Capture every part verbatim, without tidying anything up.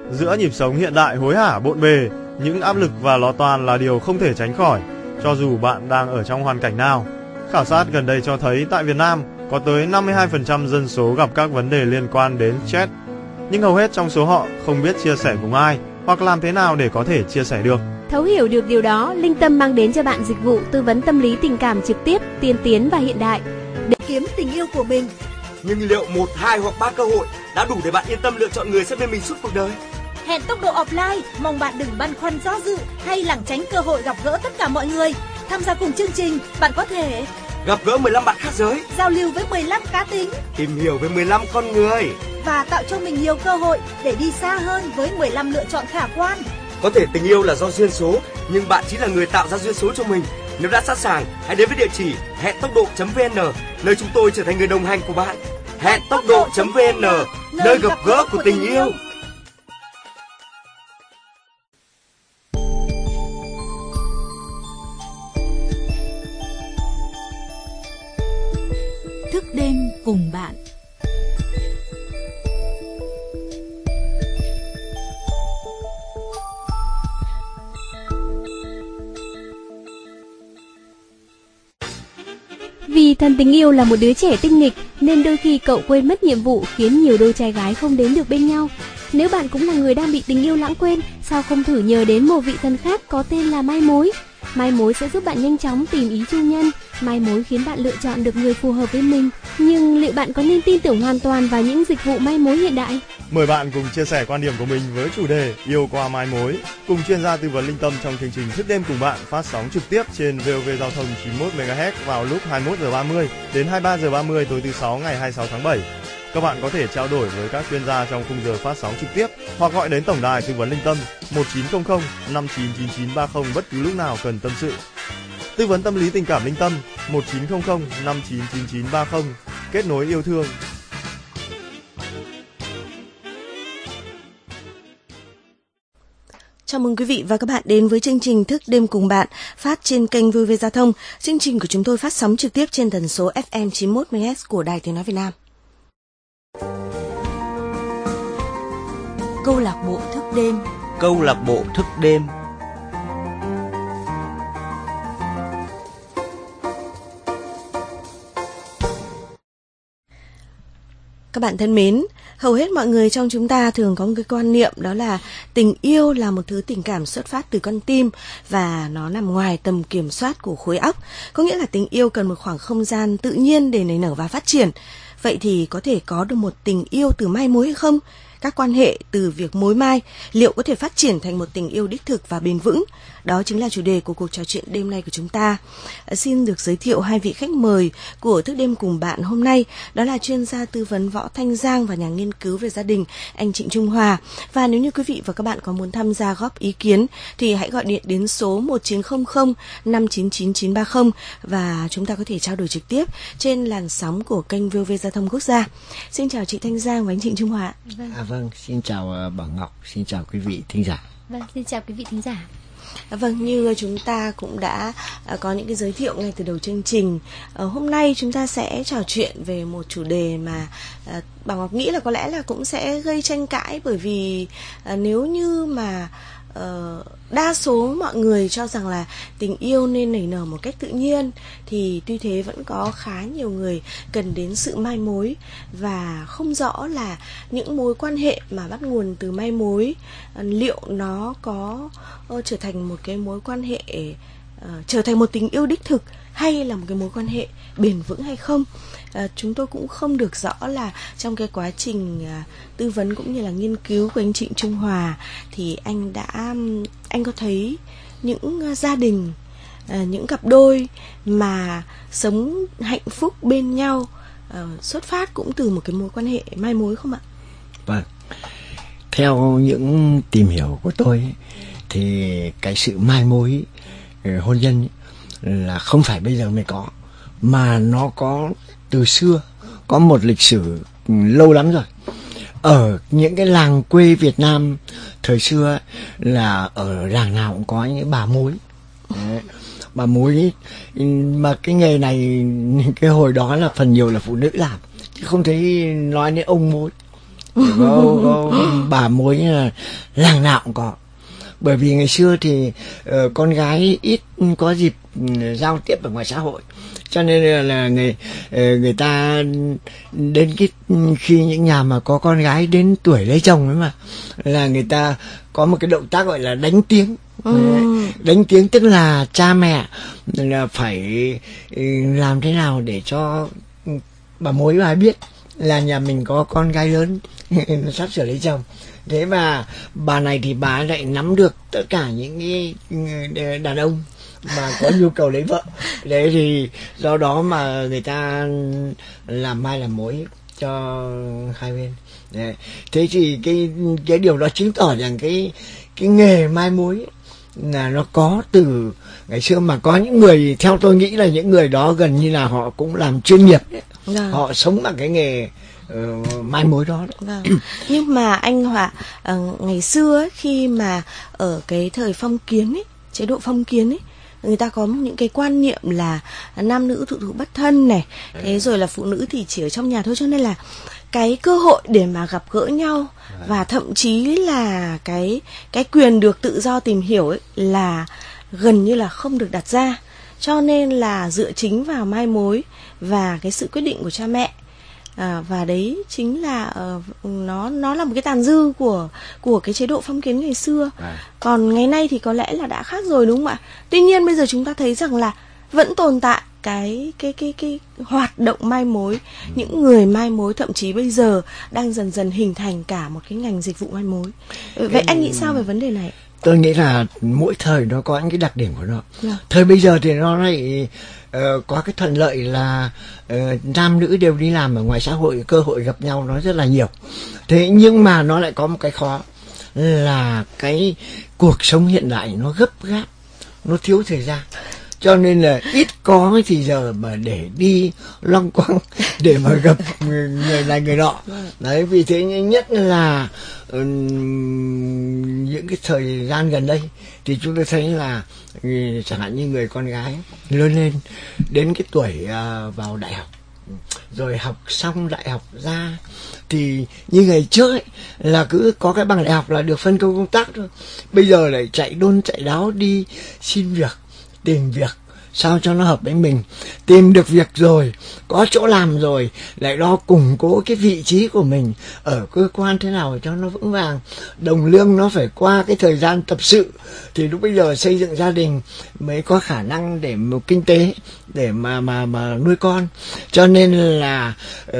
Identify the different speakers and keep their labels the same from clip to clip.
Speaker 1: Giữa nhịp sống hiện đại hối hả bộn bề, những áp lực và lo toan là điều không thể tránh khỏi, cho dù bạn đang ở trong hoàn cảnh nào. Khảo sát gần đây cho thấy tại Việt Nam có tới năm mươi hai phần trăm dân số gặp các vấn đề liên quan đến stress, nhưng hầu hết trong số họ không biết chia sẻ cùng ai hoặc làm thế nào để có thể chia sẻ được.
Speaker 2: Thấu hiểu được điều đó, Linh Tâm mang đến cho bạn dịch vụ tư vấn tâm lý tình cảm trực tiếp, tiên tiến và hiện đại để
Speaker 3: kiếm tình yêu của mình.
Speaker 4: Nhưng liệu một, hai hoặc ba cơ hội đã đủ để bạn yên tâm lựa chọn người sẽ bên mình suốt cuộc đời?
Speaker 3: Hẹn tốc độ offline, mong bạn đừng băn khoăn do dự hay lảng tránh cơ hội gặp gỡ tất cả mọi người. Tham gia cùng chương trình, bạn có thể
Speaker 4: gặp gỡ mười lăm bạn khác giới,
Speaker 3: giao lưu với mười lăm cá tính,
Speaker 4: tìm hiểu về mười lăm con người
Speaker 3: và tạo cho mình nhiều cơ hội để đi xa hơn với mười lăm lựa chọn khả quan.
Speaker 4: Có thể tình yêu là do duyên số, nhưng bạn chính là người tạo ra duyên số cho mình. Nếu đã sẵn sàng, hãy đến với địa chỉ hẹn tốc độ chấm vn, nơi chúng tôi trở thành người đồng hành của bạn. hẹn tốc độ chấm vn, nơi gặp gỡ của tình yêu.
Speaker 3: Thức đêm cùng bạn.
Speaker 2: Vì thần tình yêu là một đứa trẻ tinh nghịch nên đôi khi cậu quên mất nhiệm vụ, khiến nhiều đôi trai gái không đến được bên nhau. Nếu bạn cũng là người đang bị tình yêu lãng quên, sao không thử nhờ đến một vị thần khác có tên là mai mối? Mai mối sẽ giúp bạn nhanh chóng tìm ý chung nhân. Mai mối khiến bạn lựa chọn được người phù hợp với mình. Nhưng liệu bạn có nên tin tưởng hoàn toàn vào những dịch vụ mai mối hiện đại?
Speaker 1: Mời bạn cùng chia sẻ quan điểm của mình với chủ đề Yêu qua mai mối, cùng chuyên gia tư vấn Linh Tâm trong chương trình Thức đêm cùng bạn, phát sóng trực tiếp trên vê o vê Giao thông chín mươi mốt mê ga héc vào lúc hai mươi mốt giờ ba mươi đến hai mươi ba giờ ba mươi tối thứ sáu ngày hai mươi sáu tháng bảy. Các bạn có thể trao đổi với các chuyên gia trong khung giờ phát sóng trực tiếp hoặc gọi đến tổng đài tư vấn Linh Tâm một chín không không năm chín chín chín ba không bất cứ lúc nào cần tâm sự. Tư vấn tâm lý tình cảm Linh Tâm một chín không không năm chín chín chín ba không, kết nối yêu thương.
Speaker 5: Chào mừng quý vị và các bạn đến với chương trình Thức đêm cùng bạn, phát trên kênh vê o vê Giao thông. Chương trình của chúng tôi phát sóng trực tiếp trên tần số ép em chín mươi mốt mê ga héc của Đài Tiếng nói Việt Nam.
Speaker 3: Câu lạc bộ thức đêm.
Speaker 4: Câu lạc bộ thức đêm.
Speaker 5: Các bạn thân mến, hầu hết mọi người trong chúng ta thường có một cái quan niệm, đó là tình yêu là một thứ tình cảm xuất phát từ con tim và nó nằm ngoài tầm kiểm soát của khối óc. Có nghĩa là tình yêu cần một khoảng không gian tự nhiên để nảy nở và phát triển. Vậy thì có thể có được một tình yêu từ mai mối hay không? Các quan hệ từ việc mối mai liệu có thể phát triển thành một tình yêu đích thực và bền vững? Đó chính là chủ đề của cuộc trò chuyện đêm nay của chúng ta. Xin được giới thiệu hai vị khách mời của Thức đêm cùng bạn hôm nay. Đó là chuyên gia tư vấn Võ Thanh Giang và nhà nghiên cứu về gia đình anh Trịnh Trung Hòa. Và nếu như quý vị và các bạn có muốn tham gia góp ý kiến thì hãy gọi điện đến số một chín không không năm chín chín chín ba không và chúng ta có thể trao đổi trực tiếp trên làn sóng của kênh vê o vê Giao thông Quốc gia. Xin chào chị Thanh Giang và anh Trịnh Trung Hòa.
Speaker 6: Vâng, à, vâng xin chào uh, Bảo Ngọc, xin chào quý vị thính giả.
Speaker 2: Vâng, xin chào quý vị thính giả.
Speaker 5: Vâng, như chúng ta cũng đã uh, có những cái giới thiệu ngay từ đầu chương trình. uh, Hôm nay chúng ta sẽ trò chuyện về một chủ đề mà uh, Bảo Ngọc nghĩ là có lẽ là cũng sẽ gây tranh cãi. Bởi vì uh, nếu như mà uh, đa số mọi người cho rằng là tình yêu nên nảy nở một cách tự nhiên, thì tuy thế vẫn có khá nhiều người cần đến sự mai mối và không rõ là những mối quan hệ mà bắt nguồn từ mai mối liệu nó có uh, trở thành một cái mối quan hệ uh, trở thành một tình yêu đích thực hay là một cái mối quan hệ bền vững hay không. À, chúng tôi cũng không được rõ là trong cái quá trình à, tư vấn cũng như là nghiên cứu của anh Trịnh Trung Hòa thì anh đã anh có thấy những uh, gia đình, uh, những cặp đôi mà sống hạnh phúc bên nhau uh, xuất phát cũng từ một cái mối quan hệ mai mối không ạ?
Speaker 6: Vâng, theo những tìm hiểu của tôi ấy, thì cái sự mai mối uh, hôn nhân ấy, là không phải bây giờ mới có, mà nó có từ xưa, có một lịch sử lâu lắm rồi. Ở những cái làng quê Việt Nam thời xưa là ở làng nào cũng có những bà mối. Đấy, bà mối ấy, mà cái nghề này cái hồi đó là phần nhiều là phụ nữ làm, chứ không thấy nói đến ông mối. có, có bà mối là làng nào cũng có. Bởi vì ngày xưa thì uh, con gái ít có dịp um, giao tiếp ở ngoài xã hội, cho nên là, là người uh, người ta đến cái khi những nhà mà có con gái đến tuổi lấy chồng ấy mà là người ta có một cái động tác gọi là đánh tiếng. Ừ. Đánh tiếng tức là cha mẹ là phải làm thế nào để cho bà mối bà biết là nhà mình có con gái lớn nó sắp sửa lấy chồng. Thế mà bà này thì bà lại nắm được tất cả những cái đàn ông mà có nhu cầu lấy vợ. Đấy thì do đó mà người ta làm mai làm mối cho hai bên. Đấy. Thế thì cái cái điều đó chứng tỏ rằng cái cái nghề mai mối ấy, là nó có từ ngày xưa, mà có những người theo tôi nghĩ là những người đó gần như là họ cũng làm chuyên nghiệp đấy. Vâng. Họ sống bằng cái nghề uh, mai mối đó, đó.
Speaker 5: Vâng. Nhưng mà anh Hòa, uh, ngày xưa ấy, khi mà ở cái thời phong kiến ấy, chế độ phong kiến ấy, người ta có những cái quan niệm là nam nữ thụ thụ bất thân này, thế rồi là phụ nữ thì chỉ ở trong nhà thôi, cho nên là cái cơ hội để mà gặp gỡ nhau và thậm chí là cái cái quyền được tự do tìm hiểu ấy là gần như là không được đặt ra, cho nên là dựa chính vào mai mối và cái sự quyết định của cha mẹ. À, và đấy chính là uh, nó nó là một cái tàn dư của của cái chế độ phong kiến ngày xưa. À. Còn ngày nay thì có lẽ là đã khác rồi, đúng không ạ? Tuy nhiên bây giờ chúng ta thấy rằng là vẫn tồn tại cái cái cái cái hoạt động mai mối, ừ. những người mai mối thậm chí bây giờ đang dần dần hình thành cả một cái ngành dịch vụ mai mối. Vậy cái... anh nghĩ sao về vấn đề này?
Speaker 6: Tôi nghĩ là mỗi thời nó có những cái đặc điểm của nó. Yeah. Thời bây giờ thì nó lại uh, có cái thuận lợi là uh, nam nữ đều đi làm ở ngoài xã hội, cơ hội gặp nhau nó rất là nhiều. Thế nhưng mà nó lại có một cái khó là cái cuộc sống hiện đại nó gấp gáp, nó thiếu thời gian. Cho nên là ít có cái thì giờ mà để đi loanh quanh để mà gặp người này người nọ. Đấy, vì thế nhất là uh, những cái thời gian gần đây thì chúng tôi thấy là chẳng hạn như người con gái lớn lên đến cái tuổi uh, vào đại học, rồi học xong đại học ra thì như ngày trước ấy, là cứ có cái bằng đại học là được phân công công tác thôi. Bây giờ lại chạy đôn chạy đáo đi xin việc, tìm việc sao cho nó hợp với mình. Tìm được việc rồi, có chỗ làm rồi, lại lo củng cố cái vị trí của mình ở cơ quan thế nào cho nó vững vàng. Đồng lương nó phải qua cái thời gian tập sự, thì lúc bây giờ xây dựng gia đình mới có khả năng để một kinh tế để mà mà mà nuôi con. Cho nên là uh,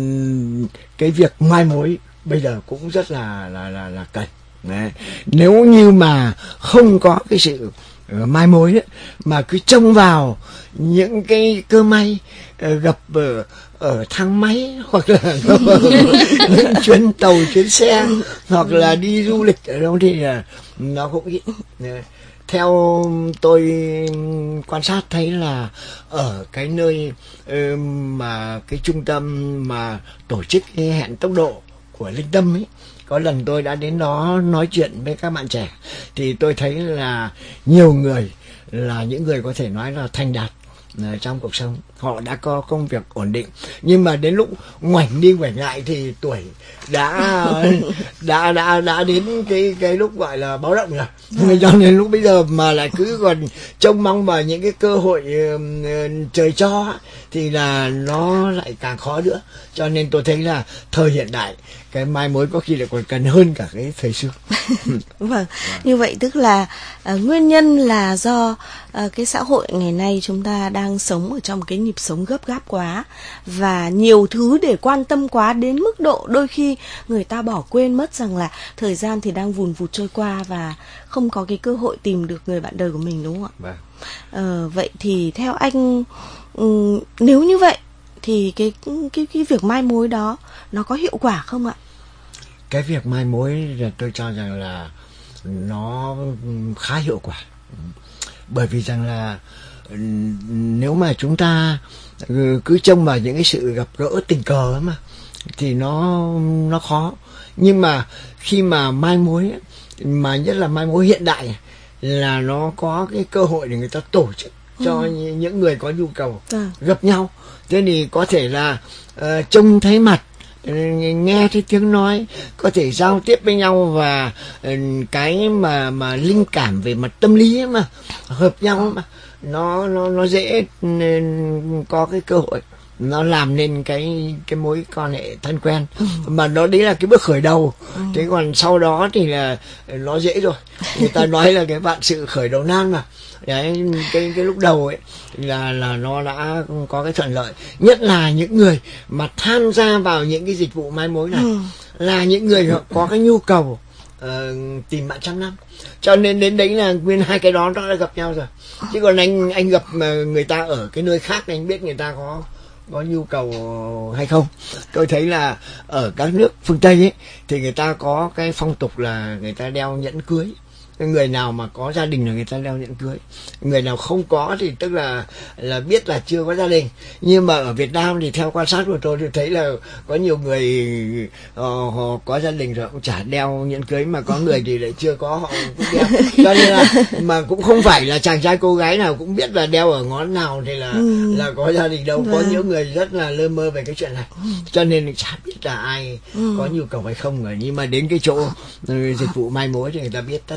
Speaker 6: cái việc mai mối bây giờ cũng rất là là là, là cần. Đấy. Nếu như mà không có cái sự mai mối ấy, mà cứ trông vào những cái cơ may uh, gặp ở, ở thang máy, hoặc là những chuyến tàu chuyến xe, hoặc là đi du lịch ở đâu thì uh, nó cũng ít. Theo tôi quan sát thấy là ở cái nơi uh, mà cái trung tâm mà tổ chức cái hẹn tốc độ của Linh Tâm ấy, có lần tôi đã đến đó nói chuyện với các bạn trẻ thì tôi thấy là nhiều người là những người có thể nói là thành đạt trong cuộc sống, họ đã có công việc ổn định, nhưng mà đến lúc ngoảnh đi ngoảnh lại thì tuổi đã đã đã đã đến cái cái lúc gọi là báo động rồi. Cho nên lúc bây giờ mà lại cứ còn trông mong vào những cái cơ hội uh, trời cho thì là nó lại càng khó nữa. Cho nên tôi thấy là thời hiện đại cái mai mối có khi lại còn cần hơn cả cái thời xưa.
Speaker 5: Vâng, như vậy tức là uh, nguyên nhân là do uh, cái xã hội ngày nay chúng ta đang sống ở trong cái nhịp sống gấp gáp quá và nhiều thứ để quan tâm quá đến mức độ đôi khi người ta bỏ quên mất rằng là thời gian thì đang vùn vụt trôi qua và không có cái cơ hội tìm được người bạn đời của mình, đúng không ạ? Vâng. Uh, vậy thì theo anh, um, nếu như vậy thì cái cái cái việc mai mối đó nó có hiệu quả không ạ?
Speaker 6: Cái việc mai mối là tôi cho rằng là nó khá hiệu quả, bởi vì rằng là nếu mà chúng ta cứ trông vào những cái sự gặp gỡ tình cờ mà thì nó nó khó. Nhưng mà khi mà mai mối, mà nhất là mai mối hiện đại, là nó có cái cơ hội để người ta tổ chức cho ừ. những người có nhu cầu à. gặp nhau. Thế thì có thể là uh, trông thấy mặt nghe thấy tiếng nói, có thể giao tiếp với nhau, và cái mà mà linh cảm về mặt tâm lý ấy mà hợp nhau mà nó nó nó dễ có cái cơ hội nó làm nên cái cái mối quan hệ thân quen. Ừ. Mà nó đấy là cái bước khởi đầu. Ừ. Thế còn sau đó thì là nó dễ rồi. Người ta nói là cái vạn sự khởi đầu nan mà. Đấy, cái cái lúc đầu ấy là là nó đã có cái thuận lợi. Nhất là những người mà tham gia vào những cái dịch vụ mai mối này. Ừ. Là những người có cái nhu cầu uh, tìm bạn trăm năm. Cho nên đến đấy là nguyên hai cái đó nó đã gặp nhau rồi. Chứ còn anh anh gặp người ta ở cái nơi khác, anh biết người ta có có nhu cầu hay không. Tôi thấy là ở các nước phương Tây ấy thì người ta có cái phong tục là người ta đeo nhẫn cưới. Người nào mà có gia đình là người ta đeo nhẫn cưới, người nào không có thì tức là là biết là chưa có gia đình. Nhưng mà ở Việt Nam thì theo quan sát của tôi thì thấy là có nhiều người họ, họ có gia đình rồi cũng chả đeo nhẫn cưới, mà có người thì lại chưa có họ cũng đeo. Cho nên là mà cũng không phải là chàng trai cô gái nào cũng biết là đeo ở ngón nào thì là ừ. là có gia đình đâu. Có những người rất là lơ mơ về cái chuyện này, cho nên chả biết là ai ừ. có nhu cầu hay không rồi. Nhưng mà đến cái chỗ dịch vụ mai mối thì người ta biết tất.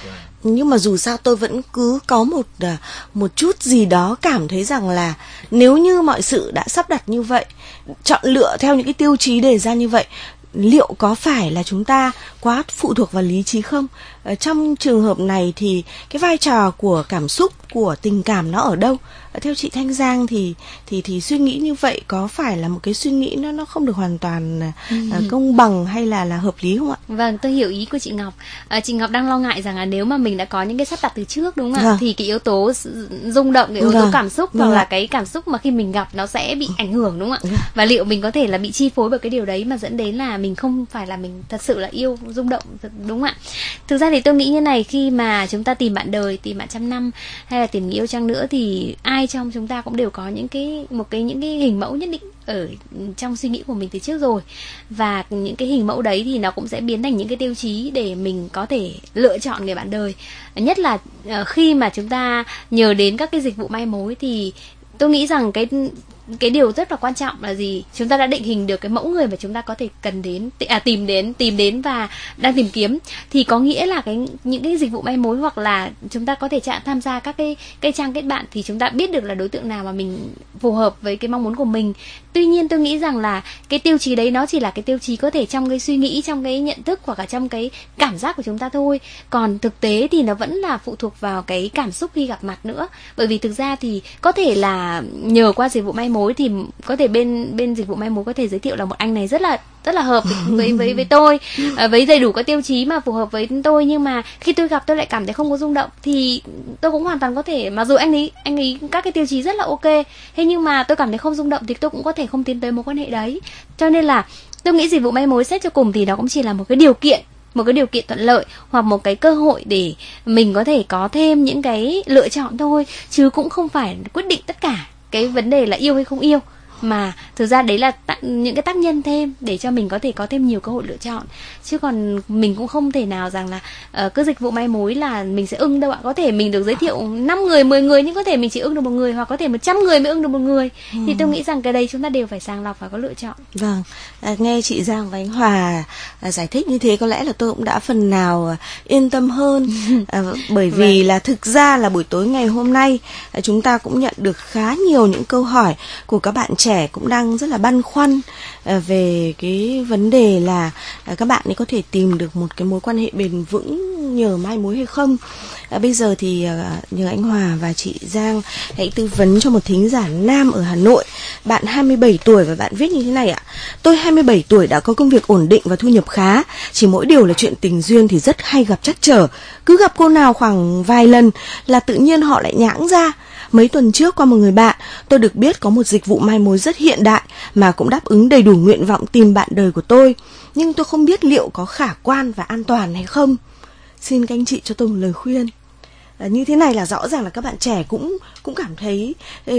Speaker 5: Nhưng mà dù sao tôi vẫn cứ có một một chút gì đó cảm thấy rằng là nếu như mọi sự đã sắp đặt như vậy, chọn lựa theo những cái tiêu chí đề ra như vậy, liệu có phải là chúng ta quá phụ thuộc vào lý trí không? Ở trong trường hợp này thì cái vai trò của cảm xúc, của tình cảm nó ở đâu? Theo chị Thanh Giang thì thì thì suy nghĩ như vậy có phải là một cái suy nghĩ nó nó không được hoàn toàn ừ. công bằng hay là là hợp lý không ạ?
Speaker 2: Vâng, tôi hiểu ý của chị Ngọc. À, chị Ngọc đang lo ngại rằng là nếu mà mình đã có những cái sắp đặt từ trước, đúng không ạ? Vâng. Thì cái yếu tố rung động, cái yếu vâng. tố cảm xúc vâng. hoặc là cái cảm xúc mà khi mình gặp nó sẽ bị ảnh hưởng, đúng không ạ? Vâng. Và liệu mình có thể là bị chi phối bởi cái điều đấy mà dẫn đến là mình không phải là mình thật sự là yêu rung động, đúng không ạ? Thực ra thì tôi nghĩ như này, khi mà chúng ta tìm bạn đời, tìm bạn trăm năm hay là tìm người yêu chăng nữa thì ai trong chúng ta cũng đều có những cái một cái những cái hình mẫu nhất định ở trong suy nghĩ của mình từ trước rồi, và những cái hình mẫu đấy thì nó cũng sẽ biến thành những cái tiêu chí để mình có thể lựa chọn người bạn đời. Nhất là khi mà chúng ta nhờ đến các cái dịch vụ mai mối thì tôi nghĩ rằng cái cái điều rất là quan trọng là gì? Chúng ta đã định hình được cái mẫu người mà chúng ta có thể cần đến, à, tìm đến, tìm đến và đang tìm kiếm, thì có nghĩa là cái những cái dịch vụ mai mối hoặc là chúng ta có thể chạm tham gia các cái cái trang kết bạn thì chúng ta biết được là đối tượng nào mà mình phù hợp với cái mong muốn của mình. Tuy nhiên tôi nghĩ rằng là cái tiêu chí đấy nó chỉ là cái tiêu chí có thể trong cái suy nghĩ, trong cái nhận thức hoặc là trong cái cảm giác của chúng ta thôi. Còn thực tế thì nó vẫn là phụ thuộc vào cái cảm xúc khi gặp mặt nữa. Bởi vì thực ra thì có thể là nhờ qua dịch vụ mai mối thì có thể bên bên dịch vụ mai mối có thể giới thiệu là một anh này rất là rất là hợp với với với tôi, với đầy đủ các tiêu chí mà phù hợp với tôi, nhưng mà khi tôi gặp tôi lại cảm thấy không có rung động thì tôi cũng hoàn toàn có thể, mặc dù anh ấy anh ấy các cái tiêu chí rất là ok, thế nhưng mà tôi cảm thấy không rung động thì tôi cũng có thể không tiến tới mối quan hệ đấy. Cho nên là tôi nghĩ dịch vụ mai mối xét cho cùng thì nó cũng chỉ là một cái điều kiện, một cái điều kiện thuận lợi hoặc một cái cơ hội để mình có thể có thêm những cái lựa chọn thôi, chứ cũng không phải quyết định tất cả cái vấn đề là yêu hay không yêu, mà thực ra đấy là t- những cái tác nhân thêm để cho mình có thể có thêm nhiều cơ hội lựa chọn. Chứ còn mình cũng không thể nào rằng là uh, cứ dịch vụ mai mối là mình sẽ ưng đâu ạ. Có thể mình được giới thiệu năm người, mười người, nhưng có thể mình chỉ ưng được một người, hoặc có thể một trăm người mới ưng được một người. ừ. Thì tôi nghĩ rằng cái đấy chúng ta đều phải sàng lọc và có lựa chọn.
Speaker 5: Vâng, à, nghe chị Giang và anh Hòa à, giải thích như thế có lẽ là tôi cũng đã phần nào yên tâm hơn. à, Bởi vì là thực ra là buổi tối ngày hôm nay à, chúng ta cũng nhận được khá nhiều những câu hỏi của các bạn trẻ cũng đang rất là băn khoăn à, về cái vấn đề là à, các bạn ấy có thể tìm được một cái mối quan hệ bền vững nhờ mai mối hay không. À, bây giờ thì à, nhờ anh Hòa và chị Giang hãy tư vấn cho một thính giả nam ở Hà Nội. Bạn hai mươi bảy tuổi và bạn viết như thế này ạ. Tôi hai mươi bảy tuổi đã có công việc ổn định và thu nhập khá. Chỉ mỗi điều là chuyện tình duyên thì rất hay gặp trắc trở. Cứ gặp cô nào khoảng vài lần là tự nhiên họ lại nhãng ra. Mấy tuần trước qua một người bạn, tôi được biết có một dịch vụ mai mối rất hiện đại mà cũng đáp ứng đầy đủ nguyện vọng tìm bạn đời của tôi. Nhưng tôi không biết liệu có khả quan và an toàn hay không. Xin các anh chị cho tôi một lời khuyên. À, như thế này là rõ ràng là các bạn trẻ cũng cũng cảm thấy uh,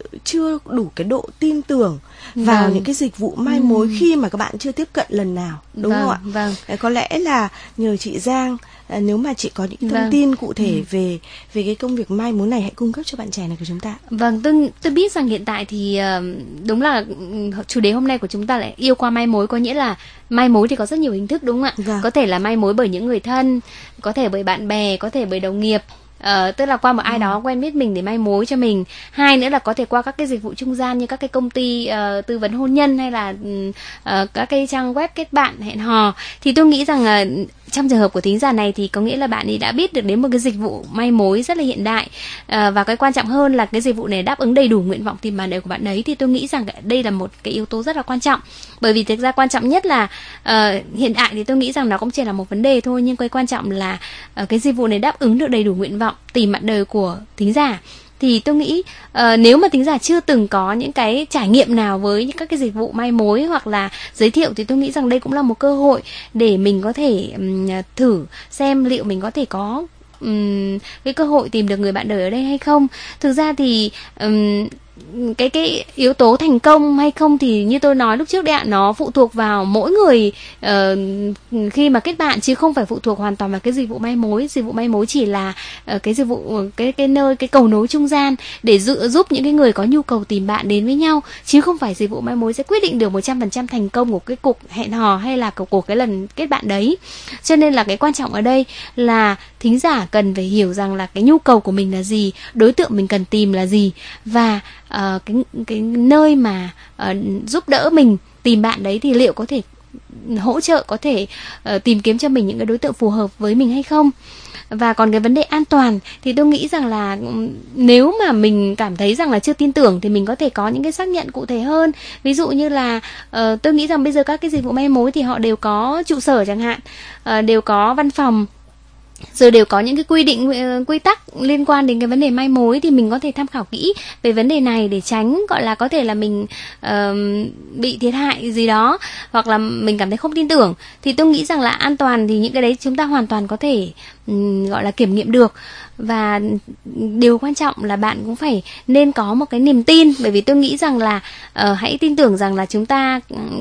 Speaker 5: chưa đủ cái độ tin tưởng vào vâng. những cái dịch vụ mai mối ừ. khi mà các bạn chưa tiếp cận lần nào. đúng
Speaker 2: vâng,
Speaker 5: không ạ?
Speaker 2: Vâng.
Speaker 5: Có lẽ là nhờ chị Giang, nếu mà chị có những thông
Speaker 2: Vâng.
Speaker 5: tin cụ thể
Speaker 2: ừ.
Speaker 5: về về cái công việc mai mối này, hãy cung cấp cho bạn trẻ này của chúng ta.
Speaker 2: Vâng, tôi tôi biết rằng hiện tại thì uh, đúng là chủ đề hôm nay của chúng ta lại yêu qua mai mối, có nghĩa là mai mối thì có rất nhiều hình thức, đúng không ạ?
Speaker 5: Vâng.
Speaker 2: Có thể là mai mối bởi những người thân, có thể bởi bạn bè, có thể bởi đồng nghiệp. Uh, tức là qua một ai đó quen biết mình để mai mối cho mình. Hai nữa là có thể qua các cái dịch vụ trung gian như các cái công ty uh, tư vấn hôn nhân hay là uh, các cái trang web kết bạn hẹn hò. Thì tôi nghĩ rằng uh, trong trường hợp của thính giả này thì có nghĩa là bạn ấy đã biết được đến một cái dịch vụ mai mối rất là hiện đại, uh, và cái quan trọng hơn là cái dịch vụ này đáp ứng đầy đủ nguyện vọng tìm bạn đời của bạn ấy. Thì tôi nghĩ rằng đây là một cái yếu tố rất là quan trọng, bởi vì thực ra quan trọng nhất là uh, hiện tại thì tôi nghĩ rằng nó cũng chỉ là một vấn đề thôi, nhưng cái quan trọng là uh, cái dịch vụ này đáp ứng được đầy đủ nguyện vọng tìm bạn đời của thính giả. Thì tôi nghĩ uh, nếu mà thính giả chưa từng có những cái trải nghiệm nào với những các cái dịch vụ mai mối hoặc là giới thiệu, thì tôi nghĩ rằng đây cũng là một cơ hội để mình có thể um, thử xem liệu mình có thể có um, cái cơ hội tìm được người bạn đời ở đây hay không. Thực ra thì um, cái cái yếu tố thành công hay không thì như tôi nói lúc trước đấy ạ, nó phụ thuộc vào mỗi người uh, khi mà kết bạn, chứ không phải phụ thuộc hoàn toàn vào cái dịch vụ mai mối. Dịch vụ mai mối chỉ là uh, cái dịch vụ cái cái nơi cái cầu nối trung gian để dự, giúp những cái người có nhu cầu tìm bạn đến với nhau, chứ không phải dịch vụ mai mối sẽ quyết định được một trăm phần trăm thành công của cái cuộc hẹn hò hay là của, của cái lần kết bạn đấy. Cho nên là cái quan trọng ở đây là thính giả cần phải hiểu rằng là cái nhu cầu của mình là gì, đối tượng mình cần tìm là gì, và Uh, cái cái nơi mà uh, giúp đỡ mình tìm bạn đấy thì liệu có thể hỗ trợ, có thể uh, tìm kiếm cho mình những cái đối tượng phù hợp với mình hay không. Và còn cái vấn đề an toàn thì tôi nghĩ rằng là nếu mà mình cảm thấy rằng là chưa tin tưởng thì mình có thể có những cái xác nhận cụ thể hơn. Ví dụ như là uh, tôi nghĩ rằng bây giờ các cái dịch vụ mai mối thì họ đều có trụ sở chẳng hạn, uh, đều có văn phòng, rồi đều có những cái quy định, quy tắc liên quan đến cái vấn đề mai mối, thì mình có thể tham khảo kỹ về vấn đề này để tránh gọi là có thể là mình uh, bị thiệt hại gì đó, hoặc là mình cảm thấy không tin tưởng. Thì tôi nghĩ rằng là an toàn thì những cái đấy chúng ta hoàn toàn có thể um, gọi là kiểm nghiệm được. Và điều quan trọng là bạn cũng phải nên có một cái niềm tin, bởi vì tôi nghĩ rằng là uh, hãy tin tưởng rằng là chúng ta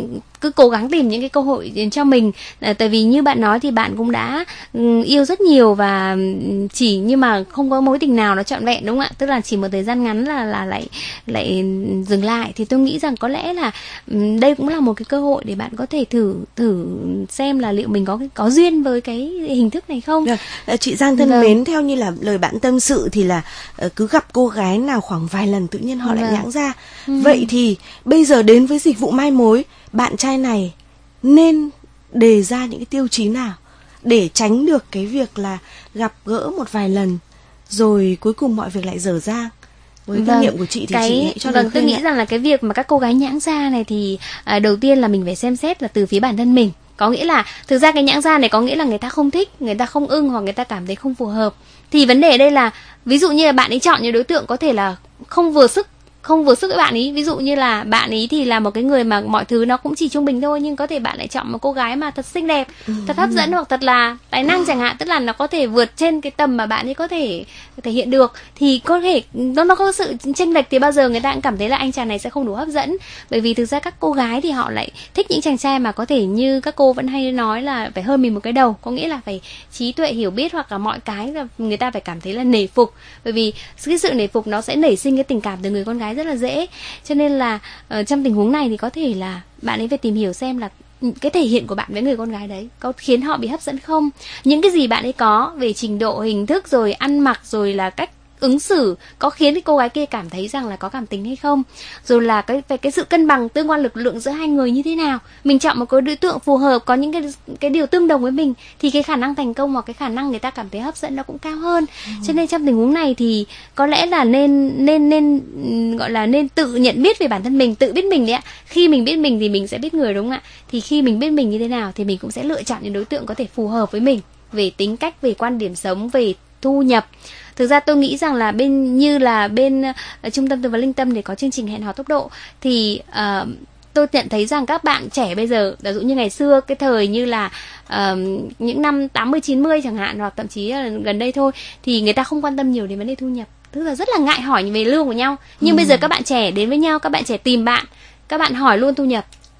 Speaker 2: cứ cố gắng tìm những cái cơ hội cho mình. uh, Tại vì như bạn nói thì bạn cũng đã um, yêu rất nhiều và chỉ nhưng mà không có mối tình nào nó trọn vẹn, đúng không ạ? Tức là chỉ một thời gian ngắn là là lại lại dừng lại. Thì tôi nghĩ rằng có lẽ là um, đây cũng là một cái cơ hội để bạn có thể thử thử xem là liệu mình có có duyên với cái hình thức này không.
Speaker 5: Được. Chị Giang thân
Speaker 2: Vâng.
Speaker 5: mến, theo như là lời bạn tâm sự thì là uh, cứ gặp cô gái nào khoảng vài lần tự nhiên họ
Speaker 2: Vâng.
Speaker 5: lại nhãng ra.
Speaker 2: Ừ.
Speaker 5: Vậy thì bây giờ đến với dịch vụ mai mối, bạn trai này nên đề ra những cái tiêu chí nào để tránh được cái việc là gặp gỡ một vài lần rồi cuối cùng mọi việc lại dở dang? Với kinh
Speaker 2: Vâng.
Speaker 5: nghiệm của chị thì
Speaker 2: cái,
Speaker 5: chị hãy cho
Speaker 2: vâng,
Speaker 5: lời
Speaker 2: tôi
Speaker 5: khuyên
Speaker 2: nghĩ
Speaker 5: ạ.
Speaker 2: rằng là cái việc mà các cô gái nhãng ra này thì à, đầu tiên là mình phải xem xét là từ phía bản thân mình. Có nghĩa là thực ra cái nhãng ra này có nghĩa là người ta không thích, người ta không ưng, hoặc người ta cảm thấy không phù hợp. Thì vấn đề ở đây là ví dụ như là bạn ấy chọn những đối tượng có thể là không vừa sức không vừa sức với bạn ấy. Ví dụ như là bạn ấy thì là một cái người mà mọi thứ nó cũng chỉ trung bình thôi, nhưng có thể bạn lại chọn một cô gái mà thật xinh đẹp, thật hấp dẫn, hoặc thật là tài năng chẳng hạn, tức là nó có thể vượt trên cái tầm mà bạn ấy có thể thể hiện được. Thì có thể nó nó có sự chênh lệch thì bao giờ người ta cũng cảm thấy là anh chàng này sẽ không đủ hấp dẫn. Bởi vì thực ra các cô gái thì họ lại thích những chàng trai mà có thể như các cô vẫn hay nói là phải hơn mình một cái đầu, có nghĩa là phải trí tuệ, hiểu biết, hoặc là mọi cái là người ta phải cảm thấy là nể phục. Bởi vì cái sự nể phục nó sẽ nảy sinh cái tình cảm từ người con gái rất là dễ. Cho nên là uh, trong tình huống này thì có thể là bạn ấy phải tìm hiểu xem là cái thể hiện của bạn với người con gái đấy có khiến họ bị hấp dẫn không, những cái gì bạn ấy có về trình độ, hình thức, rồi ăn mặc, rồi là cách ứng xử có khiến cái cô gái kia cảm thấy rằng là có cảm tình hay không, rồi là cái về cái sự cân bằng tương quan lực lượng giữa hai người như thế nào. Mình chọn một cái đối tượng phù hợp, có những cái cái điều tương đồng với mình thì cái khả năng thành công hoặc cái khả năng người ta cảm thấy hấp dẫn nó cũng cao hơn. Ừ. Cho nên trong tình huống này thì có lẽ là nên nên nên gọi là nên tự nhận biết về bản thân mình, tự biết mình đấy ạ. Khi mình biết mình thì mình sẽ biết người, đúng không ạ? Thì khi mình biết mình như thế nào thì mình cũng sẽ lựa chọn những đối tượng có thể phù hợp với mình về tính cách, về quan điểm sống, về thu nhập. Thực ra tôi nghĩ rằng là bên như là bên uh, trung tâm tư vấn Linh Tâm để có chương trình hẹn hò tốc độ thì uh, tôi nhận thấy rằng các bạn trẻ bây giờ, ví dụ như ngày xưa cái thời như là uh, những năm tám mươi chín mươi chẳng hạn, hoặc thậm chí là gần đây thôi, thì người ta không quan tâm nhiều đến vấn đề thu nhập, tức là rất là ngại hỏi về lương của nhau. Nhưng ừ. bây giờ các bạn trẻ đến với nhau, các bạn trẻ tìm bạn, các bạn hỏi luôn thu nhập.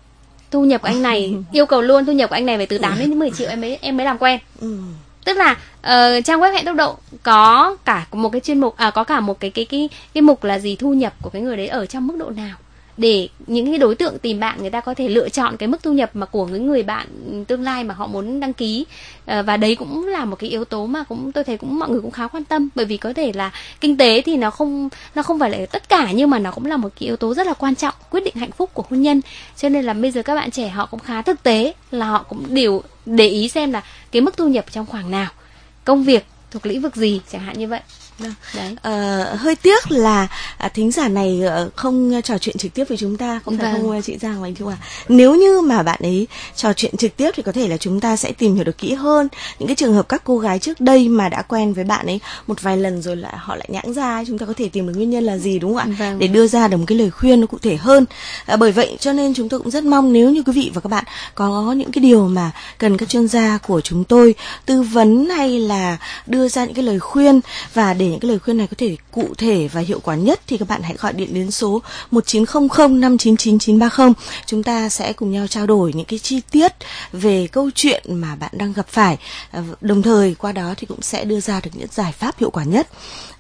Speaker 2: thu nhập của anh này yêu cầu luôn thu nhập của anh này phải từ tám đến mười triệu em mới em mới làm quen.
Speaker 5: Ừ.
Speaker 2: Tức là uh, trang web Hẹn Tốc Độ có cả một cái chuyên mục, à, có cả một cái cái cái cái mục là gì, thu nhập của cái người đấy ở trong mức độ nào, để những cái đối tượng tìm bạn người ta có thể lựa chọn cái mức thu nhập mà của những người bạn tương lai mà họ muốn đăng ký. À, và đấy cũng là một cái yếu tố mà cũng tôi thấy cũng mọi người cũng khá quan tâm, bởi vì có thể là kinh tế thì nó không nó không phải là tất cả, nhưng mà nó cũng là một cái yếu tố rất là quan trọng quyết định hạnh phúc của hôn nhân. Cho nên là bây giờ các bạn trẻ họ cũng khá thực tế, là họ cũng đều để ý xem là cái mức thu nhập trong khoảng nào, công việc thuộc lĩnh vực gì, chẳng hạn như vậy. Đấy.
Speaker 5: Ờ, hơi tiếc là à, thính giả này uh, không trò chuyện trực tiếp với chúng ta, không phải
Speaker 2: vâng.
Speaker 5: không chị Giang và anh Thu à. Nếu như mà bạn ấy trò chuyện trực tiếp thì có thể là chúng ta sẽ tìm hiểu được kỹ hơn những cái trường hợp các cô gái trước đây mà đã quen với bạn ấy một vài lần rồi lại họ lại nhãng ra, chúng ta có thể tìm được nguyên nhân là gì, đúng không ạ?
Speaker 2: Vâng.
Speaker 5: Để đưa ra được một cái lời khuyên nó cụ thể hơn. À, bởi vậy cho nên chúng tôi cũng rất mong nếu như quý vị và các bạn có những cái điều mà cần các chuyên gia của chúng tôi tư vấn hay là đưa ra những cái lời khuyên, và để những cái lời khuyên này có thể cụ thể và hiệu quả nhất thì các bạn hãy gọi điện đến số một chín không không năm chín chín chín ba không. Chúng ta sẽ cùng nhau trao đổi những cái chi tiết về câu chuyện mà bạn đang gặp phải, đồng thời qua đó thì cũng sẽ đưa ra được những giải pháp hiệu quả nhất.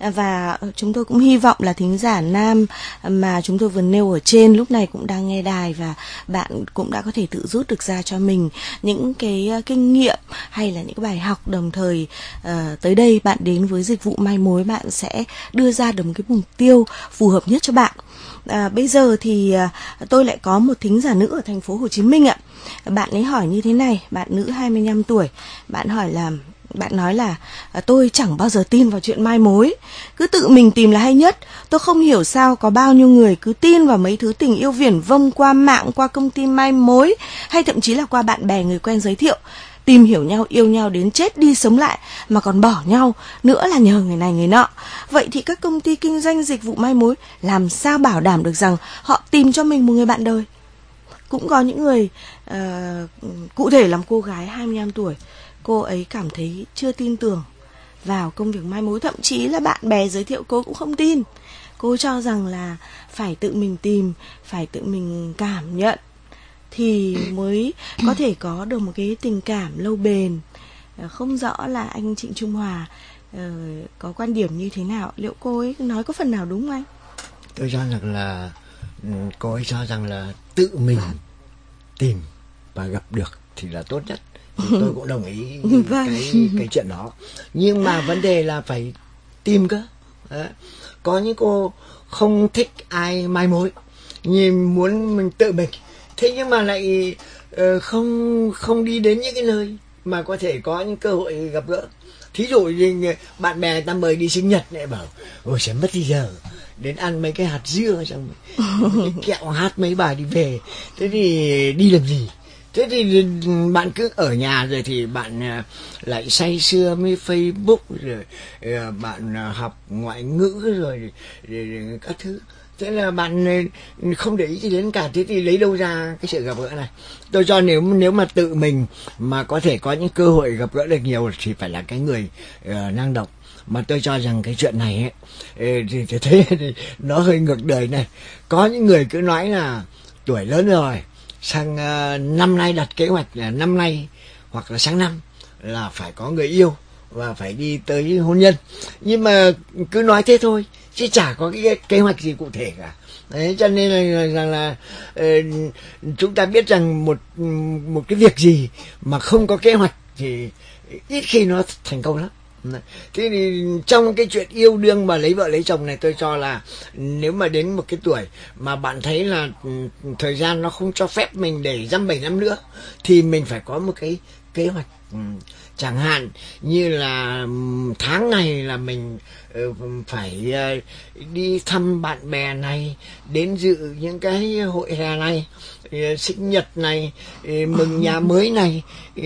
Speaker 5: Và chúng tôi cũng hy vọng là thính giả nam mà chúng tôi vừa nêu ở trên lúc này cũng đang nghe đài, và bạn cũng đã có thể tự rút được ra cho mình những cái kinh nghiệm hay là những cái bài học. Đồng thời uh, tới đây bạn đến với dịch vụ mai mối, bạn sẽ đưa ra được một cái mục tiêu phù hợp nhất cho bạn. À, bây giờ thì à, tôi lại có một thính giả nữ ở thành phố Hồ Chí Minh ạ. Bạn ấy hỏi như thế này, bạn nữ hai mươi lăm tuổi. Bạn hỏi là Bạn nói là à, tôi chẳng bao giờ tin vào chuyện mai mối, cứ tự mình tìm là hay nhất. Tôi không hiểu sao có bao nhiêu người cứ tin vào mấy thứ tình yêu viển vông qua mạng, qua công ty mai mối, hay thậm chí là qua bạn bè người quen giới thiệu. Tìm hiểu nhau, yêu nhau đến chết đi sống lại mà còn bỏ nhau nữa là nhờ người này người nọ. Vậy thì các công ty kinh doanh dịch vụ mai mối làm sao bảo đảm được rằng họ tìm cho mình một người bạn đời? Cũng có những người uh, cụ thể là một cô gái hai mươi lăm tuổi, cô ấy cảm thấy chưa tin tưởng vào công việc mai mối, thậm chí là bạn bè giới thiệu cô cũng không tin. Cô cho rằng là phải tự mình tìm, phải tự mình cảm nhận thì mới có thể có được một cái tình cảm lâu bền. Không rõ là anh Trịnh Trung Hòa uh, có quan điểm như thế nào, liệu cô ấy nói có phần nào đúng không anh?
Speaker 6: Tôi cho rằng là cô ấy cho rằng là tự mình tìm và gặp được thì là tốt nhất. Thì tôi cũng đồng ý cái cái chuyện đó. Nhưng mà vấn đề là phải tìm cơ. Đấy. Có những cô không thích ai mai mối, nhưng muốn mình tự mình. Thế nhưng mà lại uh, không không đi đến những cái nơi mà có thể có những cơ hội gặp gỡ. Thí dụ như bạn bè người ta mời đi sinh nhật lại bảo ôi sẽ mất thì giờ đến ăn mấy cái hạt dưa xong cái kẹo hát mấy bài đi về, thế thì đi làm gì? Thế thì bạn cứ ở nhà rồi thì bạn lại say sưa với Facebook, rồi bạn học ngoại ngữ rồi, rồi, rồi các thứ. Thế là bạn không để ý gì đến cả, thế thì lấy đâu ra cái sự gặp gỡ này? Tôi cho nếu nếu mà tự mình mà có thể có những cơ hội gặp gỡ được nhiều thì phải là cái người uh, năng động. Mà tôi cho rằng cái chuyện này ấy, thì, thì thế thì nó hơi ngược đời này. Có những người cứ nói là tuổi lớn rồi, sang uh, năm nay đặt kế hoạch là năm nay hoặc là sang năm là phải có người yêu và phải đi tới hôn nhân. Nhưng mà cứ nói thế thôi chứ chả có cái kế hoạch gì cụ thể cả. Đấy, cho nên là rằng là, là uh, chúng ta biết rằng một một cái việc gì mà không có kế hoạch thì ít khi nó thành công lắm. Thế thì trong cái chuyện yêu đương mà lấy vợ lấy chồng này, tôi cho là nếu mà đến một cái tuổi mà bạn thấy là thời gian nó không cho phép mình để dăm bảy năm nữa thì mình phải có một cái kế hoạch. Chẳng hạn như là tháng này là mình phải đi thăm bạn bè này, đến dự những cái hội hè này, sinh nhật này, mừng nhà mới này,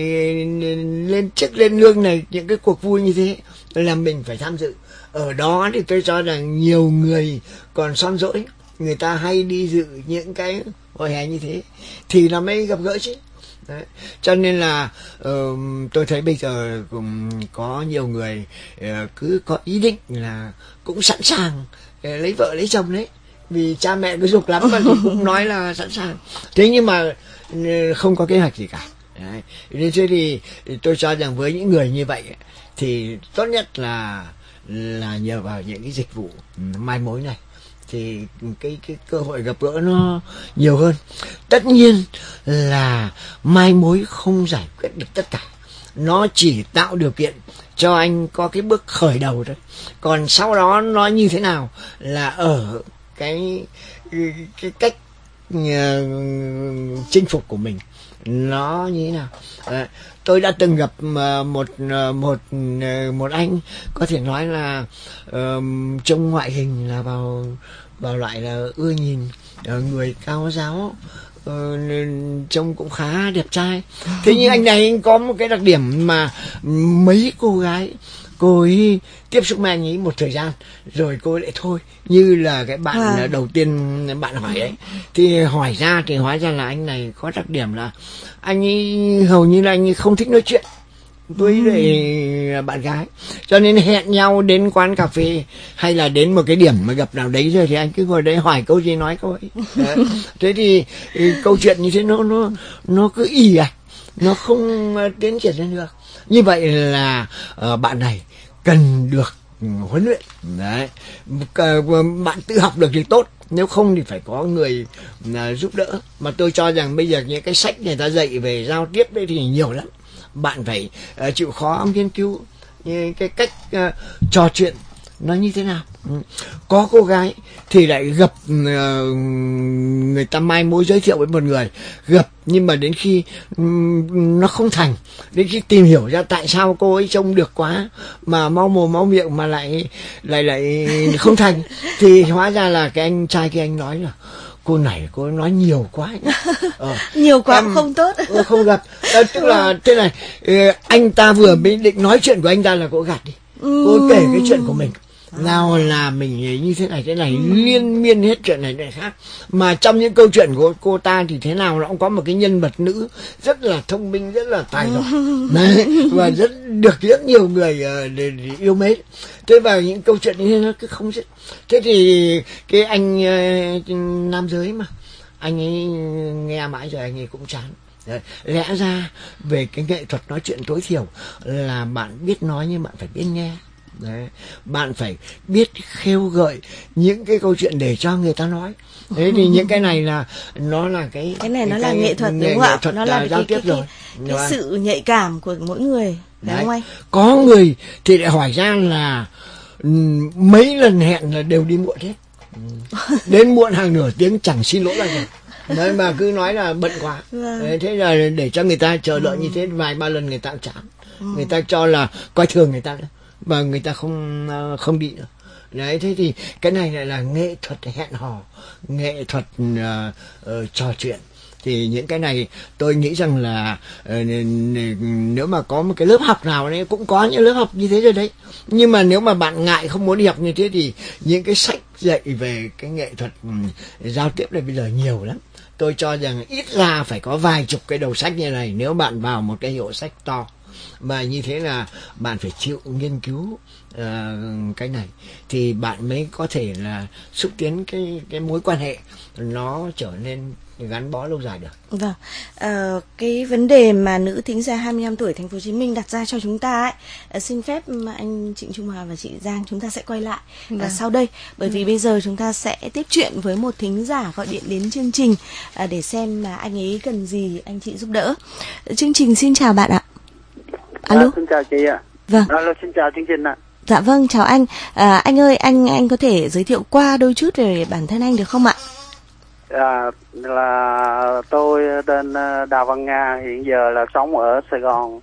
Speaker 6: lên chức lên lương này, những cái cuộc vui như thế là mình phải tham dự. Ở đó thì tôi cho rằng nhiều người còn son dỗi, người ta hay đi dự những cái hội hè như thế thì nó mới gặp gỡ chứ. Đấy. Cho nên là uh, tôi thấy bây giờ um, có nhiều người uh, cứ có ý định là cũng sẵn sàng uh, lấy vợ lấy chồng đấy, vì cha mẹ cứ giục lắm mà cũng nói là sẵn sàng. Thế nhưng mà không có kế hoạch gì cả. Đấy. Nên thế thì tôi cho rằng với những người như vậy thì tốt nhất là là nhờ vào những cái dịch vụ mai mối này thì cái cái cơ hội gặp gỡ nó nhiều hơn. Tất nhiên là mai mối không giải quyết được tất cả, nó chỉ tạo điều kiện cho anh có cái bước khởi đầu thôi. Còn sau đó nó như thế nào là ở cái cái, cái cách uh, chinh phục của mình nó như thế nào. À, tôi đã từng gặp uh, một uh, một uh, một anh có thể nói là uh, trông ngoại hình là vào vào loại là ưa nhìn, uh, người cao ráo, uh, trông cũng khá đẹp trai. Thế nhưng anh này anh có một cái đặc điểm mà mấy cô gái cô ấy tiếp xúc với anh ấy một thời gian rồi cô ấy lại thôi, như là cái bạn à. đầu tiên bạn hỏi ấy, thì hỏi ra thì hóa ra là anh này có đặc điểm là anh ấy hầu như là anh ấy không thích nói chuyện với ừ. lại bạn gái, cho nên hẹn nhau đến quán cà phê hay là đến một cái điểm mà gặp nào đấy rồi thì anh cứ ngồi đấy hỏi câu gì nói câu ấy. Đấy. Thế thì câu chuyện như thế nó nó nó cứ ì à, nó không tiến triển lên được. Như vậy là uh, bạn này cần được huấn luyện. Đấy. Bạn tự học được thì tốt, nếu không thì phải có người uh, giúp đỡ. Mà tôi cho rằng bây giờ những cái sách người ta dạy về giao tiếp đấy thì nhiều lắm. Bạn phải uh, chịu khó nghiên cứu như cái cách uh, trò chuyện nó như thế nào. Có cô gái thì lại gặp uh, người ta mai mối giới thiệu với một người, gặp nhưng mà đến khi um, nó không thành, đến khi tìm hiểu ra tại sao cô ấy trông được quá mà mau mồm mau miệng mà lại lại lại không thành thì hóa ra là cái anh trai kia anh nói là cô này cô nói nhiều quá. Ờ,
Speaker 5: nhiều quá
Speaker 6: em,
Speaker 5: không tốt.
Speaker 6: Không gặp. À, tức là thế này, anh ta vừa mới định nói chuyện của anh ta là cô gạt đi. Cô kể cái chuyện của mình. Nào là mình như thế này thế này, liên miên hết chuyện này này khác. Mà trong những câu chuyện của cô ta thì thế nào nó cũng có một cái nhân vật nữ rất là thông minh, rất là tài giỏi. Đấy, và rất được rất nhiều người uh, để, để yêu mến. Thế vào những câu chuyện như thế nó cứ không dứt. Thế thì cái anh uh, nam giới mà anh ấy nghe mãi rồi anh ấy cũng chán. Đấy. Lẽ ra về cái nghệ thuật nói chuyện tối thiểu là bạn biết nói nhưng bạn phải biết nghe. Đấy. Bạn phải biết khêu gợi những cái câu chuyện để cho người ta nói. Thế thì những cái này là nó là cái
Speaker 5: cái này
Speaker 6: cái,
Speaker 5: nó
Speaker 6: cái,
Speaker 5: là nghệ thuật
Speaker 6: nghệ,
Speaker 5: đúng không ạ?
Speaker 6: Thuật
Speaker 5: nó là
Speaker 6: giao
Speaker 5: cái,
Speaker 6: tiếp
Speaker 5: cái,
Speaker 6: rồi.
Speaker 5: cái, cái sự nhạy cảm của mỗi người. Đúng không anh?
Speaker 6: Có người thì lại hỏi ra là um, mấy lần hẹn là đều đi muộn hết. Đến muộn hàng nửa tiếng chẳng xin lỗi bao giờ. Đấy mà cứ nói là bận quá. Vâng. Đấy, thế là để cho người ta chờ đợi ừ. như thế vài ba lần người ta cũng chán. Ừ. Người ta cho là coi thường người ta nữa. Và người ta không không đi nữa. Đấy, thế thì cái này lại là nghệ thuật hẹn hò, nghệ thuật uh, uh, trò chuyện. Thì những cái này tôi nghĩ rằng là uh, nếu mà có một cái lớp học nào đấy, cũng có những lớp học như thế rồi đấy. Nhưng mà nếu mà bạn ngại không muốn đi học như thế thì những cái sách dạy về cái nghệ thuật um, giao tiếp này bây giờ nhiều lắm. Tôi cho rằng ít ra phải có vài chục cái đầu sách như này nếu bạn vào một cái hiệu sách to. Mà như thế là bạn phải chịu nghiên cứu uh, cái này thì bạn mới có thể là xúc tiến cái cái mối quan hệ nó trở nên gắn bó lâu dài được.
Speaker 5: Vâng, à, cái vấn đề mà nữ thính giả hai mươi lăm tuổi Thành phố Hồ Chí Minh đặt ra cho chúng ta ấy, à, xin phép anh Trịnh Trung Hòa và chị Giang chúng ta sẽ quay lại vâng. à, sau đây, bởi vì vâng. bây giờ chúng ta sẽ tiếp chuyện với một thính giả gọi điện đến chương trình à, để xem mà anh ấy cần gì anh chị giúp đỡ. Chương trình xin chào bạn ạ. Alo.
Speaker 7: À, xin chào chị ạ.
Speaker 5: Vâng.
Speaker 7: Alo, xin chào chương trình ạ.
Speaker 5: Dạ vâng, chào anh. À, anh ơi, anh anh có thể giới thiệu qua đôi chút về bản thân anh được không ạ?
Speaker 7: À, là tôi tên Đào Văn Nga, hiện giờ là sống ở Sài Gòn.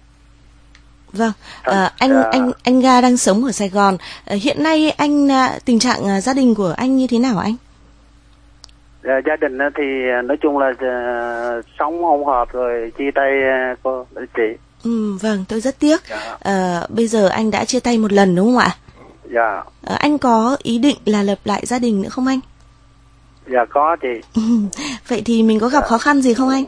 Speaker 5: Vâng, à, anh à, anh anh Nga đang sống ở Sài Gòn. À, hiện nay anh tình trạng à, gia đình của anh như thế nào anh?
Speaker 7: À, gia đình thì nói chung là à, sống không hợp rồi chia tay cô chị.
Speaker 5: Ừ, vâng, tôi rất tiếc. Dạ. À, bây giờ anh đã chia tay một lần đúng không ạ?
Speaker 7: Dạ.
Speaker 5: À, anh có ý định là lập lại gia đình nữa không anh?
Speaker 7: Dạ có chị.
Speaker 5: Ừ, vậy thì mình có gặp dạ. khó khăn gì không anh?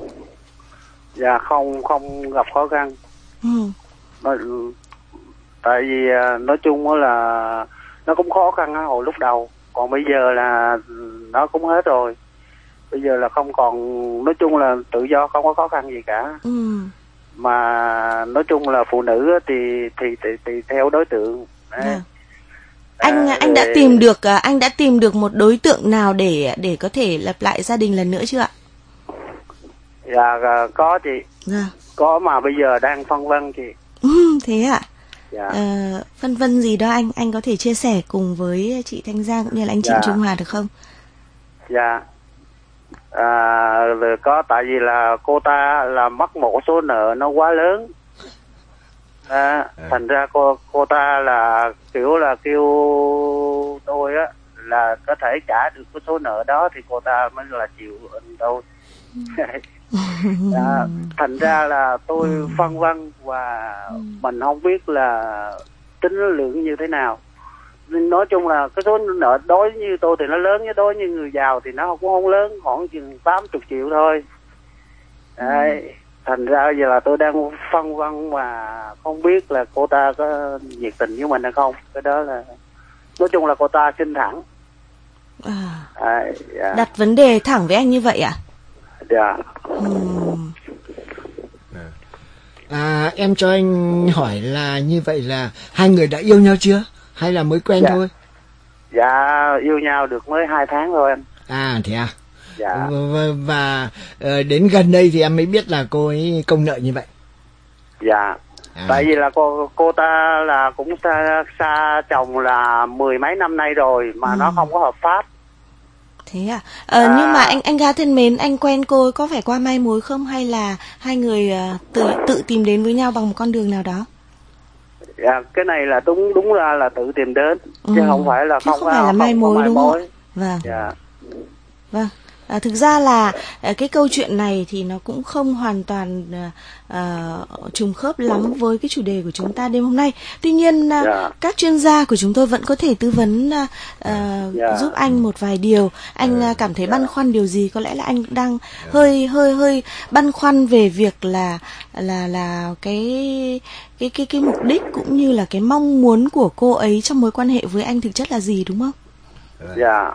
Speaker 7: Dạ không không gặp khó khăn.
Speaker 5: Ừ.
Speaker 7: Nói, tại vì nói chung là nó cũng khó khăn hồi lúc đầu, còn bây giờ là nó cũng hết rồi. bây giờ là không còn, nói chung là tự do, không có khó khăn gì cả.
Speaker 5: Ừ.
Speaker 7: Mà nói chung là phụ nữ thì thì thì, thì theo đối tượng.
Speaker 5: Vâng. Anh
Speaker 7: À,
Speaker 5: anh đã
Speaker 7: rồi-
Speaker 5: tìm được à, anh đã tìm được một đối tượng nào để để có thể lập lại gia đình lần nữa chưa ạ?
Speaker 7: Dạ à, có chị,
Speaker 5: Dạ.
Speaker 7: có mà bây giờ đang phân vân chị.
Speaker 5: Ừ, thế ạ.
Speaker 7: Dạ.
Speaker 5: Ờ, phân vân gì đó anh anh có thể chia sẻ cùng với chị Thanh Giang cũng như là anh Trịnh
Speaker 7: Dạ.
Speaker 5: Trung Hòa được không?
Speaker 7: Dạ. À, rồi có, tại vì là cô ta là mắc một số nợ nó quá lớn. À, thành ra cô cô ta là kiểu là kêu tôi á là có thể trả được cái số nợ đó thì cô ta mới là chịu đâu. À, thành ra là tôi phân vân và mình không biết là tính lượng như thế nào. Nói chung là cái số nợ đối như tôi thì nó lớn, với đối như người giàu thì nó cũng không lớn, khoảng chừng tám mươi triệu thôi. Đấy, thành ra giờ là tôi đang phân vân mà không biết là cô ta có nhiệt tình với mình hay không. Cái đó là nói chung là cô ta xin thẳng.
Speaker 5: À,
Speaker 7: À, dạ.
Speaker 5: đặt vấn đề thẳng với anh như vậy ạ?
Speaker 7: Dạ.
Speaker 5: Ừm.
Speaker 6: À, em cho anh hỏi là như vậy là hai người đã yêu nhau chưa? Hay là mới quen
Speaker 7: Dạ.
Speaker 6: thôi?
Speaker 7: Dạ, yêu nhau được mới hai tháng thôi anh.
Speaker 6: À thế à?
Speaker 7: Dạ.
Speaker 6: Và, và ờ, đến gần đây thì em mới biết là cô ấy công nợ như vậy.
Speaker 7: Dạ.
Speaker 6: À.
Speaker 7: Tại vì là cô cô ta là cũng xa, xa chồng là mười mấy năm nay rồi mà nó không có hợp pháp.
Speaker 5: Thế à? Ờ,
Speaker 7: À.
Speaker 5: Nhưng mà anh anh gái thân mến, anh quen cô ấy có phải qua mai mối không, hay là hai người ờ, tự tự tìm đến với nhau bằng một con đường nào đó?
Speaker 7: Dạ, cái này là đúng đúng ra là tự tìm đến chứ
Speaker 5: Ừ.
Speaker 7: không phải là
Speaker 5: Chứ
Speaker 7: không
Speaker 5: không phải là
Speaker 7: không
Speaker 5: mai
Speaker 7: có
Speaker 5: mối,
Speaker 7: mai
Speaker 5: đúng không
Speaker 7: mối.
Speaker 5: ạ? Vâng.
Speaker 7: Dạ.
Speaker 5: Vâng. À, thực ra là à, cái câu chuyện này thì nó cũng không hoàn toàn à, à, trùng khớp lắm với cái chủ đề của chúng ta đêm hôm nay. Tuy nhiên à,
Speaker 7: Dạ.
Speaker 5: các chuyên gia của chúng tôi vẫn có thể tư vấn à, à,
Speaker 7: Dạ.
Speaker 5: giúp anh một vài điều. Anh à, cảm thấy băn khoăn điều gì? Có lẽ là anh đang hơi hơi hơi băn khoăn về việc là là là cái cái cái cái mục đích cũng như là cái mong muốn của cô ấy trong mối quan hệ với anh thực chất là gì, đúng không?
Speaker 7: Dạ.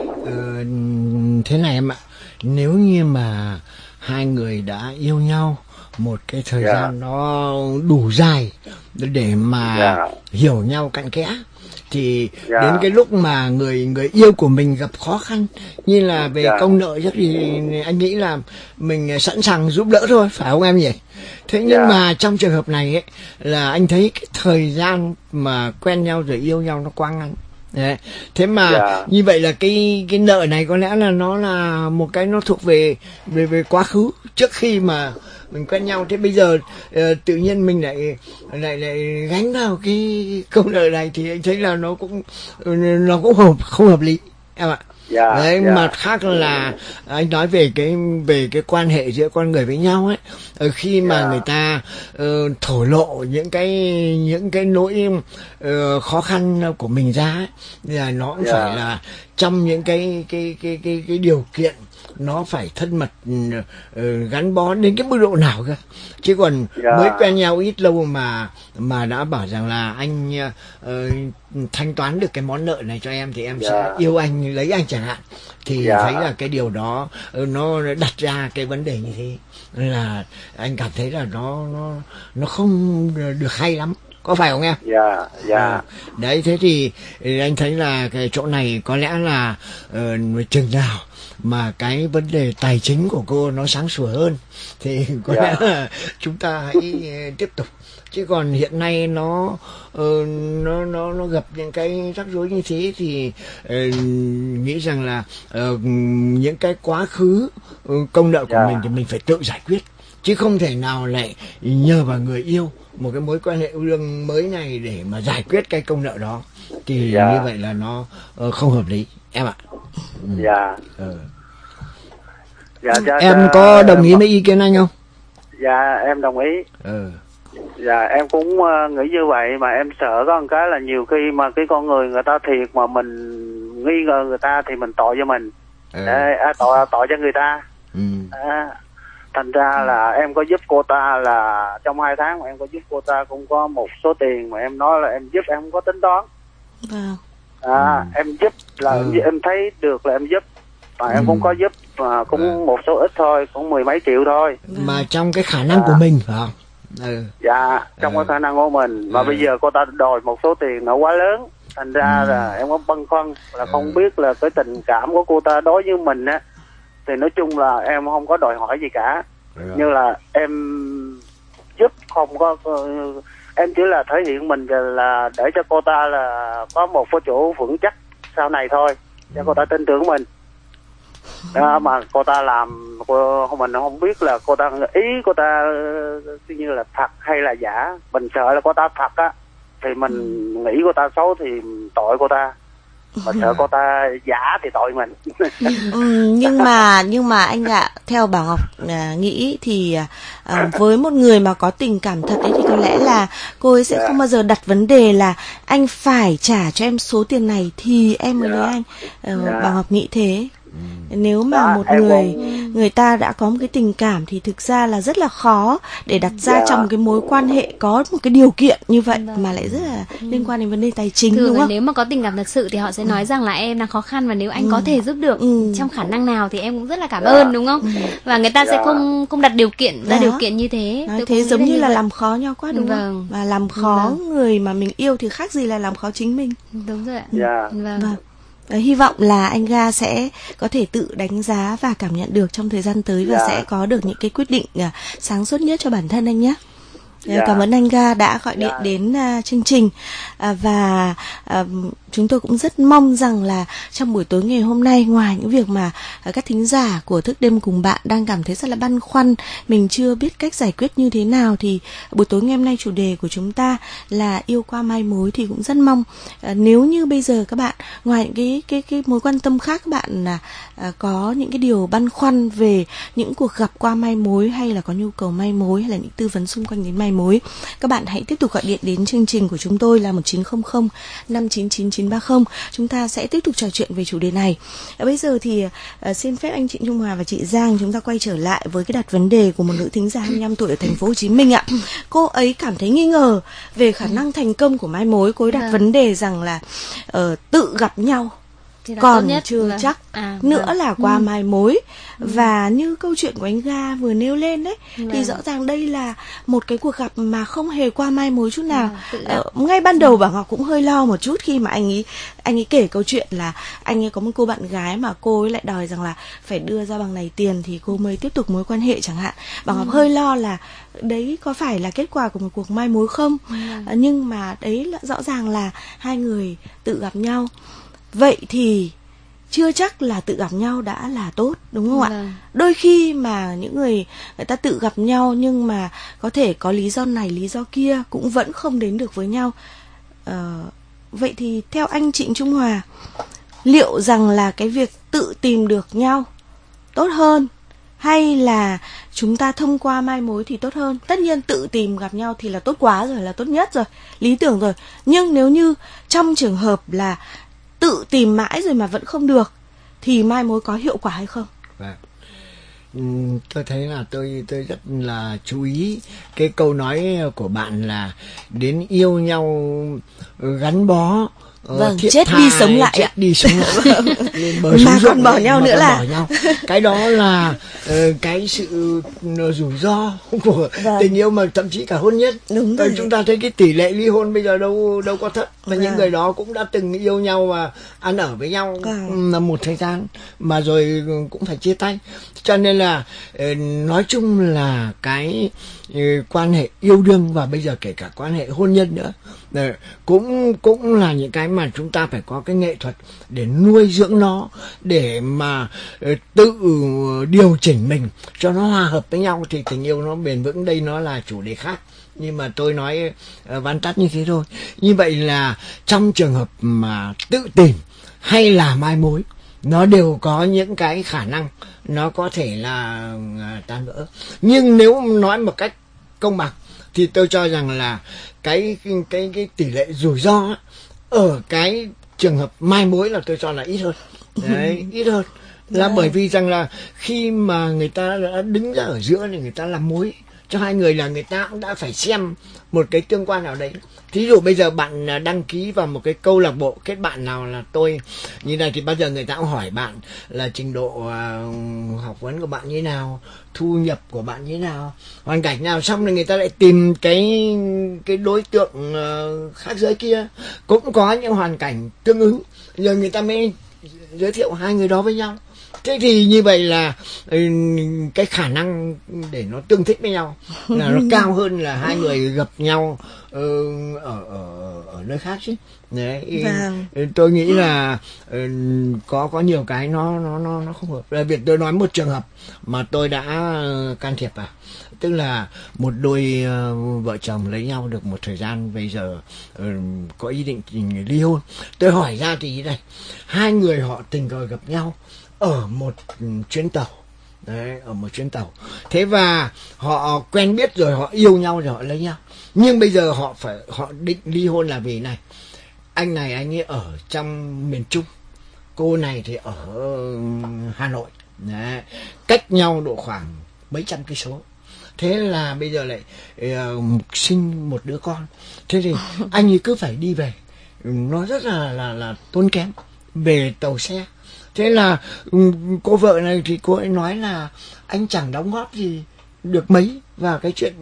Speaker 6: Ờ, thế này em ạ, nếu như mà hai người đã yêu nhau một cái thời
Speaker 7: Dạ.
Speaker 6: gian nó đủ dài để mà
Speaker 7: Dạ.
Speaker 6: hiểu nhau cặn kẽ, thì
Speaker 7: Dạ.
Speaker 6: đến cái lúc mà người người yêu của mình gặp khó khăn như là về
Speaker 7: Dạ.
Speaker 6: công nợ chắc thì anh nghĩ là mình sẵn sàng giúp đỡ thôi, phải không em nhỉ? Thế nhưng
Speaker 7: Dạ.
Speaker 6: mà trong trường hợp này ấy, là anh thấy cái thời gian mà quen nhau rồi yêu nhau nó quá ngắn. Đấy. Thế mà
Speaker 7: Dạ.
Speaker 6: như vậy là cái cái nợ này có lẽ là nó là một cái nó thuộc về về về quá khứ trước khi mà mình quen nhau. Thế bây giờ uh, tự nhiên mình lại lại lại gánh vào cái công nợ này thì anh thấy là nó cũng nó cũng không không hợp lý em ạ.
Speaker 7: Dạ.
Speaker 6: Đấy,
Speaker 7: Dạ.
Speaker 6: mặt khác là anh nói về cái về cái quan hệ giữa con người với nhau ấy, ở khi mà
Speaker 7: Dạ.
Speaker 6: người ta uh, thổ lộ những cái những cái nỗi uh, khó khăn của mình ra ấy, thì là nó cũng
Speaker 7: Dạ.
Speaker 6: phải là trong những cái cái cái cái cái điều kiện nó phải thân mật, uh, gắn bó đến cái mức độ nào cơ, chứ còn
Speaker 7: Dạ.
Speaker 6: mới quen nhau ít lâu mà mà đã bảo rằng là anh uh, thanh toán được cái món nợ này cho em thì em
Speaker 7: Dạ.
Speaker 6: sẽ yêu anh, lấy anh chẳng hạn, thì
Speaker 7: Dạ.
Speaker 6: thấy là cái điều đó nó đặt ra cái vấn đề như thế là anh cảm thấy là nó nó nó không được hay lắm, có phải không em?
Speaker 7: Dạ. Dạ.
Speaker 6: À, đấy, thế thì anh thấy là cái chỗ này có lẽ là uh, chừng nào mà cái vấn đề tài chính của cô nó sáng sủa hơn thì có
Speaker 7: Dạ.
Speaker 6: lẽ là chúng ta hãy uh, tiếp tục, chứ còn hiện nay nó uh, nó nó nó gặp những cái rắc rối như thế thì uh, nghĩ rằng là uh, những cái quá khứ uh, công nợ của
Speaker 7: Dạ.
Speaker 6: mình thì mình phải tự giải quyết, chứ không thể nào lại nhờ vào người yêu một cái mối quan hệ yêu đương mới này để mà giải quyết cái công nợ đó, thì
Speaker 7: Dạ.
Speaker 6: như vậy là nó uh, không hợp lý em ạ. Ừ.
Speaker 7: Dạ.
Speaker 6: Ừ.
Speaker 7: Dạ. Dạ.
Speaker 6: Em
Speaker 7: dạ,
Speaker 6: có đồng ý
Speaker 7: em-
Speaker 6: với ý kiến anh không?
Speaker 7: Dạ, em đồng ý.
Speaker 6: Ừ.
Speaker 7: Dạ, em cũng uh, nghĩ như vậy, mà em sợ có một cái là nhiều khi mà cái con người người ta thiệt mà mình nghi ngờ người ta thì mình tội cho mình.
Speaker 6: Ừ.
Speaker 7: Đấy, à, tội tội cho người ta.
Speaker 6: Ừ.
Speaker 7: À, thành ra là em có giúp cô ta là trong hai tháng mà em có giúp cô ta cũng có một số tiền mà em nói là em giúp, em không có tính toán.
Speaker 5: Vâng.
Speaker 7: À,
Speaker 6: Ừ.
Speaker 7: em giúp là
Speaker 6: Ừ.
Speaker 7: em, em thấy được là em giúp. và em
Speaker 6: Ừ.
Speaker 7: cũng có giúp mà cũng
Speaker 6: Vâng.
Speaker 7: một số ít thôi, cũng mười mấy triệu thôi.
Speaker 6: Mà trong cái khả năng
Speaker 7: Dạ.
Speaker 6: của mình phải không? Ừ.
Speaker 7: Dạ, trong
Speaker 6: Ừ.
Speaker 7: cái khả năng của mình. Mà
Speaker 6: Ừ.
Speaker 7: bây giờ cô ta đòi một số tiền nó quá lớn, thành ra
Speaker 6: Ừ.
Speaker 7: là em có băn khoăn là
Speaker 6: Ừ.
Speaker 7: không biết là cái tình cảm của cô ta đối với mình á, thì nói chung là em không có đòi hỏi gì cả,
Speaker 6: Rồi.
Speaker 7: như là em giúp không có, em chỉ là thể hiện mình là để cho cô ta là có một cái chỗ vững chắc sau này thôi, cho
Speaker 6: Ừ.
Speaker 7: cô ta tin tưởng mình. Đó, mà cô ta làm cô, mình không biết là cô ta ý cô ta tuy như là thật hay là giả. Mình sợ là cô ta thật á thì mình nghĩ cô ta xấu thì tội cô ta, mà sợ cô ta giả thì tội mình.
Speaker 5: Ừ, nhưng mà nhưng mà anh ạ, theo bà Ngọc à, nghĩ thì à, với một người mà có tình cảm thật ấy thì có lẽ là cô ấy sẽ
Speaker 7: Dạ.
Speaker 5: không bao giờ đặt vấn đề là anh phải trả cho em số tiền này thì em mới
Speaker 7: Dạ.
Speaker 5: lấy anh. Ờ,
Speaker 7: Dạ.
Speaker 5: Bà Ngọc nghĩ thế. Nếu mà
Speaker 7: Đó,
Speaker 5: một
Speaker 7: em
Speaker 5: người
Speaker 7: cũng-
Speaker 5: người ta đã có một cái tình cảm thì thực ra là rất là khó để đặt ra
Speaker 7: Dạ.
Speaker 5: trong một cái mối quan hệ có một cái điều kiện như vậy
Speaker 2: Vâng.
Speaker 5: mà lại rất là liên quan đến vấn đề tài chính,
Speaker 2: Thường
Speaker 5: đúng
Speaker 2: là
Speaker 5: không?
Speaker 2: nếu mà có tình cảm thật sự thì họ sẽ nói rằng là em đang khó khăn và nếu anh có thể giúp được
Speaker 5: Ừ.
Speaker 2: trong khả năng nào thì em cũng rất là cảm
Speaker 7: Dạ.
Speaker 2: ơn, đúng không? Và người ta sẽ
Speaker 7: Dạ.
Speaker 2: không không đặt điều kiện ra
Speaker 5: Đó.
Speaker 2: điều kiện như thế.
Speaker 5: Nói
Speaker 2: Tôi
Speaker 5: thế
Speaker 2: cũng nghĩ
Speaker 5: giống như là
Speaker 2: vậy.
Speaker 5: làm khó nhau quá, đúng
Speaker 2: Vâng.
Speaker 5: không? Và làm khó
Speaker 2: Vâng.
Speaker 5: người mà mình yêu thì khác gì là làm khó chính mình.
Speaker 2: Đúng rồi ạ.
Speaker 7: Dạ.
Speaker 2: Vâng.
Speaker 5: Vâng. Và hy vọng là anh Ga sẽ có thể tự đánh giá và cảm nhận được trong thời gian tới và
Speaker 7: Dạ.
Speaker 5: sẽ có được những cái quyết định à, sáng suốt nhất cho bản thân anh nhé.
Speaker 7: Dạ.
Speaker 5: Cảm ơn anh Ga đã gọi điện
Speaker 7: Dạ.
Speaker 5: đến à, chương trình à, và à, chúng tôi cũng rất mong rằng là trong buổi tối ngày hôm nay, ngoài những việc mà à, các thính giả của Thức Đêm Cùng Bạn đang cảm thấy rất là băn khoăn, mình chưa biết cách giải quyết như thế nào, thì buổi tối ngày hôm nay chủ đề của chúng ta là yêu qua mai mối, thì cũng rất mong à, nếu như bây giờ các bạn ngoài những cái cái cái mối quan tâm khác, các bạn à, à, có những cái điều băn khoăn về những cuộc gặp qua mai mối hay là có nhu cầu mai mối hay là những tư vấn xung quanh đến mai mối, các bạn hãy tiếp tục gọi điện đến chương trình của chúng tôi là một chín không không năm chín chín chín ba không. Chúng ta sẽ tiếp tục trò chuyện về chủ đề này. À, bây giờ thì à, xin phép anh Trịnh Trung Hòa và chị Giang chúng ta quay trở lại với cái đặt vấn đề của một nữ thính giả hai mươi lăm tuổi ở thành phố Hồ Chí Minh ạ. Cô ấy cảm thấy nghi ngờ về khả năng thành công của mai mối. Cô ấy đặt
Speaker 2: Vâng.
Speaker 5: vấn đề rằng là uh, tự gặp nhau
Speaker 2: Thì là
Speaker 5: còn
Speaker 2: tốt nhất.
Speaker 5: chưa
Speaker 2: Vâng.
Speaker 5: chắc,
Speaker 2: À,
Speaker 5: nữa
Speaker 2: vâng.
Speaker 5: là qua mai mối. Và như câu chuyện của anh Ga vừa nêu lên đấy, thì
Speaker 2: Vâng.
Speaker 5: rõ ràng đây là một cái cuộc gặp mà không hề qua mai mối chút nào.
Speaker 2: Vâng, tự
Speaker 5: Ờ, ngay ban đầu bà Ngọc cũng hơi lo một chút khi mà anh ấy anh ấy kể câu chuyện là anh ấy có một cô bạn gái mà cô ấy lại đòi rằng là phải đưa ra bằng này tiền thì cô mới tiếp tục mối quan hệ chẳng hạn. Bà Ngọc hơi lo là đấy có phải là kết quả của một cuộc mai mối không? Ờ, nhưng mà đấy là rõ ràng là hai người tự gặp nhau. Vậy thì chưa chắc là tự gặp nhau đã là tốt, đúng không ạ?
Speaker 2: Vâng.
Speaker 5: Đôi khi mà những người người ta tự gặp nhau nhưng mà có thể có lý do này lý do kia cũng vẫn không đến được với nhau. Ờ, vậy thì theo anh Trịnh Trung Hòa, liệu rằng là cái việc tự tìm được nhau tốt hơn hay là chúng ta thông qua mai mối thì tốt hơn? Tất nhiên tự tìm gặp nhau thì là tốt quá rồi, là tốt nhất rồi, lý tưởng rồi. Nhưng nếu như trong trường hợp là tự tìm mãi rồi mà vẫn không được thì mai mối có hiệu quả hay không?
Speaker 6: Vâng. Ừm, tôi thấy là tôi tôi rất là chú ý cái câu nói của bạn là đến yêu nhau gắn bó, ờ,
Speaker 5: Vâng,
Speaker 6: thiết
Speaker 5: chết
Speaker 6: tha,
Speaker 5: đi sống lại
Speaker 6: chết
Speaker 5: ạ.
Speaker 6: đi sống lại lên bờ
Speaker 5: Mà
Speaker 6: xuống
Speaker 5: còn
Speaker 6: ruộng
Speaker 5: bỏ
Speaker 6: đấy,
Speaker 5: nhau
Speaker 6: mà
Speaker 5: nữa
Speaker 6: còn
Speaker 5: là-
Speaker 6: bỏ nhau. Cái đó là ờ, cái sự ờ, rủi ro của
Speaker 5: Vâng.
Speaker 6: tình yêu mà thậm chí cả hôn nhân.
Speaker 5: Đúng
Speaker 6: Ờ,
Speaker 5: rồi.
Speaker 6: chúng ta thấy cái tỷ lệ ly hôn bây giờ đâu đâu có thấp, và những
Speaker 5: Vâng.
Speaker 6: người đó cũng đã từng yêu nhau và ăn ở với nhau
Speaker 5: Vâng.
Speaker 6: là một thời gian mà rồi cũng phải chia tay. Cho nên là ờ, nói chung là cái ờ, quan hệ yêu đương và bây giờ kể cả quan hệ hôn nhân nữa ờ, cũng cũng là những cái mà chúng ta phải có cái nghệ thuật để nuôi dưỡng nó, để mà ờ, tự điều chỉnh mình cho nó hòa hợp với nhau thì tình yêu nó bền vững. Đây nó là chủ đề khác, nhưng mà tôi nói uh, vắn tắt như thế thôi. Như vậy là trong trường hợp mà tự tìm hay là mai mối, nó đều có những cái khả năng nó có thể là uh, tan vỡ. Nhưng nếu nói một cách công bằng thì tôi cho rằng là cái cái cái, cái tỷ lệ rủi ro á, ở cái trường hợp mai mối là tôi cho là ít hơn. Đấy, ít hơn là bởi vì rằng là khi mà người ta đã đứng ra ở giữa thì người ta làm mối, cho hai người là người ta cũng đã phải xem một cái tương quan nào đấy. Thí dụ bây giờ bạn đăng ký vào một cái câu lạc bộ kết bạn nào là tôi như này, thì bao giờ người ta cũng hỏi bạn là trình độ uh, học vấn của bạn như thế nào, thu nhập của bạn như thế nào, hoàn cảnh nào, xong rồi người ta lại tìm cái cái đối tượng uh, khác giới kia cũng có những hoàn cảnh tương ứng, rồi người ta mới giới thiệu hai người đó với nhau. Thế thì như vậy là cái khả năng để nó tương thích với nhau là nó cao hơn là hai người gặp nhau ở ở ở nơi khác chứ. Đấy, vâng. Tôi nghĩ là có có nhiều cái nó nó nó nó không hợp. Đặc biệt tôi nói một trường hợp mà tôi đã can thiệp vào, tức là một đôi vợ chồng lấy nhau được một thời gian, bây giờ có ý định ly hôn. Tôi hỏi ra thì như này, hai người họ tình cờ gặp nhau ở một chuyến tàu. Đấy, ở một chuyến tàu. Thế và họ quen biết rồi, họ yêu nhau rồi họ lấy nhau. Nhưng bây giờ họ phải họ định ly hôn là vì này, anh này anh ấy ở trong miền Trung, cô này thì ở Hà Nội. Đấy, cách nhau độ khoảng mấy trăm cây số. Thế là bây giờ lại uh, sinh một đứa con. Thế thì anh ấy cứ phải đi về, nó rất là là là tốn kém, về tàu xe. Thế là cô vợ này thì cô ấy nói là anh chẳng đóng góp gì được mấy vào cái chuyện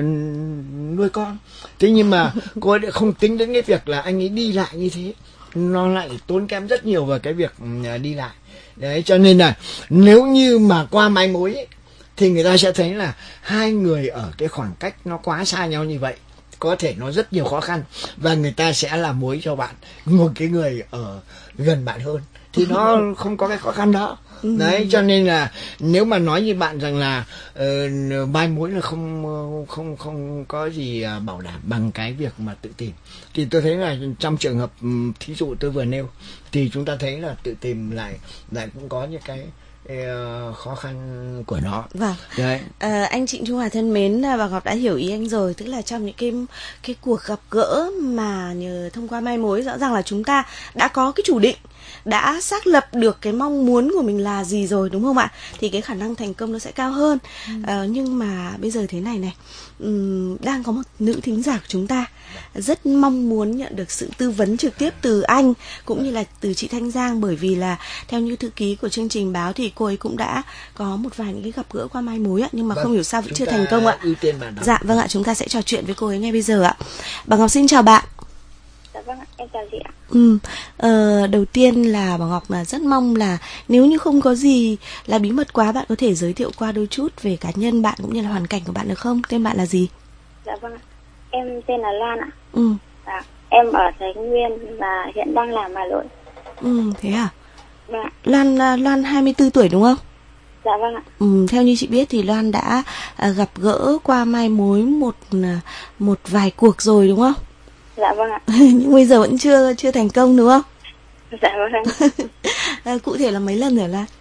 Speaker 6: uh, nuôi con. Thế nhưng mà cô ấy lại không tính đến cái việc là anh ấy đi lại như thế, nó lại tốn kém rất nhiều vào cái việc uh, đi lại. Đấy, cho nên là nếu như mà qua mai mối ấy, thì người ta sẽ thấy là hai người ở cái khoảng cách nó quá xa nhau như vậy, có thể nó rất nhiều khó khăn, và người ta sẽ làm mối cho bạn một cái người ở gần bạn hơn, thì nó không có cái khó khăn đó. Đấy, cho nên là nếu mà nói như bạn rằng là uh, mai mối là không không không có gì uh, bảo đảm bằng cái việc mà tự tìm, thì tôi thấy là trong trường hợp um, thí dụ tôi vừa nêu, thì chúng ta thấy là tự tìm lại lại cũng có những cái uh, khó khăn của nó.
Speaker 5: Vâng.
Speaker 6: Đấy.
Speaker 5: À, anh Trịnh Trung Hòa thân mến, bà Ngọc đã hiểu ý anh rồi, tức là trong những cái cái cuộc gặp gỡ mà nhờ thông qua mai mối, rõ ràng là chúng ta đã có cái chủ định, đã xác lập được cái mong muốn của mình là gì rồi, đúng không ạ? Thì cái khả năng thành công nó sẽ cao hơn. Ừ. À, nhưng mà bây giờ thế này này, um, đang có một nữ thính giả của chúng ta rất mong muốn nhận được sự tư vấn trực tiếp từ anh cũng như là từ chị Thanh Giang, bởi vì là theo như thư ký của chương trình báo thì cô ấy cũng đã có một vài những cái gặp gỡ qua mai mối ạ, nhưng mà vâng, không hiểu sao vẫn chưa thành công ạ. Dạ vâng ạ, chúng ta sẽ trò chuyện với cô ấy ngay bây giờ ạ. Bà Ngọc xin chào bạn.
Speaker 8: Dạ vâng ạ, em chào chị ạ.
Speaker 5: Ừ, ờ, đầu tiên là bà Ngọc là rất mong là nếu như không có gì là bí mật quá, bạn có thể giới thiệu qua đôi chút về cá nhân bạn cũng như là hoàn cảnh của bạn được không? Tên bạn là gì?
Speaker 8: Dạ vâng ạ, em tên là Lan ạ.
Speaker 5: Ừ.
Speaker 8: Dạ, em ở Thái Nguyên và hiện đang làm Hà Nội.
Speaker 5: Ừ, thế à?
Speaker 8: Dạ.
Speaker 5: Lan Lan hai mươi tư tuổi đúng không?
Speaker 8: Dạ vâng ạ.
Speaker 5: Ừ, theo như chị biết thì Loan đã à, gặp gỡ qua mai mối một một vài cuộc rồi đúng không?
Speaker 8: Dạ vâng ạ.
Speaker 5: Nhưng bây giờ vẫn chưa chưa thành công đúng không?
Speaker 8: Dạ vâng.
Speaker 5: À, cụ thể là mấy lần rồi Lan?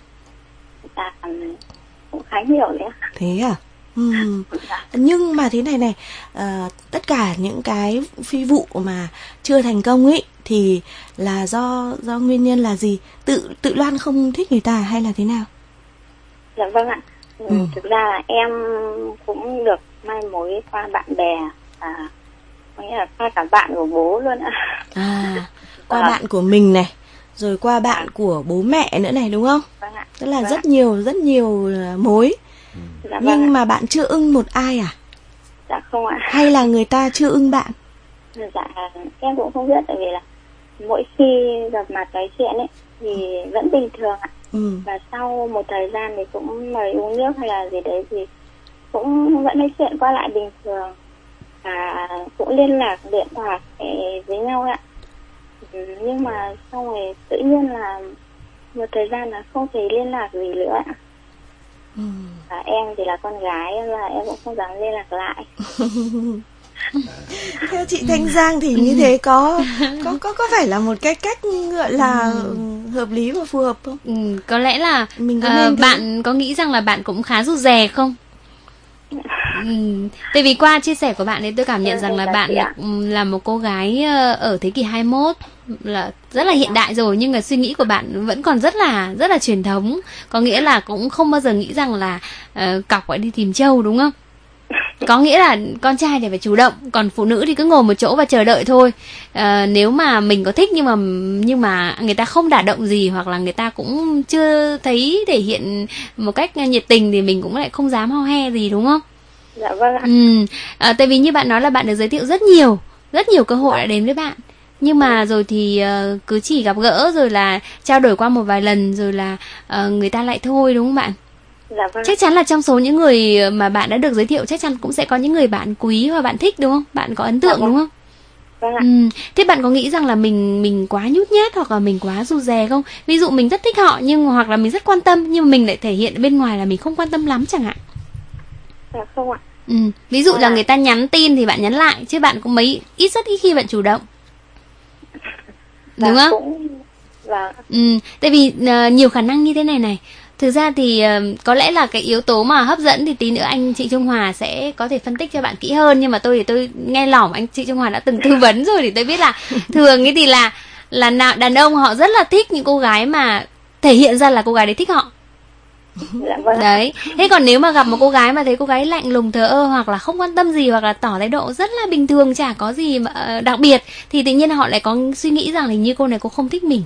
Speaker 8: Dạ cũng khá nhiều đấy ạ.
Speaker 5: Thế à? Ừ. Dạ. Nhưng mà thế này này, à, tất cả những cái phi vụ mà chưa thành công ấy thì là do do nguyên nhân là gì? Tự tự Loan không thích người ta hay là thế nào?
Speaker 8: Dạ vâng ạ. Ừ. Thực ra là em cũng được mai mối qua bạn bè, à, có nghĩa là qua cả bạn của bố luôn ạ.
Speaker 5: À, qua à. bạn của mình này, rồi qua bạn của bố mẹ nữa này đúng không?
Speaker 8: Vâng ạ.
Speaker 5: Tức là
Speaker 8: vâng
Speaker 5: rất
Speaker 8: ạ.
Speaker 5: nhiều rất nhiều mối.
Speaker 8: Dạ
Speaker 5: nhưng
Speaker 8: vâng
Speaker 5: mà
Speaker 8: ạ.
Speaker 5: bạn chưa ưng một ai à?
Speaker 8: Dạ không ạ.
Speaker 5: Hay là người ta chưa ưng bạn?
Speaker 8: Dạ em cũng không biết, tại vì là mỗi khi gặp mặt nói chuyện ấy thì vẫn bình thường ạ. Ừ. Và sau một thời gian thì cũng mời uống nước hay là gì đấy thì cũng vẫn nói chuyện qua lại bình thường, và cũng liên lạc điện thoại với nhau ạ. Ừ, nhưng mà xong rồi tự nhiên là một thời gian là không thấy liên lạc gì nữa ạ. Ừ. Và em thì là con gái và em cũng không dám liên lạc lại.
Speaker 5: Theo chị Thanh Giang thì như thế có có có có phải là một cái cách gọi là ừ. hợp lý và phù hợp không?
Speaker 2: Ừ, có lẽ là
Speaker 5: mình có
Speaker 2: uh, bạn có nghĩ rằng là bạn cũng khá rụt rè không? Ừ, tại vì qua chia sẻ của bạn thì tôi cảm nhận rằng là bạn là, là một cô gái ở thế kỷ hai mươi mốt, là rất là hiện đại rồi, nhưng mà suy nghĩ của bạn vẫn còn rất là rất là truyền thống, có nghĩa là cũng không bao giờ nghĩ rằng là uh, cọc phải đi tìm trâu đúng không? Có nghĩa là con trai thì phải chủ động, còn phụ nữ thì cứ ngồi một chỗ và chờ đợi thôi. À, nếu mà mình có thích nhưng mà nhưng mà người ta không đả động gì, hoặc là người ta cũng chưa thấy thể hiện một cách nhiệt tình thì mình cũng lại không dám ho he gì, đúng không?
Speaker 8: Dạ vâng ạ.
Speaker 2: Ừ. À, tại vì như bạn nói là bạn được giới thiệu rất nhiều, rất nhiều cơ hội đã đến với bạn. Nhưng mà rồi thì uh, cứ chỉ gặp gỡ rồi là trao đổi qua một vài lần rồi là uh, người ta lại thôi, đúng không bạn?
Speaker 8: Dạ vâng.
Speaker 2: Chắc chắn là trong số những người mà bạn đã được giới thiệu chắc chắn cũng sẽ có những người bạn quý hoặc bạn thích, đúng không? Bạn có ấn tượng,
Speaker 8: dạ,
Speaker 2: đúng không?
Speaker 8: Vâng ạ.
Speaker 2: Ừ. Thế bạn có nghĩ rằng là mình mình quá nhút nhát hoặc là mình quá rụt rè không? Ví dụ mình rất thích họ nhưng hoặc là mình rất quan tâm nhưng mà mình lại thể hiện bên ngoài là mình không quan tâm lắm chẳng hạn.
Speaker 8: Dạ không ạ.
Speaker 2: Ừ. Ví dụ
Speaker 8: Vâng
Speaker 2: là
Speaker 8: ạ.
Speaker 2: người ta nhắn tin thì bạn nhắn lại, chứ bạn cũng mấy ít rất ít khi bạn chủ động. Đúng
Speaker 8: Dạ,
Speaker 2: không?
Speaker 8: Cũng... Vâng.
Speaker 2: Ừ. Tại vì uh, nhiều khả năng như thế này này. Thực ra thì uh, có lẽ là cái yếu tố mà hấp dẫn thì tí nữa anh chị Trung Hòa sẽ có thể phân tích cho bạn kỹ hơn. Nhưng mà tôi thì tôi nghe lỏm anh chị Trung Hòa đã từng tư vấn rồi thì tôi biết là thường ấy thì là là nào đàn ông họ rất là thích những cô gái mà thể hiện ra là cô gái đấy thích họ.
Speaker 8: Dạ vâng.
Speaker 2: Đấy. Thế còn nếu mà gặp một cô gái mà thấy cô gái lạnh lùng thờ ơ hoặc là không quan tâm gì hoặc là tỏ thái độ rất là bình thường, chả có gì mà đặc biệt, thì tự nhiên họ lại có suy nghĩ rằng là như cô này cô không thích mình.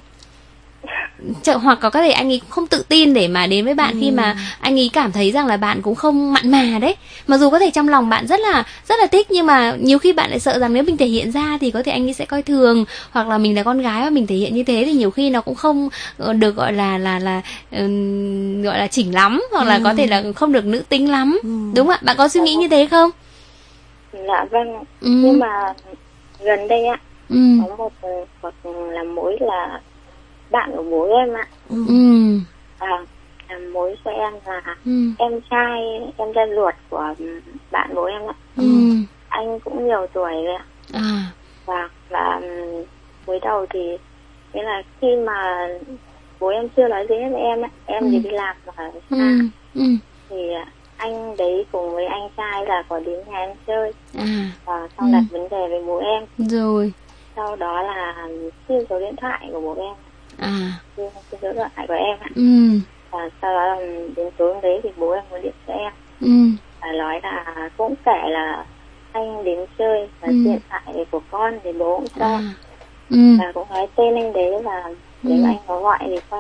Speaker 2: Chợ, hoặc có thể anh ấy không tự tin để mà đến với bạn ừ. khi mà anh ấy cảm thấy rằng là bạn cũng không mặn mà đấy. Mặc dù có thể trong lòng bạn rất là rất là thích, nhưng mà nhiều khi bạn lại sợ rằng nếu mình thể hiện ra thì có thể anh ấy sẽ coi thường, hoặc là mình là con gái và mình thể hiện như thế thì nhiều khi nó cũng không được gọi là là là um, gọi là chỉnh lắm, hoặc là ừ. có thể là không được nữ tính lắm. ừ. Đúng ạ, bạn có suy nghĩ như thế không?
Speaker 8: Dạ vâng.
Speaker 2: ừ.
Speaker 8: Nhưng mà gần đây ạ,
Speaker 2: ừ.
Speaker 8: có một một làm mối là bạn của bố em ạ.
Speaker 2: Ừ.
Speaker 8: À, làm mối cho em là
Speaker 2: ừ.
Speaker 8: em trai em trai ruột của bạn bố em ạ.
Speaker 2: ừ.
Speaker 8: Anh cũng nhiều tuổi rồi ạ.
Speaker 2: À.
Speaker 8: Và và mới đầu thì nghĩa là khi mà bố em chưa nói gì hết với em ấy, em
Speaker 2: ừ.
Speaker 8: thì đi làm ở xa.
Speaker 2: ừ. ừ.
Speaker 8: Thì anh đấy cùng với anh trai là có đến nhà em chơi.
Speaker 2: À.
Speaker 8: Và xong
Speaker 2: ừ.
Speaker 8: đặt vấn đề với bố em.
Speaker 2: Rồi.
Speaker 8: Sau đó là xin số điện thoại của bố em.
Speaker 2: À.
Speaker 8: Xin số điện thoại của em ạ.
Speaker 2: Ừ.
Speaker 8: Và sau đó là đến tối hôm đấy thì bố em có điện cho em.
Speaker 2: Ừ.
Speaker 8: Và nói là cũng kể là anh đến chơi và
Speaker 2: ừ.
Speaker 8: điện thoại của con thì bố cũng cho.
Speaker 2: À. Ừ.
Speaker 8: Và cũng nói tên anh đấy và nếu ừ. anh có gọi thì con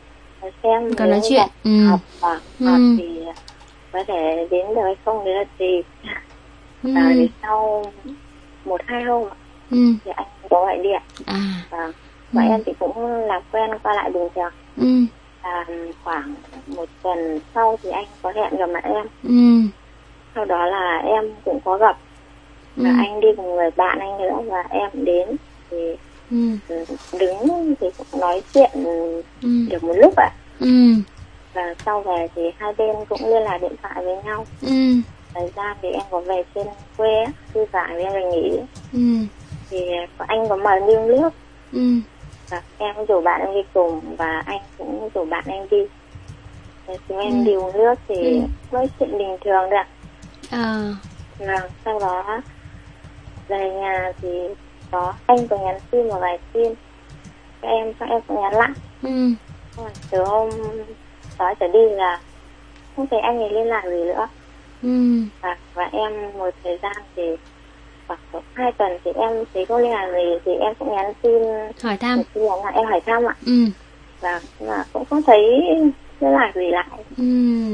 Speaker 8: xem
Speaker 2: còn nói chuyện ừ.
Speaker 8: học và
Speaker 2: ừ.
Speaker 8: học thì có thể đến được hay không đấy là tùy.
Speaker 2: ừ.
Speaker 8: Và thì sau một hai hôm
Speaker 2: ừ.
Speaker 8: thì anh có gọi điện.
Speaker 2: À.
Speaker 8: Và và ừ. em thì cũng làm quen qua lại bình thường.
Speaker 2: ừ.
Speaker 8: Và khoảng một tuần sau thì anh có hẹn gặp mặt em.
Speaker 2: ừ.
Speaker 8: Sau đó là em cũng có gặp. Và ừ. anh đi cùng người bạn anh nữa và em đến thì ừ. đứng thì cũng nói chuyện ừ. được một lúc ạ.
Speaker 2: ừ.
Speaker 8: Và sau về thì hai bên cũng liên lạc điện thoại với nhau.
Speaker 2: ừ.
Speaker 8: Thời gian thì em có về trên quê thư giãn với em về nghỉ.
Speaker 2: ừ.
Speaker 8: Thì anh có mời đi uống nước.
Speaker 2: ừ.
Speaker 8: Và em cũng rủ bạn em đi cùng và anh cũng rủ bạn em đi. Thì chúng em ừ. đi uống nước thì ừ. nói chuyện bình thường đấy ạ.
Speaker 2: À.
Speaker 8: Và sau đó về nhà thì có anh có nhắn tin một vài tin cho em, cho em cũng nhắn lại.
Speaker 2: ừ.
Speaker 8: Từ hôm đó trở đi là không thấy anh ấy liên lạc gì nữa.
Speaker 2: ừ.
Speaker 8: và, và em một thời gian thì khoảng hai tuần thì em thấy không liên lạc gì thì em cũng nhắn tin
Speaker 2: hỏi thăm,
Speaker 8: tin là em hỏi thăm ạ.
Speaker 2: ừ.
Speaker 8: Và mà cũng không thấy liên lạc gì lại.
Speaker 2: ừ.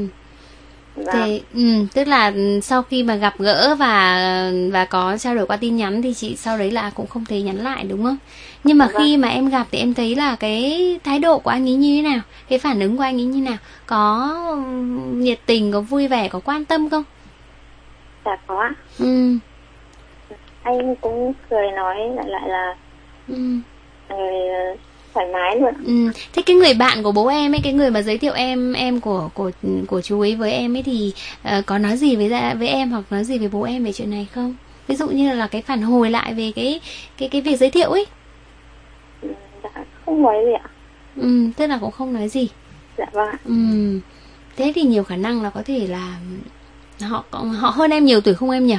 Speaker 2: Thế, ừ, tức là sau khi mà gặp gỡ và và có trao đổi qua tin nhắn thì chị sau đấy là cũng không thấy nhắn lại, đúng không? Nhưng mà vâng. khi mà em gặp thì em thấy là cái thái độ của anh ấy như thế nào? Cái phản ứng của anh ấy như thế nào? Có nhiệt tình, có vui vẻ, có quan tâm không?
Speaker 8: Dạ có ạ.
Speaker 2: Ừ.
Speaker 8: Anh cũng cười nói lại lại là
Speaker 2: ừ.
Speaker 8: người thoải mái luôn.
Speaker 2: Ừ. Thế cái người bạn của bố em ấy, cái người mà giới thiệu em em của của của chú ấy với em ấy thì uh, có nói gì với với em hoặc nói gì với bố em về chuyện này không? Ví dụ như là cái phản hồi lại về cái cái cái việc giới thiệu ấy.
Speaker 8: Ừ, dạ không nói gì ạ.
Speaker 2: Ừ, tức là cũng không nói gì.
Speaker 8: Dạ vâng ạ.
Speaker 2: Ừ. Thế thì nhiều khả năng là có thể là họ họ hơn em nhiều tuổi không em nhỉ?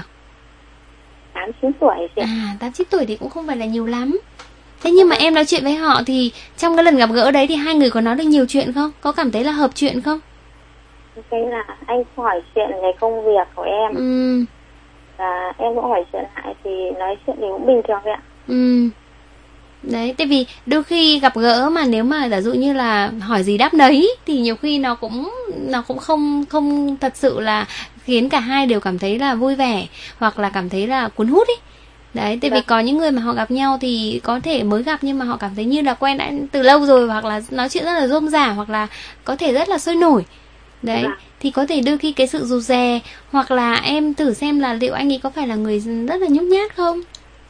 Speaker 8: tám chín tuổi chị.
Speaker 2: À, tám chín tuổi thì cũng không phải là nhiều lắm. Thế nhưng mà em nói chuyện với họ thì trong cái lần gặp gỡ đấy thì hai người có nói được nhiều chuyện không? Có cảm thấy là hợp chuyện không?
Speaker 8: Cái là anh hỏi chuyện về công việc của em.
Speaker 2: Ừ.
Speaker 8: và em cũng hỏi chuyện lại thì nói chuyện thì cũng bình thường vậy ạ.
Speaker 2: Ừ. Đấy, tại vì đôi khi gặp gỡ mà nếu mà giả dụ như là hỏi gì đáp nấy thì nhiều khi nó cũng nó cũng không không thật sự là khiến cả hai đều cảm thấy là vui vẻ hoặc là cảm thấy là cuốn hút ấy. Đấy, tại vì có những người mà họ gặp nhau thì có thể mới gặp nhưng mà họ cảm thấy như là quen đã từ lâu rồi, hoặc là nói chuyện rất là rôm rả, hoặc là có thể rất là sôi nổi. Đấy, thì có thể đôi khi cái sự rụt rè, hoặc là em thử xem là liệu anh ấy có phải là người rất là nhút nhát không?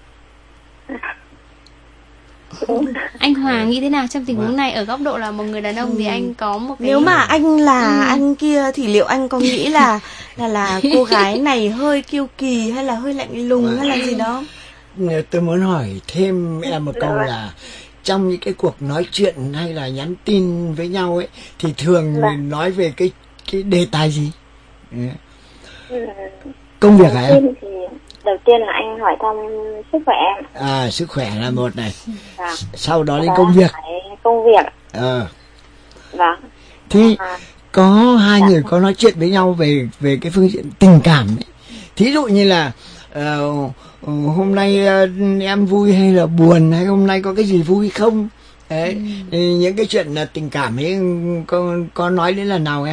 Speaker 2: Anh Hòa nghĩ thế nào trong tình huống này? Ở góc độ là một người đàn ông ừ. thì anh có một cái...
Speaker 5: Nếu mà anh là ừ. anh kia thì liệu anh có nghĩ là là là cô gái này hơi kiêu kỳ hay là hơi lạnh lùng hay là gì đó?
Speaker 6: Tôi muốn hỏi thêm em một câu là trong những cái cuộc nói chuyện hay là nhắn tin với nhau ấy thì thường mình nói về cái cái đề tài gì? Công việc hả em?
Speaker 8: Đầu tiên là anh hỏi thăm sức khỏe em.
Speaker 6: À, sức khỏe là một này.
Speaker 8: Vâng.
Speaker 6: Sau đó đến công việc.
Speaker 8: Công việc.
Speaker 6: Ờ.
Speaker 8: Vâng.
Speaker 6: Thì à. có hai người có nói chuyện với nhau về về cái phương diện tình cảm ấy. Thí dụ như là uh, hôm nay uh, em vui hay là buồn, hay hôm nay có cái gì vui không? Đấy, ừ. những cái chuyện uh, tình cảm ấy có có nói đến lần nào em?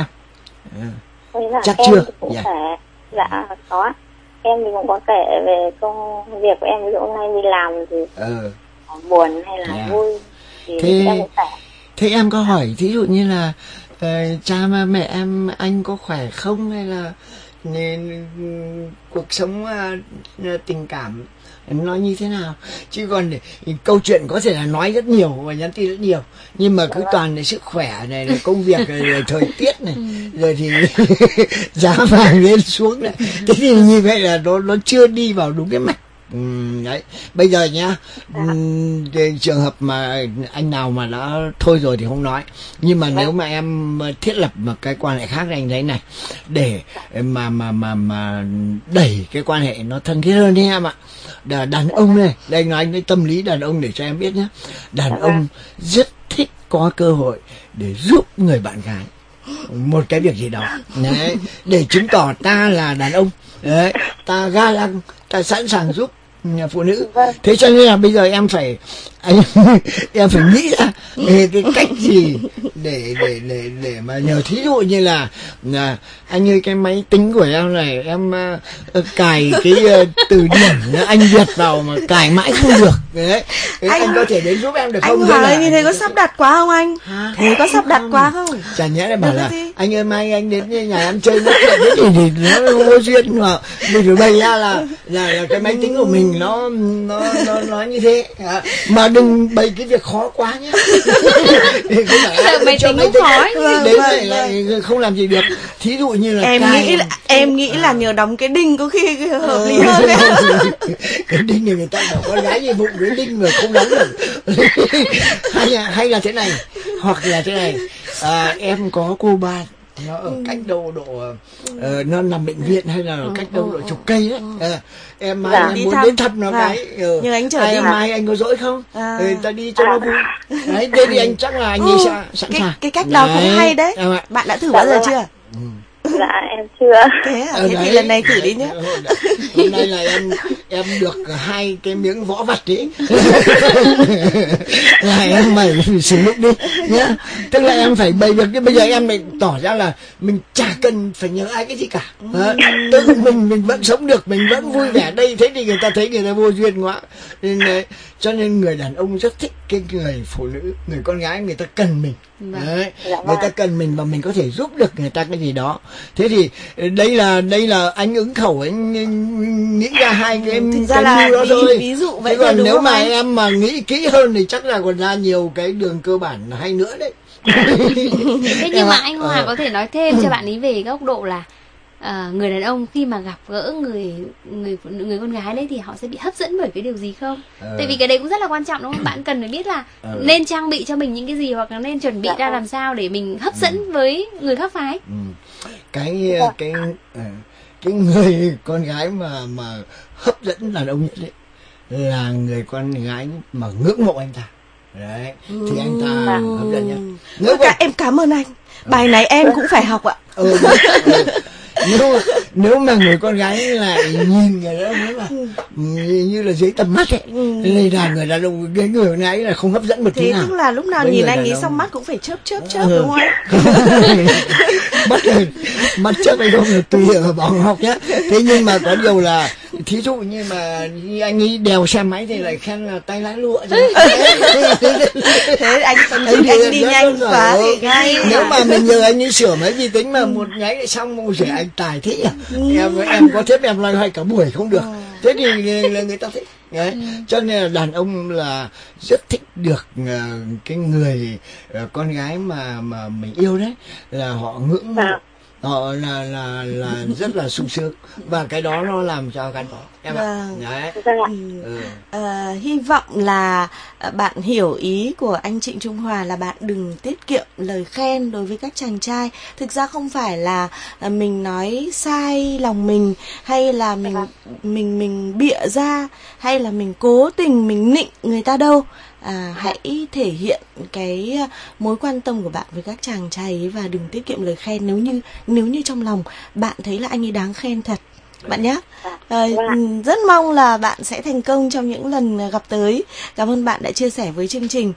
Speaker 8: Ừ.
Speaker 6: Chắc chưa?
Speaker 8: Dạ. Dạ có. Em thì cũng có kể về công việc của em, ví dụ hôm nay đi làm thì ừ. buồn hay là yeah. vui thì
Speaker 6: thế,
Speaker 8: em cũng kể.
Speaker 6: Thế em có hỏi thí dụ như là uh, cha mẹ em anh có khỏe không, hay là nên cuộc sống uh, tình cảm nói như thế nào? Chứ còn để, câu chuyện có thể là nói rất nhiều và nhắn tin rất nhiều, nhưng mà cứ toàn là sức khỏe này, là công việc này, là thời tiết này, rồi thì giá vàng lên xuống này. Thế thì như vậy là nó nó chưa đi vào đúng cái mạch. Ừ, đấy. Bây giờ nhá, ừ, trường hợp mà anh nào mà đã thôi rồi thì không nói, nhưng mà nếu mà em thiết lập một cái quan hệ khác thì anh thấy này, để mà mà mà mà đẩy cái quan hệ nó thân thiết hơn đi em ạ. Đàn ông này, đây nói anh cái tâm lý đàn ông để cho em biết nhé. Đàn ông rất thích có cơ hội để giúp người bạn gái một cái việc gì đó đấy, để chứng tỏ ta là đàn ông đấy, ta ga lăng, ta sẵn sàng giúp phụ nữ. Thế cho nên là bây giờ em phải anh em phải nghĩ ra về cái cách gì để để để để mà nhờ. Thí dụ như là, là anh ơi cái máy tính của em này em uh, cài cái uh, từ điển anh Việt vào mà cài mãi không được đấy. Anh, anh có thể đến giúp em được không?
Speaker 5: Anh Hoàng như thế có sắp đặt quá không anh? Hả? Thế có sắp đặt quá không?
Speaker 6: Chả nhẽ là bảo là anh ơi mai anh đến nhà em chơi nói chuyện cái gì thì nó vô duyên, mà mình phải bày ra là là là cái máy tính của mình nó nó nó nói như thế à, mà đừng bày cái việc khó quá nhé. Không phải
Speaker 2: máy tính cũng khó
Speaker 6: đấy lại lại không làm gì được. Thí dụ như là
Speaker 5: em
Speaker 6: cài...
Speaker 5: nghĩ là, em nghĩ là nhờ đóng cái đinh có khi hợp lý hơn đấy.
Speaker 6: Cái đinh này người ta bảo con gái gì bụng cái đinh mà không đóng được. hay là hay là thế này, hoặc là thế này, à, em có cô bạn nó ở cách đâu độ uh, nó nằm bệnh viện hay là ở cách đâu độ chục cây đấy, à, em mai dạ, em muốn thăm. Đến thăm nó à, cái ừ.
Speaker 5: Nhưng anh chở
Speaker 6: ai,
Speaker 5: đi
Speaker 6: mai anh có dỗi không à. Ừ, ta đi cho nó vui đấy. Thế thì anh chắc là anh ấy sẽ sẵn
Speaker 5: cái,
Speaker 6: sàng.
Speaker 5: Cái cách đó cũng hay đấy. À, bạn đã thử bao giờ chưa?
Speaker 8: Ừ. Dạ em chưa.
Speaker 5: Thế à? Thế thì lần này thử đi nhé.
Speaker 6: Hôm nay là em em được hai cái miếng võ vật đấy. Là em mày sử dụng đi nhá. Tức là em phải bày được, bây giờ em lại tỏ ra là mình chả cần phải nhớ ai cái gì cả. À, tức mình mình vẫn sống được, mình vẫn vui vẻ đây, thế thì người ta thấy người ta vô duyên quá. Nên cho nên người đàn ông rất thích cái người phụ nữ, người con gái người ta cần mình. Đấy, người ta cần mình và mình có thể giúp được người ta cái gì đó. Thế thì đây là đây là anh ứng khẩu, anh nghĩ ra hai cái em cái
Speaker 5: là
Speaker 6: đó
Speaker 5: ví,
Speaker 6: thôi.
Speaker 5: Ví dụ vậy.
Speaker 6: Thế còn nếu mà
Speaker 5: anh?
Speaker 6: em mà nghĩ kỹ hơn thì chắc là còn ra nhiều cái đường cơ bản hay nữa đấy.
Speaker 2: Thế nhưng mà anh Hòa có thể nói thêm cho bạn ấy về góc độ là à, người đàn ông khi mà gặp gỡ người người người con gái đấy thì họ sẽ bị hấp dẫn bởi cái điều gì không? À. Tại vì cái đấy cũng rất là quan trọng đúng không? Bạn cần phải biết là à. nên trang bị cho mình những cái gì, hoặc là nên chuẩn bị ra làm sao để mình hấp dẫn ừ. với người khác phái.
Speaker 6: Ừ. Cái cái cái người con gái mà mà hấp dẫn đàn ông nhất đấy là người con gái mà ngưỡng mộ anh ta. Đấy, ừ. Thì anh ta hấp dẫn nhất.
Speaker 5: Nếu cả, em cảm ơn anh. Bài này em cũng phải học ạ.
Speaker 6: Ừ, ừ. nếu nếu mà người con gái lại nhìn người đó nói là như là dưới tầm mắt ấy, nên là người đàn ông cái người con gái là không hấp dẫn một tí nào.
Speaker 5: Thế tức là lúc nào
Speaker 6: với
Speaker 5: nhìn anh ấy
Speaker 6: ông...
Speaker 5: xong mắt cũng phải chớp chớp chớp
Speaker 6: ừ.
Speaker 5: đúng không?
Speaker 6: mắt mắt chớp hay không là tùy ở Bảo Ngọc nhé. Thế nhưng mà có điều là thí dụ như mà như anh ấy đèo xe máy thì lại khen là tay lái lụa.
Speaker 5: Thế anh anh, anh, anh đi nhanh quá thì ngay.
Speaker 6: Nếu mà mình nhờ anh ấy sửa mấy vi tính mà ừ. một nháy lại xong một rẻ anh tài thế à? ừ. em em có thép em loay hoay cả buổi không được. ừ. Thế thì là người ta thích. Đấy. Ừ. Cho nên là đàn ông là rất thích được uh, cái người uh, con gái mà mà mình yêu đấy, là họ ngưỡng mộ, họ là là là rất là sung sướng, và cái đó nó làm cho gắn bó em ạ. Đấy.
Speaker 5: Ừ. Ừ. À, hy vọng là bạn hiểu ý của anh Trịnh Trung Hòa là bạn đừng tiết kiệm lời khen đối với các chàng trai. Thực ra không phải là mình nói sai lòng mình, hay là mình mình mình bịa ra, hay là mình cố tình mình nịnh người ta đâu. À, hãy thể hiện cái mối quan tâm của bạn với các chàng trai ấy và đừng tiết kiệm lời khen nếu như nếu như trong lòng bạn thấy là anh ấy đáng khen thật, bạn nhé. À, rất mong là bạn sẽ thành công trong những lần gặp tới. Cảm ơn bạn đã chia sẻ với chương trình.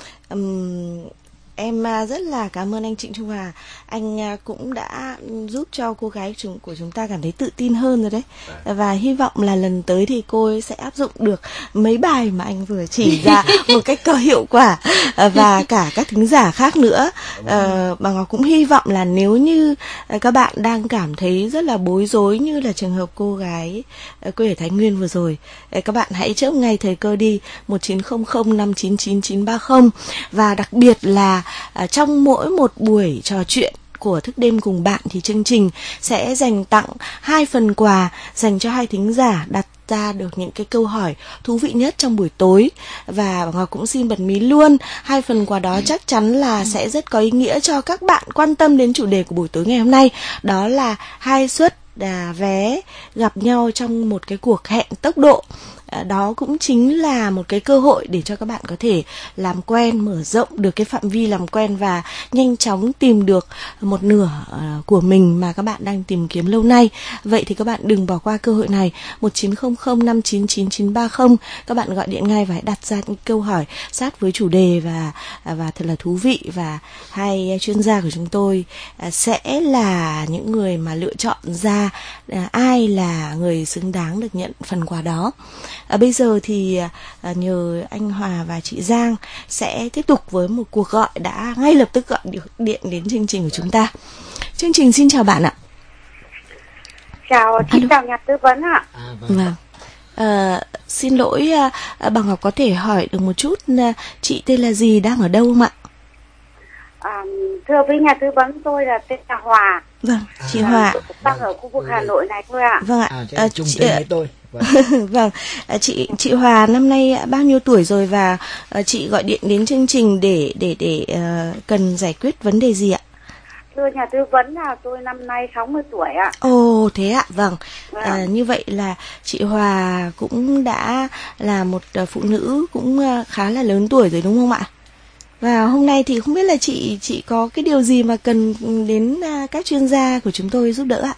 Speaker 5: Um, Em rất là cảm ơn anh Trịnh Trung Hòa. Anh cũng đã giúp cho cô gái của chúng ta cảm thấy tự tin hơn rồi đấy. Và hy vọng là lần tới thì cô ấy sẽ áp dụng được mấy bài mà anh vừa chỉ ra một cách có hiệu quả. Và cả các thính giả khác nữa. à, Bà Ngọc cũng hy vọng là nếu như các bạn đang cảm thấy rất là bối rối như là trường hợp cô gái quê ở Thái Nguyên vừa rồi, các bạn hãy chớp ngay thời cơ đi một chín không không năm chín chín chín ba không. Và đặc biệt là À, trong mỗi một buổi trò chuyện của Thức Đêm Cùng Bạn thì chương trình sẽ dành tặng hai phần quà dành cho hai thính giả đặt ra được những cái câu hỏi thú vị nhất trong buổi tối. Và Ngọc cũng xin bật mí luôn, hai phần quà đó chắc chắn là sẽ rất có ý nghĩa cho các bạn quan tâm đến chủ đề của buổi tối ngày hôm nay. Đó là hai suất à, vé gặp nhau trong một cái cuộc hẹn tốc độ. Đó cũng chính là một cái cơ hội để cho các bạn có thể làm quen, mở rộng được cái phạm vi làm quen và nhanh chóng tìm được một nửa của mình mà các bạn đang tìm kiếm lâu nay. Vậy thì các bạn đừng bỏ qua cơ hội này. Một chín không không năm chín chín chín ba không. Các bạn gọi điện ngay và hãy đặt ra những câu hỏi sát với chủ đề và và thật là thú vị. Và hai chuyên gia của chúng tôi sẽ là những người mà lựa chọn ra ai là người xứng đáng được nhận phần quà đó. À, bây giờ thì à, nhờ anh Hòa và chị Giang sẽ tiếp tục với một cuộc gọi đã ngay lập tức gọi được điện đến chương trình của chúng ta. Chương trình xin chào bạn ạ.
Speaker 9: Chào, xin chào nhà tư vấn ạ.
Speaker 5: À, vâng. Vâng. À, xin lỗi, à, bà Ngọc có thể hỏi được một chút à, chị tên là gì, đang ở đâu không ạ?
Speaker 9: À, thưa với nhà tư vấn, tôi là tên là Hòa.
Speaker 5: Vâng, chị à, Hòa
Speaker 9: đang ở khu vực Hà Nội này thôi ạ.
Speaker 5: Vâng ạ.
Speaker 6: À, à, chung chị, với tôi.
Speaker 5: Vâng, vâng. À, chị chị Hòa năm nay bao nhiêu tuổi rồi và à, chị gọi điện đến chương trình để để để uh, cần giải quyết vấn đề gì ạ?
Speaker 9: Thưa nhà tư vấn là tôi năm nay sáu mươi tuổi ạ.
Speaker 5: Ồ, thế ạ, vâng.
Speaker 9: Vâng.
Speaker 5: À, như vậy là chị Hòa cũng đã là một phụ nữ cũng khá là lớn tuổi rồi đúng không ạ? Và hôm nay thì không biết là chị chị có cái điều gì mà cần đến các chuyên gia của chúng tôi giúp đỡ ạ?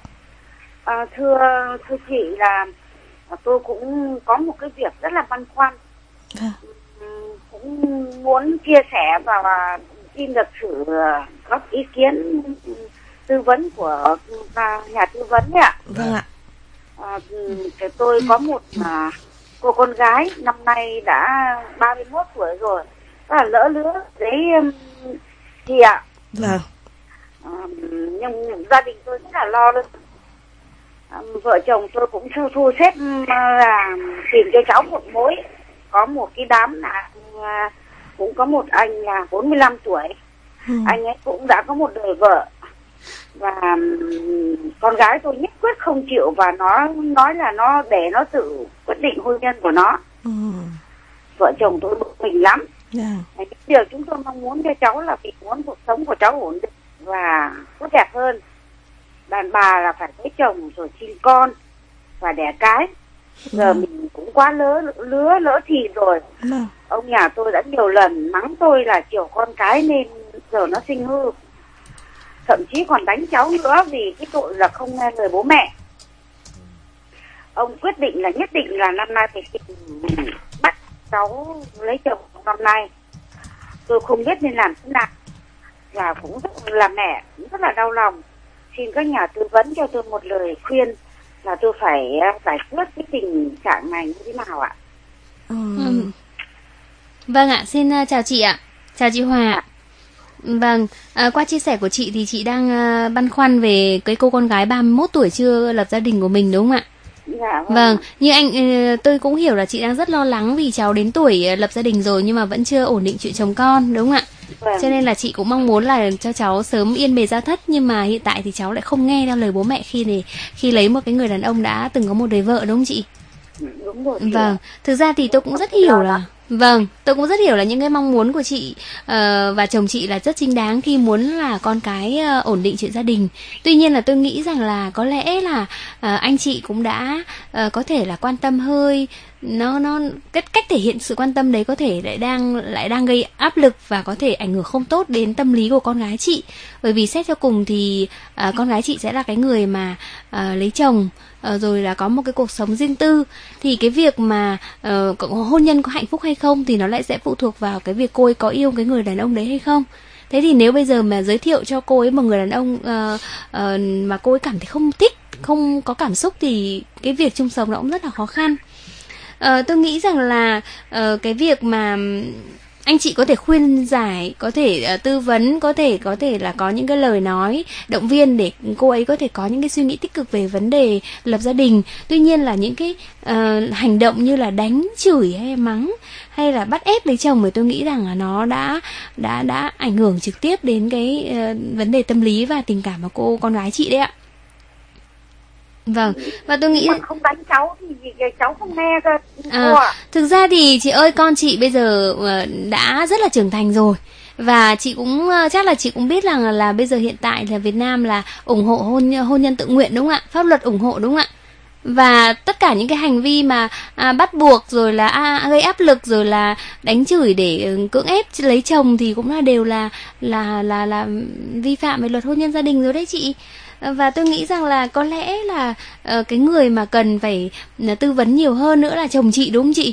Speaker 9: À, thưa thưa chị là tôi cũng có một cái việc rất là băn khoăn. À. Cũng muốn chia sẻ và xin được sự góp ý kiến tư vấn của nhà tư vấn đấy ạ.
Speaker 5: Vâng ạ.
Speaker 9: À, tôi có một à, cô con gái năm nay đã ba mươi mốt tuổi rồi, rất là lỡ lứa đấy chị ạ.
Speaker 5: Vâng.
Speaker 9: À, nhưng gia đình tôi rất là lo lắng. À, vợ chồng tôi cũng thu, thu xếp là tìm cho cháu một mối. Có một cái đám là à, cũng có một anh là bốn mươi lăm tuổi. Ừ. Anh ấy cũng đã có một đời vợ. Và um, con gái tôi nhất quyết không chịu và nó nói là nó để nó tự quyết định hôn nhân của nó. Ừ. Vợ chồng tôi bực mình lắm. Yeah. Cái điều chúng tôi mong muốn cho cháu là vì muốn cuộc sống của cháu ổn định và tốt đẹp hơn. Đàn bà là phải lấy chồng rồi sinh con và đẻ cái. Giờ yeah. mình cũng quá lứa lứa lỡ thì rồi. Yeah. Ông nhà tôi đã nhiều lần mắng tôi là chiều con cái nên giờ nó sinh hư. thậm chí còn đánh cháu nữa vì cái tội là không nghe lời bố mẹ. Ông quyết định là nhất định là năm nay phải bắt cháu lấy chồng năm nay. Tôi không biết nên làm thế nào, và cũng rất là mẹ cũng rất là đau lòng. Xin các nhà tư vấn cho tôi một lời khuyên là tôi phải giải quyết cái tình trạng này như thế nào ạ?
Speaker 2: Ừ. Ừ. Vâng ạ, xin uh, chào chị ạ. Chào chị Hòa ạ. Vâng, à, qua chia sẻ của chị thì chị đang uh, băn khoăn về cái cô con gái ba mươi mốt tuổi chưa lập gia đình của mình đúng không ạ?
Speaker 9: Dạ, vâng.
Speaker 2: Vâng, như anh uh, tôi cũng hiểu là chị đang rất lo lắng vì cháu đến tuổi uh, lập gia đình rồi nhưng mà vẫn chưa ổn định chuyện chồng con đúng không ạ? Vâng. Cho nên là chị cũng mong muốn là cho cháu sớm yên bề gia thất, nhưng mà hiện tại thì cháu lại không nghe theo lời bố mẹ khi này khi lấy một cái người đàn ông đã từng có một đời vợ đúng không chị?
Speaker 9: Đúng rồi.
Speaker 2: Vâng, thực ra thì tôi cũng rất hiểu là Vâng, tôi cũng rất hiểu là những cái mong muốn của chị uh, và chồng chị là rất chính đáng khi muốn là con cái uh, ổn định chuyện gia đình. Tuy nhiên là tôi nghĩ rằng là có lẽ là uh, anh chị cũng đã uh, có thể là quan tâm hơi nó nó cách cách thể hiện sự quan tâm đấy có thể lại đang lại đang gây áp lực và có thể ảnh hưởng không tốt đến tâm lý của con gái chị. Bởi vì xét cho cùng thì uh, con gái chị sẽ là cái người mà uh, lấy chồng uh, rồi là có một cái cuộc sống riêng tư, thì cái việc mà uh, hôn nhân có hạnh phúc hay không thì nó lại sẽ phụ thuộc vào cái việc cô ấy có yêu cái người đàn ông đấy hay không. Thế thì nếu bây giờ mà giới thiệu cho cô ấy một người đàn ông uh, uh, mà cô ấy cảm thấy không thích, không có cảm xúc thì cái việc chung sống nó cũng rất là khó khăn. Uh, tôi nghĩ rằng là uh, cái việc mà anh chị có thể khuyên giải, có thể uh, tư vấn, có thể có thể là có những cái lời nói động viên để cô ấy có thể có những cái suy nghĩ tích cực về vấn đề lập gia đình. Tuy nhiên là những cái uh, hành động như là đánh, chửi hay mắng hay là bắt ép lấy chồng thì tôi nghĩ rằng là nó đã đã đã ảnh hưởng trực tiếp đến cái uh, vấn đề tâm lý và tình cảm của cô con gái chị đấy ạ. Vâng, và tôi nghĩ
Speaker 9: mà không đánh cháu thì cháu không nghe cơ.
Speaker 2: À, thực ra thì chị ơi, con chị bây giờ đã rất là trưởng thành rồi. Và chị cũng chắc là chị cũng biết rằng là, là bây giờ hiện tại là Việt Nam là ủng hộ hôn hôn nhân tự nguyện đúng không ạ? Pháp luật ủng hộ đúng không ạ? Và tất cả những cái hành vi mà à, bắt buộc rồi là à, gây áp lực rồi là đánh chửi để cưỡng ép lấy chồng thì cũng là đều là là là là vi phạm về luật hôn nhân gia đình rồi đấy chị. Và tôi nghĩ rằng là có lẽ là uh, cái người mà cần phải uh, tư vấn nhiều hơn nữa là chồng chị đúng không chị?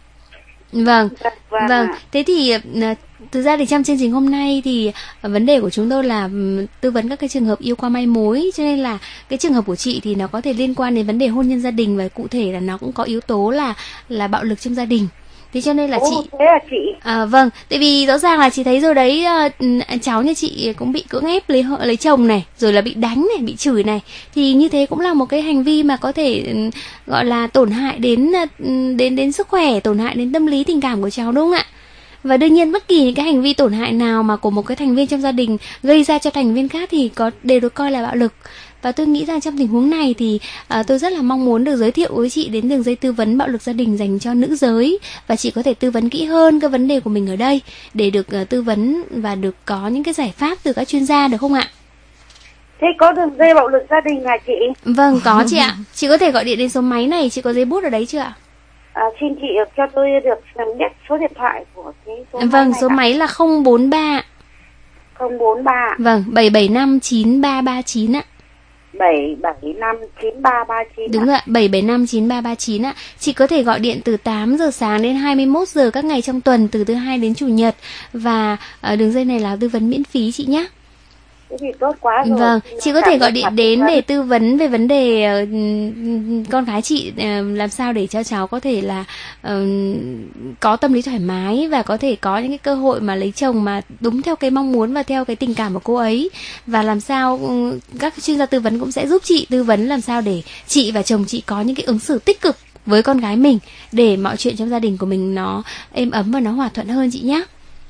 Speaker 2: Vâng, vâng. vâng. Thế thì uh, thực ra thì trong chương trình hôm nay thì uh, vấn đề của chúng tôi là um, tư vấn các cái trường hợp yêu qua mai mối, cho nên là cái trường hợp của chị thì nó có thể liên quan đến vấn đề hôn nhân gia đình và cụ thể là nó cũng có yếu tố là là bạo lực trong gia đình. Thế cho nên là
Speaker 9: Ồ,
Speaker 2: chị
Speaker 9: thế là chị
Speaker 2: à, vâng, tại vì rõ ràng là chị thấy rồi đấy, uh, cháu như chị cũng bị cưỡng ép lấy lấy chồng này, rồi là bị đánh này, bị chửi này, thì như thế cũng là một cái hành vi mà có thể um, gọi là tổn hại đến uh, đến đến sức khỏe, tổn hại đến tâm lý tình cảm của cháu đúng không ạ? Và đương nhiên bất kỳ những cái hành vi tổn hại nào mà của một cái thành viên trong gia đình gây ra cho thành viên khác thì có đều được coi là bạo lực. Và tôi nghĩ rằng trong tình huống này thì uh, tôi rất là mong muốn được giới thiệu với chị đến đường dây tư vấn bạo lực gia đình dành cho nữ giới, và chị có thể tư vấn kỹ hơn cái vấn đề của mình ở đây để được uh, tư vấn và được có những cái giải pháp từ các chuyên gia được không ạ?
Speaker 9: Thế có đường dây bạo lực gia đình hả chị?
Speaker 2: Vâng, có chị ạ. Chị có thể gọi điện đến số máy này, chị có giấy bút ở đấy chưa ạ?
Speaker 9: À, xin chị cho tôi được biết số điện thoại của cái số
Speaker 2: vâng,
Speaker 9: máy này.
Speaker 2: Số ạ. Máy là không bốn ba.
Speaker 9: không bốn ba.
Speaker 2: Vâng, bảy bảy năm chín ba ba chín ạ.
Speaker 9: bảy bảy năm chín ba ba chín.
Speaker 2: Đúng rồi ạ, bảy bảy năm chín ba ba chín ạ. Chị có thể gọi điện từ tám giờ sáng đến hai mươi mốt giờ các ngày trong tuần, từ thứ hai đến chủ nhật, và ở đường dây này là tư vấn miễn phí chị nhé.
Speaker 9: Thế thì tốt quá rồi.
Speaker 2: Vâng, chị có thể gọi điện đến để tư vấn về vấn đề uh, con gái chị uh, làm sao để cho cháu có thể là uh, có tâm lý thoải mái và có thể có những cái cơ hội mà lấy chồng mà đúng theo cái mong muốn và theo cái tình cảm của cô ấy, và làm sao uh, các chuyên gia tư vấn cũng sẽ giúp chị tư vấn làm sao để chị và chồng chị có những cái ứng xử tích cực với con gái mình để mọi chuyện trong gia đình của mình nó êm ấm và nó hòa thuận hơn chị nhé.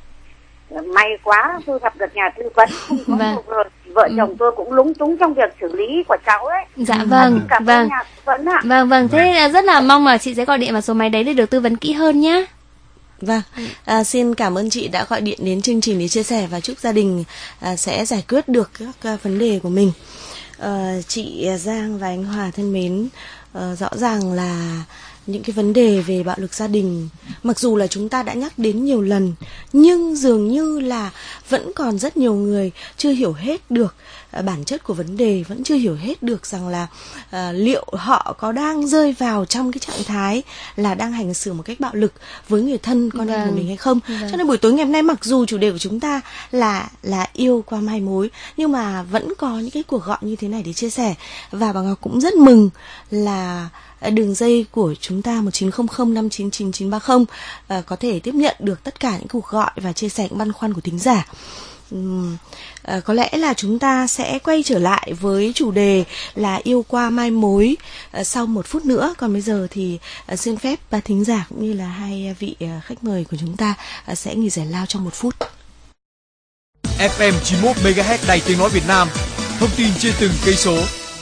Speaker 9: May quá tôi gặp được nhà tư vấn, không có vâng. một rồi vợ chồng tôi cũng lúng túng trong việc xử lý của cháu ấy.
Speaker 2: Dạ vâng,
Speaker 9: cảm
Speaker 2: vâng.
Speaker 9: ơn nhà tư vấn ạ.
Speaker 2: Vâng vâng, thế là rất là mong là chị sẽ gọi điện vào số máy đấy để được tư vấn kỹ hơn nhé.
Speaker 5: Vâng, à, xin cảm ơn chị đã gọi điện đến chương trình để chia sẻ, và chúc gia đình à, sẽ giải quyết được các à, vấn đề của mình. À, chị Giang và anh Hòa thân mến, à, rõ ràng là những cái vấn đề về bạo lực gia đình mặc dù là chúng ta đã nhắc đến nhiều lần, nhưng dường như là vẫn còn rất nhiều người chưa hiểu hết được uh, bản chất của vấn đề, vẫn chưa hiểu hết được rằng là uh, liệu họ có đang rơi vào trong cái trạng thái là đang hành xử một cách bạo lực với người thân con em của mình hay không. Vâng. Cho nên buổi tối ngày hôm nay, mặc dù chủ đề của chúng ta là là yêu qua mai mối, nhưng mà vẫn có những cái cuộc gọi như thế này để chia sẻ. Và bà Ngọc cũng rất mừng là đường dây của chúng ta một chín không không năm chín chín chín ba không uh, có thể tiếp nhận được tất cả những cuộc gọi và chia sẻ những băn khoăn của thính giả. Um, uh, có lẽ là chúng ta sẽ quay trở lại với chủ đề là yêu qua mai mối uh, sau một phút nữa. Còn bây giờ thì uh, xin phép bà thính giả cũng như là hai vị uh, khách mời của chúng ta uh, sẽ nghỉ giải lao trong một phút.
Speaker 10: ép em chín mươi mốt mê ga héc Đài Tiếng Nói Việt Nam, thông tin trên từng cây số.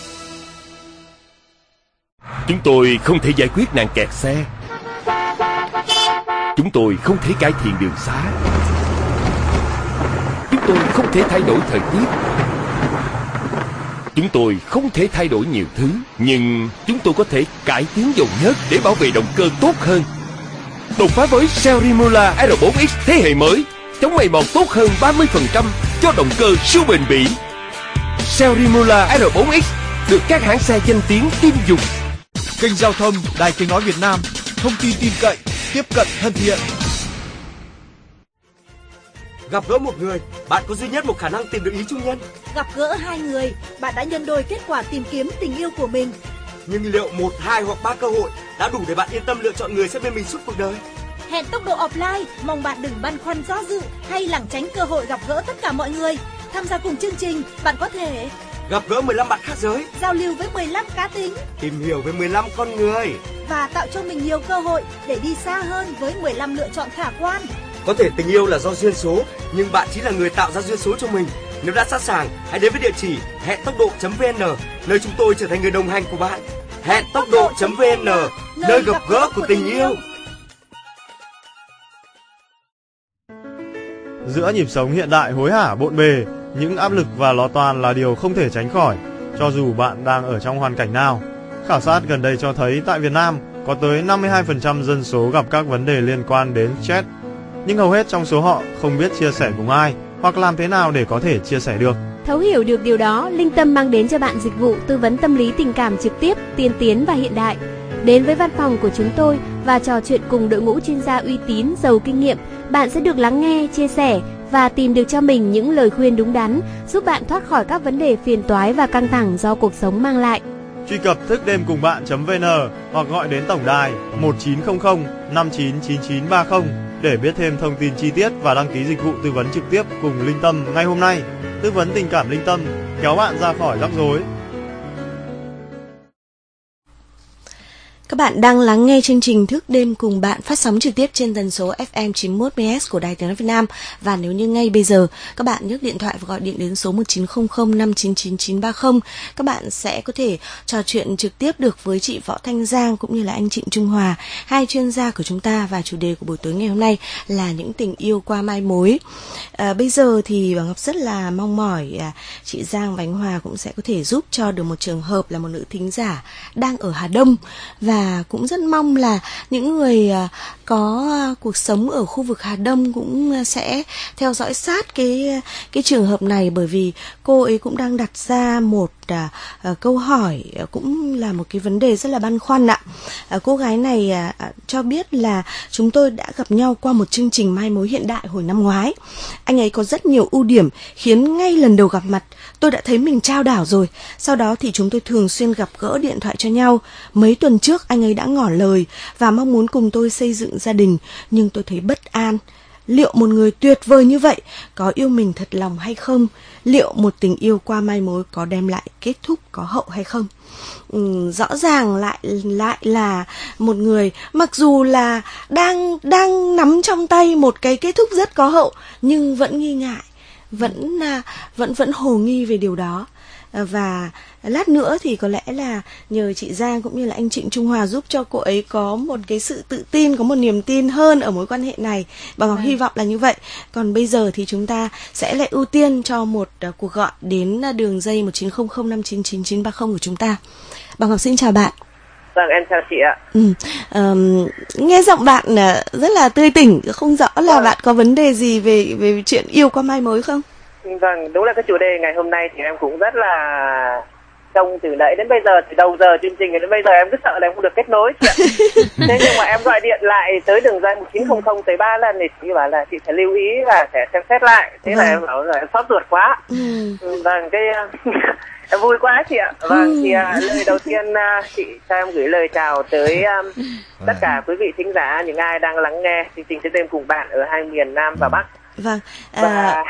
Speaker 11: Chúng tôi không thể giải quyết nạn kẹt xe. Chúng tôi không thể cải thiện đường xá. Chúng tôi không thể thay đổi thời tiết. Chúng tôi không thể thay đổi nhiều thứ. Nhưng chúng tôi có thể cải tiến dầu nhớt để bảo vệ động cơ tốt hơn. Đột phá với Shell Rimula R bốn X thế hệ mới, chống mày mòn tốt hơn ba mươi phần trăm cho động cơ siêu bền bỉ. Shell Rimula R bốn X được các hãng xe danh tiếng tin dùng.
Speaker 10: Kênh giao thông Đài Tiếng Nói Việt Nam, thông tin tin cậy, tiếp cận thân thiện.
Speaker 4: Gặp gỡ một người, bạn có duy nhất một khả năng tìm được ý chung nhân.
Speaker 3: Gặp gỡ hai người, bạn đã nhân đôi kết quả tìm kiếm tình yêu của mình.
Speaker 4: Nhưng liệu một, hai hoặc ba cơ hội đã đủ để bạn yên tâm lựa chọn người sẽ bên mình suốt cuộc đời?
Speaker 3: Hẹn tốc độ offline, mong bạn đừng băn khoăn do dự hay lảng tránh cơ hội gặp gỡ tất cả mọi người. Tham gia cùng chương trình, bạn có thể
Speaker 4: gặp gỡ mười lăm bạn khác giới,
Speaker 3: giao lưu với mười lăm cá tính,
Speaker 4: tìm hiểu về mười lăm con người
Speaker 3: và tạo cho mình nhiều cơ hội để đi xa hơn với mười lăm lựa chọn khả quan.
Speaker 4: Có thể tình yêu là do duyên số, nhưng bạn chính là người tạo ra duyên số cho mình. Nếu đã sẵn sàng, hãy đến với địa chỉ hẹn tốc độ chấm vê en, nơi chúng tôi trở thành người đồng hành của bạn. hẹn tốc độ chấm vê en, nơi gặp gỡ của tình yêu.
Speaker 1: Giữa nhịp sống hiện đại hối hả bộn bề, những áp lực và lo toan là điều không thể tránh khỏi, cho dù bạn đang ở trong hoàn cảnh nào. Khảo sát gần đây cho thấy tại Việt Nam có tới năm mươi hai phần trăm dân số gặp các vấn đề liên quan đến stress, nhưng hầu hết trong số họ không biết chia sẻ cùng ai hoặc làm thế nào để có thể chia sẻ được.
Speaker 2: Thấu hiểu được điều đó, Linh Tâm mang đến cho bạn dịch vụ tư vấn tâm lý tình cảm trực tiếp, tiên tiến và hiện đại. Đến với văn phòng của chúng tôi và trò chuyện cùng đội ngũ chuyên gia uy tín, giàu kinh nghiệm, bạn sẽ được lắng nghe, chia sẻ và tìm được cho mình những lời khuyên đúng đắn, giúp bạn thoát khỏi các vấn đề phiền toái và căng thẳng do cuộc sống mang lại.
Speaker 1: Truy cập thức đêm cùng bạn chấm vê en hoặc gọi đến tổng đài một chín không không năm chín chín chín ba không để biết thêm thông tin chi tiết và đăng ký dịch vụ tư vấn trực tiếp cùng Linh Tâm ngay hôm nay. Tư vấn tình cảm Linh Tâm, kéo bạn ra khỏi rắc rối.
Speaker 5: Các bạn đang lắng nghe chương trình Thức đêm cùng bạn phát sóng trực tiếp trên tần số ép em chín mươi mốt mê ga héc của Đài Tiếng Nói Việt Nam. Và nếu như ngay bây giờ các bạn nhấc điện thoại và gọi điện đến số một chín không không năm chín chín chín ba không, các bạn sẽ có thể trò chuyện trực tiếp được với chị Võ Thanh Giang cũng như là anh Trịnh Trung Hòa, hai chuyên gia của chúng ta. Và chủ đề của buổi tối ngày hôm nay là những tình yêu qua mai mối. À, bây giờ thì bà Ngọc rất là mong mỏi à, chị Giang và anh Hòa cũng sẽ có thể giúp cho được một trường hợp là một nữ thính giả đang ở Hà Đông, và Và cũng rất mong là những người có cuộc sống ở khu vực Hà Đông cũng sẽ theo dõi sát cái cái trường hợp này, bởi vì cô ấy cũng đang đặt ra một à, à, câu hỏi, cũng là một cái vấn đề rất là băn khoăn ạ. À, cô gái này à, cho biết là chúng tôi đã gặp nhau qua một chương trình mai mối hiện đại hồi năm ngoái. Anh ấy có rất nhiều ưu điểm khiến ngay lần đầu gặp mặt tôi đã thấy mình trao đảo rồi. Sau đó thì chúng tôi thường xuyên gặp gỡ điện thoại cho nhau. Mấy tuần trước anh ấy đã ngỏ lời và mong muốn cùng tôi xây dựng gia đình, nhưng tôi thấy bất an. Liệu một người tuyệt vời như vậy có yêu mình thật lòng hay không? Liệu một tình yêu qua mai mối có đem lại kết thúc có hậu hay không? Ừ, rõ ràng lại lại là một người mặc dù là đang đang nắm trong tay một cái kết thúc rất có hậu, nhưng vẫn nghi ngại, vẫn vẫn vẫn hồ nghi về điều đó. Và lát nữa thì có lẽ là nhờ chị Giang cũng như là anh Trịnh Trung Hòa giúp cho cô ấy có một cái sự tự tin, có một niềm tin hơn ở mối quan hệ này. Bà Ngọc à. hy vọng là như vậy. Còn bây giờ thì chúng ta sẽ lại ưu tiên cho một uh, cuộc gọi đến đường dây một chín không không năm chín chín chín ba không của chúng ta. Bà Ngọc xin chào bạn.
Speaker 12: Vâng, em chào chị ạ.
Speaker 5: Ừ. Um, nghe giọng bạn rất là tươi tỉnh, không rõ là vâng. bạn có vấn đề gì về về chuyện yêu qua mai mối không?
Speaker 12: Vâng, đúng là cái chủ đề ngày hôm nay thì em cũng rất là trông từ nãy đến bây giờ, từ đầu giờ chương trình đến bây giờ em cứ sợ là em không được kết nối chị ạ. Thế nhưng mà em gọi điện lại tới đường dây một chín không không tới ba lần thì chị bảo là chị phải lưu ý và sẽ xem xét lại. Thế vâng. là em bảo là em xót ruột quá. Ừ. Vâng, cái em vui quá chị ạ. Vâng, ừ. thì uh, lời đầu tiên uh, chị cho em gửi lời chào tới um, tất cả quý vị thính giả, những ai đang lắng nghe chương trình Chơi Đêm Cùng Bạn ở hai miền Nam và Bắc.
Speaker 5: Vâng. À... Và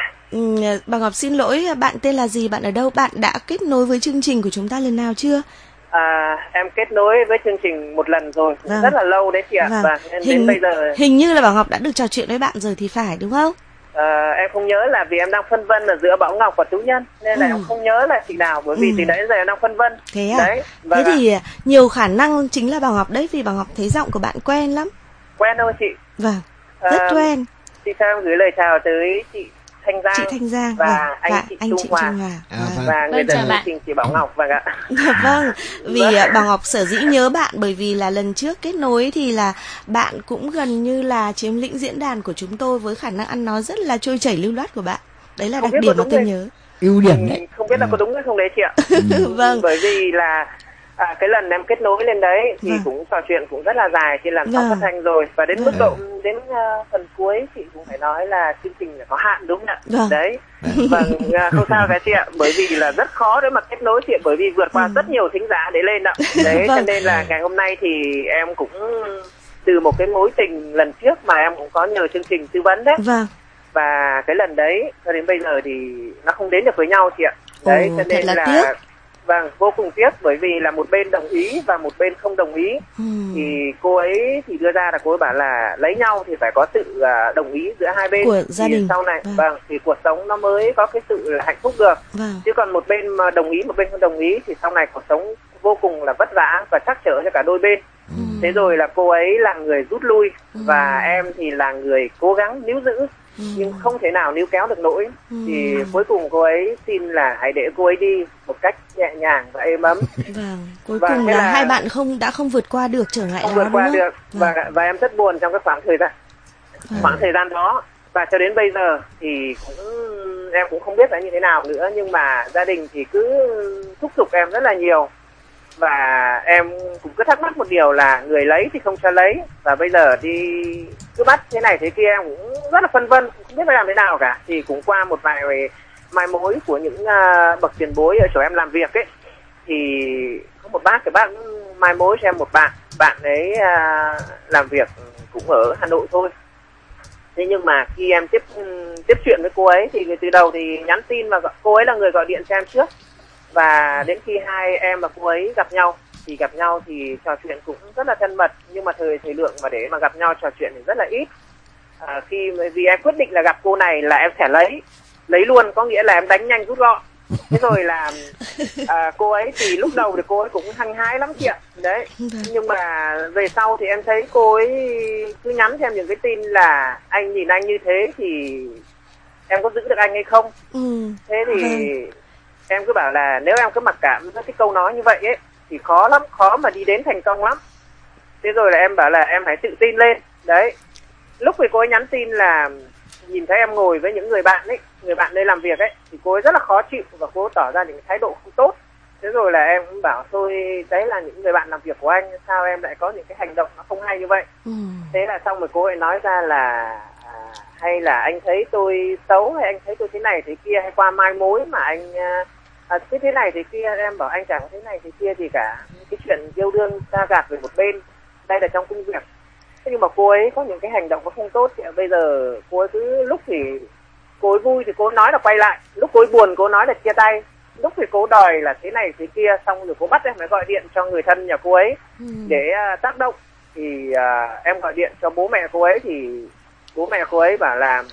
Speaker 5: bà Ngọc xin lỗi, bạn tên là gì, bạn ở đâu, bạn đã kết nối với chương trình của chúng ta lần nào chưa?
Speaker 12: À, em kết nối với chương trình một lần rồi, vâng. rất là lâu đấy chị ạ.
Speaker 5: Vâng.
Speaker 12: Và nên
Speaker 5: hình,
Speaker 12: đến bây giờ
Speaker 5: hình như là Bảo Ngọc đã được trò chuyện với bạn rồi thì phải, đúng không?
Speaker 12: À, em không nhớ, là vì em đang phân vân ở giữa Bảo Ngọc và Tú Nhân nên là ừ. em không nhớ là chị nào, bởi vì ừ. từ nãy đến giờ em đang phân vân.
Speaker 5: Thế à? Đấy, vâng thế thì à. nhiều khả năng chính là Bảo Ngọc đấy, vì Bảo Ngọc thấy giọng của bạn quen lắm.
Speaker 12: Quen thôi chị.
Speaker 5: Vâng, rất à, quen.
Speaker 12: Chị sao em gửi lời chào tới chị Thanh Giang,
Speaker 5: chị Thanh Giang
Speaker 12: và
Speaker 5: vâng,
Speaker 12: anh
Speaker 5: và
Speaker 12: chị
Speaker 5: anh
Speaker 12: Trung
Speaker 5: chị
Speaker 12: Hòa,
Speaker 5: Trung Hòa.
Speaker 6: À,
Speaker 5: vâng.
Speaker 12: và người dân chương trình chị Bảo Ngọc. Vâng ạ.
Speaker 5: Vâng, vì vâng. Bảo Ngọc sở dĩ nhớ bạn bởi vì là lần trước kết nối thì là bạn cũng gần như là chiếm lĩnh diễn đàn của chúng tôi với khả năng ăn nói rất là trôi chảy lưu loát của bạn. Đấy là không đặc điểm mà tôi nhớ.
Speaker 6: Ưu điểm đấy.
Speaker 12: Không biết là có đúng hay không đấy chị ạ.
Speaker 5: Vâng.
Speaker 12: Bởi vì là à, cái lần em kết nối lên đấy thì vâng. cũng trò chuyện cũng rất là dài trên làn sóng vâng. phát thanh rồi, và đến vâng. mức độ đến uh, phần cuối chị cũng phải nói là chương trình là có hạn, đúng không ạ? Vâng. Đấy. Vâng, uh, không sao cả chị ạ, bởi vì là rất khó để mà kết nối chị, bởi vì vượt qua vâng. rất nhiều thính giả để lên ạ. Đấy, vâng. cho nên là ngày hôm nay thì em cũng từ một cái mối tình lần trước mà em cũng có nhờ chương trình tư vấn đấy.
Speaker 5: Vâng.
Speaker 12: Và cái lần đấy cho đến bây giờ thì nó không đến được với nhau chị ạ. Đấy,
Speaker 5: Ồ,
Speaker 12: cho nên
Speaker 5: là, là
Speaker 12: tiếc. Vâng, vô cùng tiếc, bởi vì là một bên đồng ý và một bên không đồng ý. Ừ. Thì cô ấy thì đưa ra là cô ấy bảo là lấy nhau thì phải có sự đồng ý giữa hai bên
Speaker 5: của gia
Speaker 12: thì
Speaker 5: đình.
Speaker 12: Sau này,
Speaker 5: vâng.
Speaker 12: vâng, thì cuộc sống nó mới có cái sự hạnh phúc được.
Speaker 5: Vâng.
Speaker 12: Chứ còn một bên mà đồng ý, một bên không đồng ý thì sau này cuộc sống vô cùng là vất vả và trắc trở cho cả đôi bên. Ừ. Thế rồi là cô ấy là người rút lui ừ. và em thì là người cố gắng níu giữ. Ừ. Nhưng không thể nào níu kéo được nổi. Ừ. Thì cuối cùng cô ấy xin là hãy để cô ấy đi một cách nhẹ nhàng và êm ấm.
Speaker 5: Vâng, cuối và cùng là, là hai bạn không đã không vượt qua được trở ngại
Speaker 12: không
Speaker 5: đó,
Speaker 12: vượt qua
Speaker 5: đúng
Speaker 12: được.
Speaker 5: Vâng.
Speaker 12: Và và em rất buồn trong cái khoảng thời gian vâng. khoảng thời gian đó, và cho đến bây giờ thì cũng em cũng không biết là như thế nào nữa, nhưng mà gia đình thì cứ thúc giục em rất là nhiều. Và em cũng cứ thắc mắc một điều là người lấy thì không cho lấy, và bây giờ đi cứ bắt thế này thế kia, em cũng rất là phân vân, không biết phải làm thế nào cả. Thì cũng qua một vài mai mối của những uh, bậc tiền bối ở chỗ em làm việc ấy, thì có một bác, cái bác mai mối cho em một bạn, bạn ấy uh, làm việc cũng ở Hà Nội thôi. Thế nhưng mà khi em tiếp tiếp chuyện với cô ấy thì từ đầu thì nhắn tin, và cô ấy là người gọi điện cho em trước. Và đến khi hai em và cô ấy gặp nhau thì gặp nhau thì trò chuyện cũng rất là thân mật, nhưng mà thời thời lượng mà để mà gặp nhau trò chuyện thì rất là ít. À, khi vì em quyết định là gặp cô này là em sẽ lấy lấy luôn, có nghĩa là em đánh nhanh rút gọn. Thế rồi là à, cô ấy thì lúc đầu thì cô ấy cũng hăng hái lắm chị ạ. Đấy. Nhưng mà về sau thì em thấy cô ấy cứ nhắn cho em những cái tin là anh nhìn anh như thế thì em có giữ được anh hay không.
Speaker 5: Ừ.
Speaker 12: Thế thì em cứ bảo là nếu em cứ mặc cảm với cái câu nói như vậy ấy thì khó lắm, khó mà đi đến thành công lắm. Thế rồi là em bảo là em hãy tự tin lên. Đấy. Lúc thì cô ấy nhắn tin là nhìn thấy em ngồi với những người bạn ấy, người bạn đây làm việc ấy, thì cô ấy rất là khó chịu và cô ấy tỏ ra những thái độ không tốt. Thế rồi là em cũng bảo thôi, đấy là những người bạn làm việc của anh, sao em lại có những cái hành động nó không hay như vậy. Ừ. Thế là xong rồi cô ấy nói ra là à, hay là anh thấy tôi xấu, hay anh thấy tôi thế này thế kia, hay qua mai mối mà anh à, cứ thế này thế kia. Em bảo anh chẳng có thế này thế kia gì cả, cái chuyện yêu đương ta gạt về một bên, đây là trong công việc. Thế nhưng mà cô ấy có những cái hành động nó không tốt thì bây giờ cô ấy cứ lúc thì cô ấy vui thì cô ấy nói là quay lại, lúc cô ấy buồn cô ấy nói là chia tay, lúc thì cô đòi là thế này thế kia, xong rồi cô bắt em phải gọi điện cho người thân nhà cô ấy ừ. để uh, tác động. Thì uh, em gọi điện cho bố mẹ cô ấy thì bố mẹ cô ấy bảo là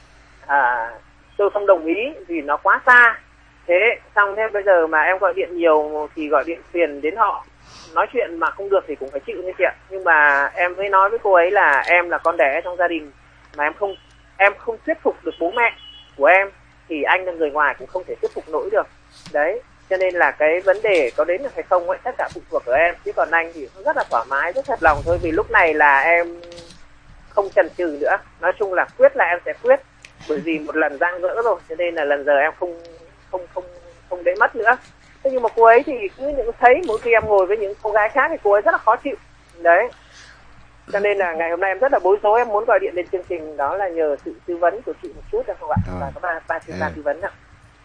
Speaker 12: à, tôi không đồng ý vì nó quá xa. Thế xong thế bây giờ mà em gọi điện nhiều thì gọi điện phiền đến họ, nói chuyện mà không được thì cũng phải chịu thôi chị ạ. Nhưng mà em mới nói với cô ấy là em là con đẻ trong gia đình, mà em không em không thuyết phục được bố mẹ của em thì anh là người ngoài cũng không thể thuyết phục nổi được. Đấy, cho nên là cái vấn đề có đến được hay không ấy tất cả phụ thuộc ở em, chứ còn anh thì rất là thoải mái, rất thật lòng thôi, vì lúc này là em không chần chừ nữa, nói chung là quyết là em sẽ quyết, bởi vì một lần giang dỡ rồi cho nên là lần giờ em không không không không để mất nữa. Thế nhưng mà cô ấy thì cứ những thấy mỗi khi em ngồi với những cô gái khác thì cô ấy rất là khó chịu đấy, cho nên là ngày hôm nay em rất là bối rối, em muốn gọi điện lên chương trình đó là nhờ sự tư vấn của chị một chút được không ạ?
Speaker 6: À.
Speaker 12: Và có ba ba chuyên gia
Speaker 6: À.
Speaker 12: tư vấn ạ.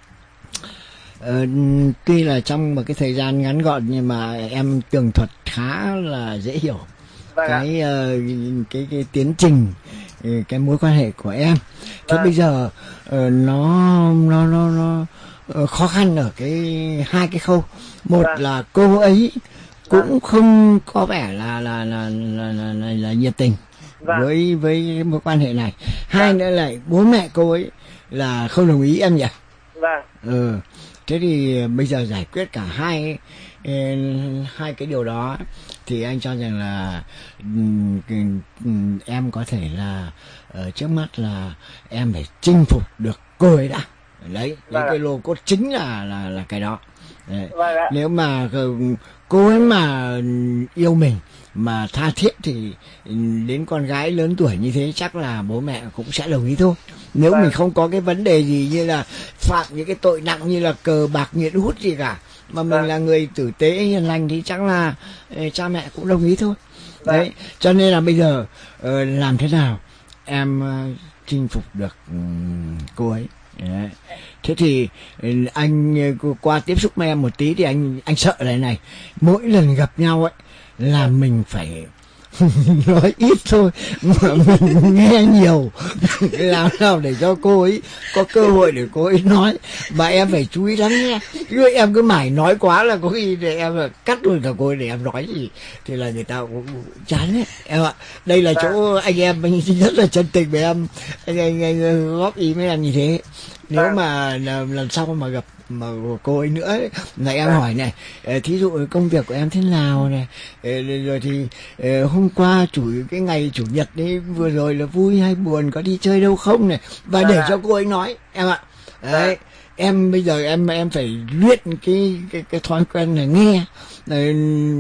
Speaker 6: Ờ, tuy là trong một cái thời gian ngắn gọn nhưng mà em tường thuật khá là dễ hiểu
Speaker 12: Vâng ạ.
Speaker 6: cái, uh, cái cái tiến trình, cái mối quan hệ của em. Thế
Speaker 12: Vâng.
Speaker 6: bây giờ uh, nó nó nó nó uh, khó khăn ở cái hai cái khâu. Một
Speaker 12: Vâng.
Speaker 6: là cô ấy cũng không có vẻ là là là là, là, là, là nhiệt tình
Speaker 12: Vâng.
Speaker 6: với với mối quan hệ này. Hai nữa là bố mẹ cô ấy là không đồng ý em nhỉ?
Speaker 12: Vâng.
Speaker 6: Ừ. Thế thì bây giờ giải quyết cả hai hai cái điều đó thì anh cho rằng là um, um, em có thể là uh, trước mắt là em phải chinh phục được cô ấy đã. Đấy,
Speaker 12: Vâng.
Speaker 6: cái lô cốt chính là là là cái đó. Đấy.
Speaker 12: Vâng ạ.
Speaker 6: Nếu mà cô ấy mà yêu mình mà tha thiết thì đến con gái lớn tuổi như thế chắc là bố mẹ cũng sẽ đồng ý thôi. Nếu
Speaker 12: Vâng.
Speaker 6: mình không có cái vấn đề gì như là phạm những cái tội nặng như là cờ bạc nghiện hút gì cả, mà mình
Speaker 12: Vâng.
Speaker 6: là người tử tế hiền lành thì chắc là eh, cha mẹ cũng đồng ý thôi.
Speaker 12: Vâng.
Speaker 6: Đấy, cho nên là bây giờ uh, làm thế nào em uh, chinh phục được um, cô ấy. Đấy. Thế thì anh uh, qua tiếp xúc với em một tí thì anh anh sợ này này, mỗi lần gặp nhau ấy là mình phải nói ít thôi mà mình nghe nhiều làm nào để cho cô ấy có cơ hội để cô ấy nói, mà em phải chú ý lắng nghe. Chứ em cứ mải nói quá là có khi để em là cắt luôn cả cô ấy để em nói gì thì là người ta cũng chán ấy em ạ. Đây là chỗ anh em anh rất là chân tình với em, anh, anh, anh góp ý với em như thế. Nếu mà lần sau mà gặp mà cô ấy nữa ấy, là em hỏi này, thí dụ công việc của em thế nào này, rồi thì hôm qua chủ cái ngày chủ nhật đấy vừa rồi là vui hay buồn, có đi chơi đâu không này, và để cho cô ấy nói em ạ. Đấy, em bây giờ em em phải luyện cái cái cái thói quen là nghe rồi,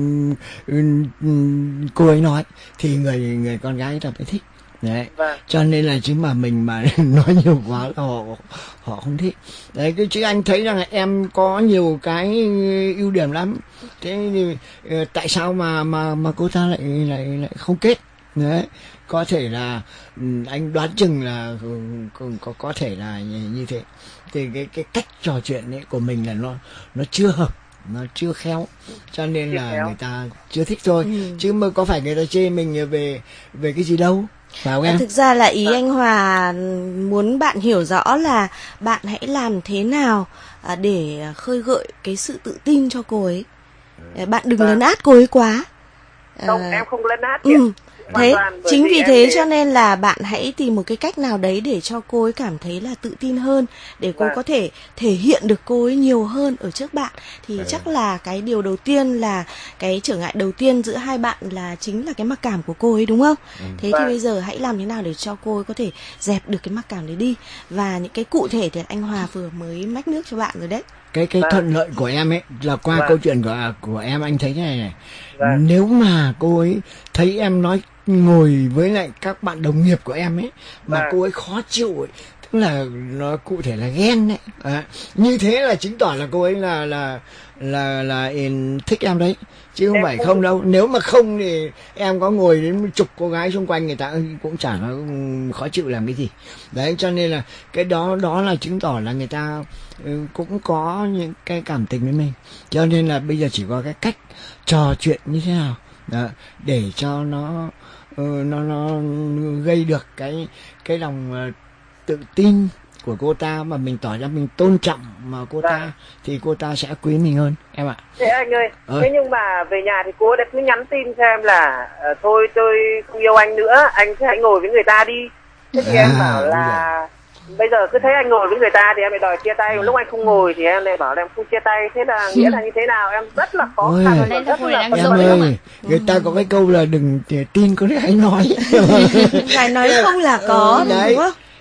Speaker 6: cô ấy nói thì người người con gái ta phải thích. Đấy,
Speaker 12: Vâng.
Speaker 6: cho nên là chứ mà mình mà nói nhiều quá là họ họ không thích. Đấy, cái chứ anh thấy rằng là em có nhiều cái ưu điểm lắm. Thế thì uh, tại sao mà mà mà cô ta lại lại lại không kết? Đấy, có thể là um, anh đoán chừng là có có, có thể là như, như thế. Thì cái cái cách trò chuyện ấy của mình là nó nó chưa hợp, nó chưa khéo, cho nên
Speaker 12: Chưa
Speaker 6: là
Speaker 12: khéo.
Speaker 6: người ta chưa thích thôi.
Speaker 5: Ừ.
Speaker 6: Chứ mà có phải người ta chê mình về về cái gì đâu. Phải không em?
Speaker 5: Thực ra là ý anh Hòa muốn bạn hiểu rõ là bạn hãy làm thế nào à, để khơi gợi cái sự tự tin cho cô ấy. Bạn đừng
Speaker 12: Vâng.
Speaker 5: lấn át cô ấy quá.
Speaker 12: Không,
Speaker 5: À,
Speaker 12: em không lấn át
Speaker 5: ừ.
Speaker 12: kìa. Hoàn
Speaker 5: Thế
Speaker 12: toàn, bởi
Speaker 5: chính
Speaker 12: vì
Speaker 5: vì
Speaker 12: em
Speaker 5: thế
Speaker 12: thì-
Speaker 5: cho nên là bạn hãy tìm một cái cách nào đấy để cho cô ấy cảm thấy là tự tin hơn, để cô
Speaker 12: Vâng.
Speaker 5: có thể thể hiện được cô ấy nhiều hơn ở trước bạn. Thì chắc là cái điều đầu tiên là cái trở ngại đầu tiên giữa hai bạn là chính là cái mặc cảm của cô ấy, đúng không? Thế thì
Speaker 12: Vâng.
Speaker 5: bây giờ hãy làm thế nào để cho cô ấy có thể dẹp được cái mặc cảm đấy đi. Và những cái cụ thể thì anh Hòa vừa mới mách nước cho bạn rồi đấy.
Speaker 6: cái cái
Speaker 12: Vâng.
Speaker 6: thuận lợi của em ấy là qua
Speaker 12: Vâng.
Speaker 6: câu chuyện của của em anh thấy thế này này.
Speaker 12: Vâng.
Speaker 6: Nếu mà cô ấy thấy em nói ngồi với lại các bạn đồng nghiệp của em ấy mà
Speaker 12: Vâng.
Speaker 6: cô ấy khó chịu ấy, tức là nó cụ thể là ghen đấy. À, như thế là chứng tỏ là cô ấy là là là là in, thích em đấy, chứ không
Speaker 12: Em
Speaker 6: phải
Speaker 12: không-
Speaker 6: không đâu. Nếu mà không thì em có ngồi đến chục cô gái xung quanh người ta cũng chả nó khó chịu làm cái gì. Đấy, cho nên là cái đó đó là chứng tỏ là người ta ừ, cũng có những cái cảm tình với mình. Cho nên là bây giờ chỉ có cái cách trò chuyện như thế nào đó, để cho nó ừ, nó nó gây được cái cái lòng uh, tự tin của cô ta, mà mình tỏ ra mình tôn trọng mà cô ta
Speaker 12: Vâng.
Speaker 6: thì cô ta sẽ quý mình hơn em ạ.
Speaker 12: Thế anh ơi,
Speaker 6: Ơi.
Speaker 12: thế nhưng mà về nhà thì cô ấy đã cứ nhắn tin cho em là ờ, thôi tôi không yêu anh nữa, anh cứ hãy ngồi với người ta đi. Thế thì
Speaker 6: À,
Speaker 12: em bảo là bây giờ cứ thấy anh ngồi với người ta thì em lại đòi chia tay, lúc anh không ngồi thì em lại bảo là em không chia tay, thế là nghĩa là như thế nào? Em rất là khó
Speaker 6: Ôi.
Speaker 12: khăn và
Speaker 2: Đây là
Speaker 12: rất
Speaker 2: hồi
Speaker 12: là
Speaker 2: đang
Speaker 12: phấn
Speaker 6: Em
Speaker 12: khởi
Speaker 2: dỗi
Speaker 12: lắm ạ.
Speaker 6: ơi, người ta có cái câu là đừng tin có cái anh nói.
Speaker 5: Ngài nói không là có,
Speaker 6: Ừ, đấy.
Speaker 5: đúng không?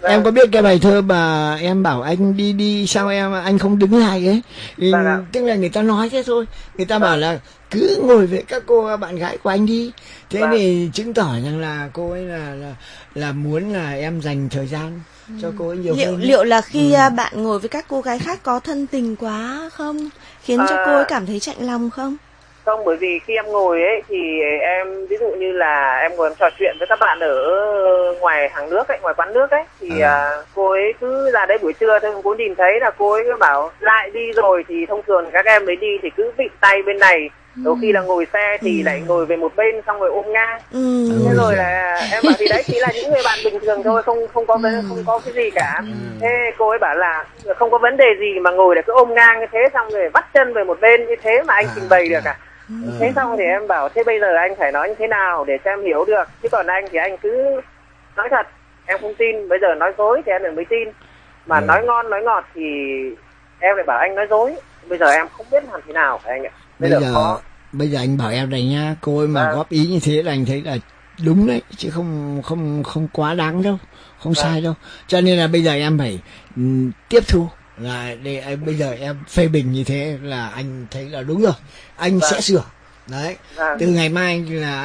Speaker 6: Em có biết cái bài thơ mà em bảo anh đi đi sao em anh không đứng lại ấy, thì
Speaker 12: vâng.
Speaker 6: tức là người ta nói thế thôi, người ta vâng. bảo là cứ ngồi với các cô bạn gái của anh đi, thế vâng. thì chứng tỏ rằng là cô ấy là là là muốn là em dành thời gian ừ. cho cô ấy nhiều
Speaker 5: liệu,
Speaker 6: hơn.
Speaker 5: Liệu là khi
Speaker 6: ừ.
Speaker 5: bạn ngồi với các cô gái khác có thân tình quá không, khiến à... cho cô ấy cảm thấy chạnh lòng không?
Speaker 12: Không, bởi vì khi em ngồi ấy thì em ví dụ như là em ngồi em trò chuyện với các bạn ở ngoài hàng nước ấy, ngoài quán nước ấy, thì à. uh, cô ấy cứ ra đấy buổi trưa thôi, cô nhìn thấy là cô ấy cứ bảo lại đi rồi, thì thông thường các em mới đi thì cứ vịn tay bên này, đôi khi là ngồi xe thì ừ. lại ngồi về một bên xong rồi ôm ngang.
Speaker 5: Ừ.
Speaker 12: Thế rồi là em bảo thì đấy chỉ là những người bạn bình thường thôi, không không có ừ. không có cái gì cả. Ừ. Thế cô ấy bảo là không có vấn đề gì mà ngồi để cứ ôm ngang như thế, xong rồi vắt chân về một bên như thế mà anh trình bày được à? Ừ. Thế xong thì em bảo thế bây giờ anh phải nói như thế nào để cho em hiểu được, chứ còn anh thì anh cứ nói thật em không tin, bây giờ nói dối thì em mới tin, mà ừ. nói ngon nói ngọt thì em lại bảo anh nói dối, bây giờ em không biết làm thế nào phải anh ạ.
Speaker 6: Bây, bây giờ khó. Bây giờ anh bảo em này nha, cô ấy mà à. góp ý như thế là anh thấy là đúng đấy, chứ không không không quá đáng đâu, không à. sai đâu, cho nên là bây giờ em phải um, tiếp thu là để em, bây giờ em phê bình như thế là anh thấy là đúng rồi, anh vâng. sẽ sửa đấy. Vâng. Từ ngày mai là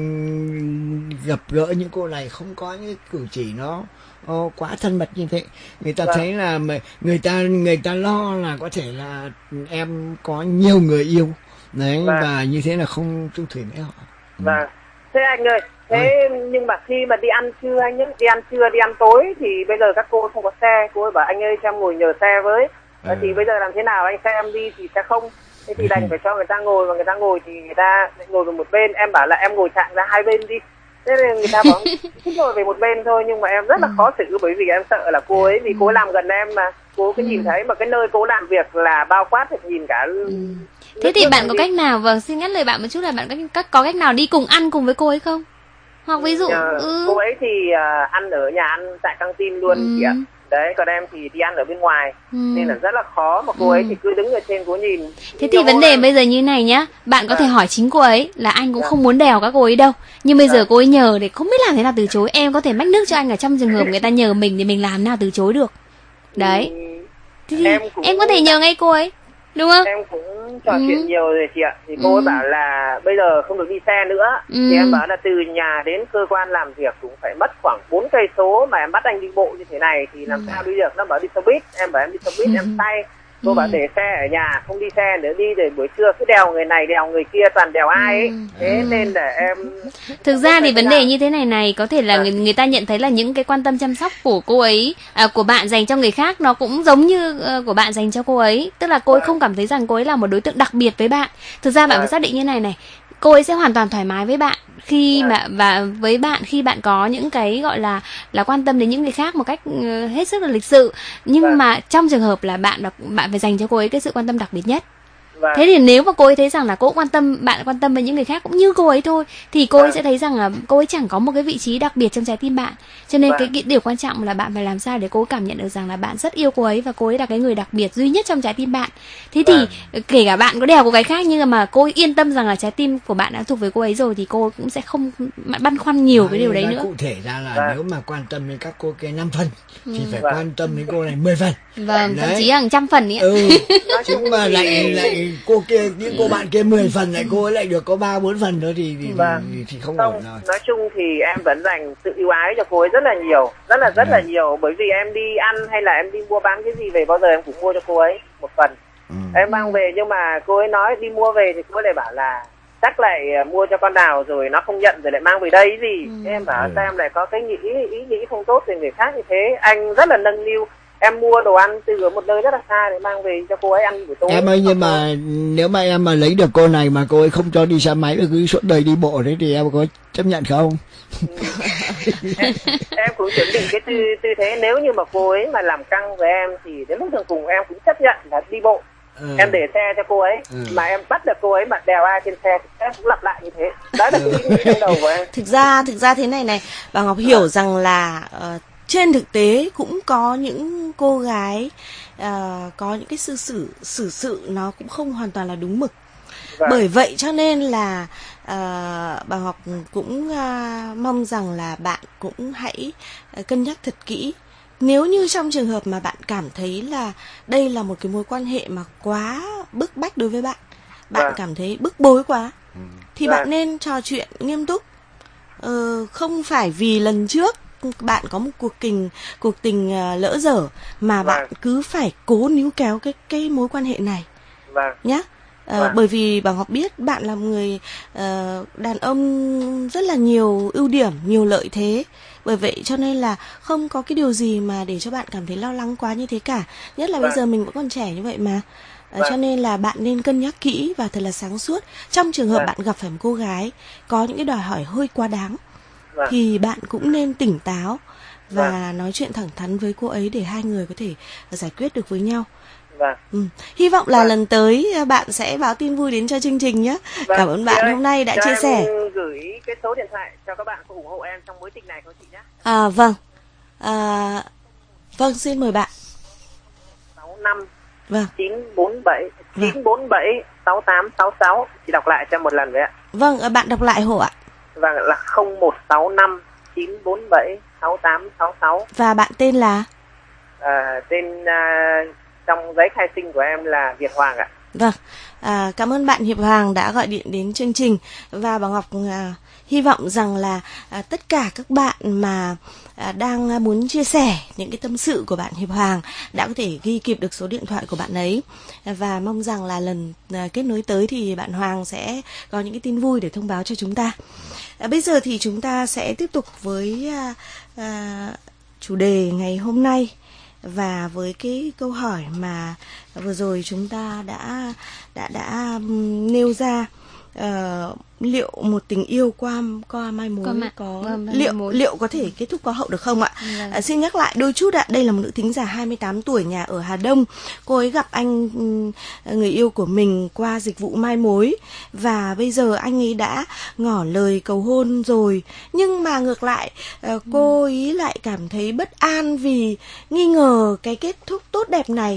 Speaker 6: anh gặp gỡ những cô này không có những cử chỉ nó oh, quá thân mật như thế, người ta vâng. thấy là người ta người ta lo là có thể là em có nhiều người yêu đấy, vâng. và như thế là không chung thủy với họ.
Speaker 12: Vâng. Ừ. Thế anh ơi, thế ừ. nhưng mà khi mà đi ăn trưa anh nhé, đi ăn trưa đi ăn tối thì bây giờ các cô không có xe, cô ấy bảo anh ơi cho em ngồi nhờ xe với, ừ. thì bây giờ làm thế nào, anh xe em đi thì sẽ không, thế thì đành phải cho người ta ngồi, và người ta ngồi thì người ta ngồi về một bên, em bảo là em ngồi chạng ra hai bên đi, thế nên người ta bảo cứ ngồi về một bên thôi, nhưng mà em rất là khó xử, bởi vì em sợ là cô ấy, vì cô ấy làm gần em mà, cô cứ nhìn thấy mà cái nơi cô làm việc là bao quát được nhìn cả.
Speaker 2: Ừ. Thế thì bạn có cách nào, vâng xin ngắt lời bạn một chút, là bạn có cách có cách nào đi cùng ăn cùng với cô ấy không? Hoặc ví dụ
Speaker 12: à, ừ. cô ấy thì uh, ăn ở nhà ăn tại căng tin luôn ừ. chị ạ. Đấy, còn em thì đi ăn ở bên ngoài ừ. nên là rất là khó, mà cô ừ. ấy thì cứ đứng ở trên cô nhìn.
Speaker 2: Thế thì vấn đề em... bây giờ như này nhá, bạn có à. thể hỏi chính cô ấy là anh cũng à. không muốn đèo các cô ấy đâu, nhưng bây à. giờ cô ấy nhờ để không biết làm thế nào từ chối, em có thể mách nước cho anh ở trong trường hợp người ta nhờ mình thì mình làm nào từ chối được. Đấy. Ừ. Thế thì em, cũng... em có thể nhờ ngay cô ấy. Đúng không?
Speaker 12: Em cũng trò chuyện ừ. nhiều rồi chị ạ. Thì cô ừ. ấy bảo là bây giờ không được đi xe nữa. Ừ. Thì em bảo là từ nhà đến cơ quan làm việc cũng phải mất khoảng bốn cây số, mà em bắt anh đi bộ như thế này thì làm ừ. sao đi được. Nó bảo đi xe buýt, em bảo em đi xe buýt ừ. em say. Cô ừ. bảo để xe ở nhà, không đi xe nữa, đi để buổi trưa cứ đèo người này đèo người kia, toàn đèo ai ấy. Thế ừ. nên là em...
Speaker 2: Thực ra thì vấn đề nào. như thế này này, có thể là à. người, người ta nhận thấy là những cái quan tâm chăm sóc của cô ấy, à, của bạn dành cho người khác nó cũng giống như uh, của bạn dành cho cô ấy. Tức là cô ấy à. không cảm thấy rằng cô ấy là một đối tượng đặc biệt với bạn. Thực ra bạn à. phải xác định như này này, cô ấy sẽ hoàn toàn thoải mái với bạn khi à. mà và với bạn khi bạn có những cái gọi là là quan tâm đến những người khác một cách uh, hết sức là lịch sự, nhưng à. mà trong trường hợp là bạn bạn phải dành cho cô ấy cái sự quan tâm đặc biệt nhất. Vâng. Thế thì nếu mà cô ấy thấy rằng là cô quan tâm, bạn quan tâm với những người khác cũng như cô ấy thôi, thì cô vâng. ấy sẽ thấy rằng là cô ấy chẳng có một cái vị trí đặc biệt trong trái tim bạn. Cho nên vâng. cái, cái điều quan trọng là bạn phải làm sao để cô ấy cảm nhận được rằng là bạn rất yêu cô ấy và cô ấy là cái người đặc biệt duy nhất trong trái tim bạn. Thế vâng. thì kể cả bạn có đèo cô gái khác, nhưng mà cô ấy yên tâm rằng là trái tim của bạn đã thuộc về cô ấy rồi, thì cô ấy cũng sẽ không băn khoăn nhiều cái điều đấy nữa.
Speaker 6: Cụ thể ra là vâng. nếu mà quan tâm đến các cô kia năm phần ừ. thì phải vâng. quan tâm đến cô này mười phần.
Speaker 2: Vâng, thậm chí hàng trăm phần ấy ạ.
Speaker 6: Ừ. Chứ mà lại lại cô kia, những cô bạn kia mười phần lại cô ấy lại được có ba bốn phần thôi thì thì, vâng. thì, thì không ổn rồi.
Speaker 12: Nói chung thì em vẫn dành sự ưu ái cho cô ấy rất là nhiều, rất là rất ừ. là nhiều, bởi vì em đi ăn hay là em đi mua bán cái gì về bao giờ em cũng mua cho cô ấy một phần. Ừ. Em mang về, nhưng mà cô ấy nói đi mua về thì cô ấy lại bảo là chắc lại mua cho con nào rồi nó không nhận rồi lại mang về đây cái gì. Ừ. Em bảo ừ. sao em lại có cái nghĩ ý nghĩ không tốt về người khác như thế. Anh rất là nâng niu. Em mua đồ ăn từ một nơi rất là xa để mang về cho cô ấy ăn buổi tối.
Speaker 6: Em ơi, nhưng mà nếu mà em mà lấy được cô này mà cô ấy không cho đi xe máy và cứ suốt đời đi bộ đấy thì em có chấp nhận không?
Speaker 12: em, em cũng chuẩn bị cái tư, tư thế nếu như mà cô ấy mà làm căng với em thì đến lúc thường cùng em cũng chấp nhận là đi bộ. Ừ. Em để xe cho cô ấy, ừ. mà em bắt được cô ấy mà đèo ai trên xe thì em cũng lặp lại như thế. Đó là cái ý nghĩ trong đầu của em.
Speaker 5: Thực ra, thực ra thế này này, bà Ngọc hiểu à. rằng là uh, trên thực tế cũng có những cô gái uh, có những cái sự xử xử sự nó cũng không hoàn toàn là đúng mực. Vâng. Bởi vậy cho nên là uh, bà Ngọc cũng uh, mong rằng là bạn cũng hãy uh, cân nhắc thật kỹ nếu như trong trường hợp mà bạn cảm thấy là đây là một cái mối quan hệ mà quá bức bách đối với bạn, bạn
Speaker 12: Vâng.
Speaker 5: cảm thấy bức bối quá, thì
Speaker 12: Vâng.
Speaker 5: bạn nên trò chuyện nghiêm túc. Ờ, không phải vì lần trước bạn có một cuộc tình cuộc tình uh, lỡ dở mà
Speaker 12: Vâng.
Speaker 5: bạn cứ phải cố níu kéo cái cái mối quan hệ này
Speaker 12: Vâng.
Speaker 5: nhé. Ờ,
Speaker 12: Vâng.
Speaker 5: Bởi vì Bảo Ngọc biết bạn là một người uh, đàn ông rất là nhiều ưu điểm, nhiều lợi thế. Bởi vậy cho nên là không có cái điều gì mà để cho bạn cảm thấy lo lắng quá như thế cả. Nhất là
Speaker 12: Vâng.
Speaker 5: bây giờ mình vẫn còn trẻ như vậy mà. Ờ,
Speaker 12: Vâng.
Speaker 5: Cho nên là bạn nên cân nhắc kỹ và thật là sáng suốt. Trong trường hợp
Speaker 12: Vâng.
Speaker 5: bạn gặp phải một cô gái có những cái đòi hỏi hơi quá đáng,
Speaker 12: Vâng.
Speaker 5: thì bạn cũng nên tỉnh táo và
Speaker 12: Vâng.
Speaker 5: nói chuyện thẳng thắn với cô ấy để hai người có thể giải quyết được với nhau.
Speaker 12: Vâng.
Speaker 5: Ừ. Hy vọng là
Speaker 12: Vâng.
Speaker 5: lần tới à, bạn sẽ báo tin vui đến cho chương trình nhé.
Speaker 12: Vâng.
Speaker 5: Cảm ơn
Speaker 12: Chị
Speaker 5: bạn
Speaker 12: ơi,
Speaker 5: hôm nay đã
Speaker 12: cho
Speaker 5: chia
Speaker 12: em
Speaker 5: sẻ.
Speaker 12: gửi cái số điện thoại cho các bạn có ủng hộ em trong mối tình này không chị nhé?
Speaker 5: À vâng. À, vâng, xin mời bạn.
Speaker 12: sáu năm
Speaker 5: Vâng.
Speaker 12: chín bốn bảy chín bốn bảy sáu tám sáu sáu. Chị đọc lại cho một lần với ạ.
Speaker 5: Vâng, à, bạn đọc lại hộ ạ.
Speaker 12: Vâng, là không một sáu năm chín bốn bảy sáu tám sáu sáu.
Speaker 5: Và bạn tên là?
Speaker 12: À, tên à, trong giấy khai sinh của em là Việt Hoàng ạ.
Speaker 5: Vâng, à, cảm ơn bạn Hiệp Hoàng đã gọi điện đến chương trình. Và Bảo Ngọc à, hy vọng rằng là à, tất cả các bạn mà à, đang muốn chia sẻ những cái tâm sự của bạn Hiệp Hoàng đã có thể ghi kịp được số điện thoại của bạn ấy. Và mong rằng là lần à, kết nối tới thì bạn Hoàng sẽ có những cái tin vui để thông báo cho chúng ta. À, bây giờ thì chúng ta sẽ tiếp tục với à, à, chủ đề ngày hôm nay. Và với cái câu hỏi mà vừa rồi chúng ta đã đã đã nêu ra, uh, liệu một tình yêu qua qua mai mối
Speaker 2: Qua mà-
Speaker 5: có
Speaker 2: vâng, mai
Speaker 5: liệu
Speaker 2: mối.
Speaker 5: liệu có thể kết thúc có hậu được không ạ?
Speaker 2: Vâng.
Speaker 5: À, xin nhắc lại đôi chút ạ. Đây là một nữ thính giả hai mươi tám tuổi, nhà ở Hà Đông. Cô ấy gặp anh ừm, người yêu của mình qua dịch vụ mai mối, và bây giờ anh ấy đã ngỏ lời cầu hôn rồi. Nhưng mà ngược lại ờ, cô ấy lại cảm thấy bất an vì nghi ngờ cái kết thúc tốt đẹp này.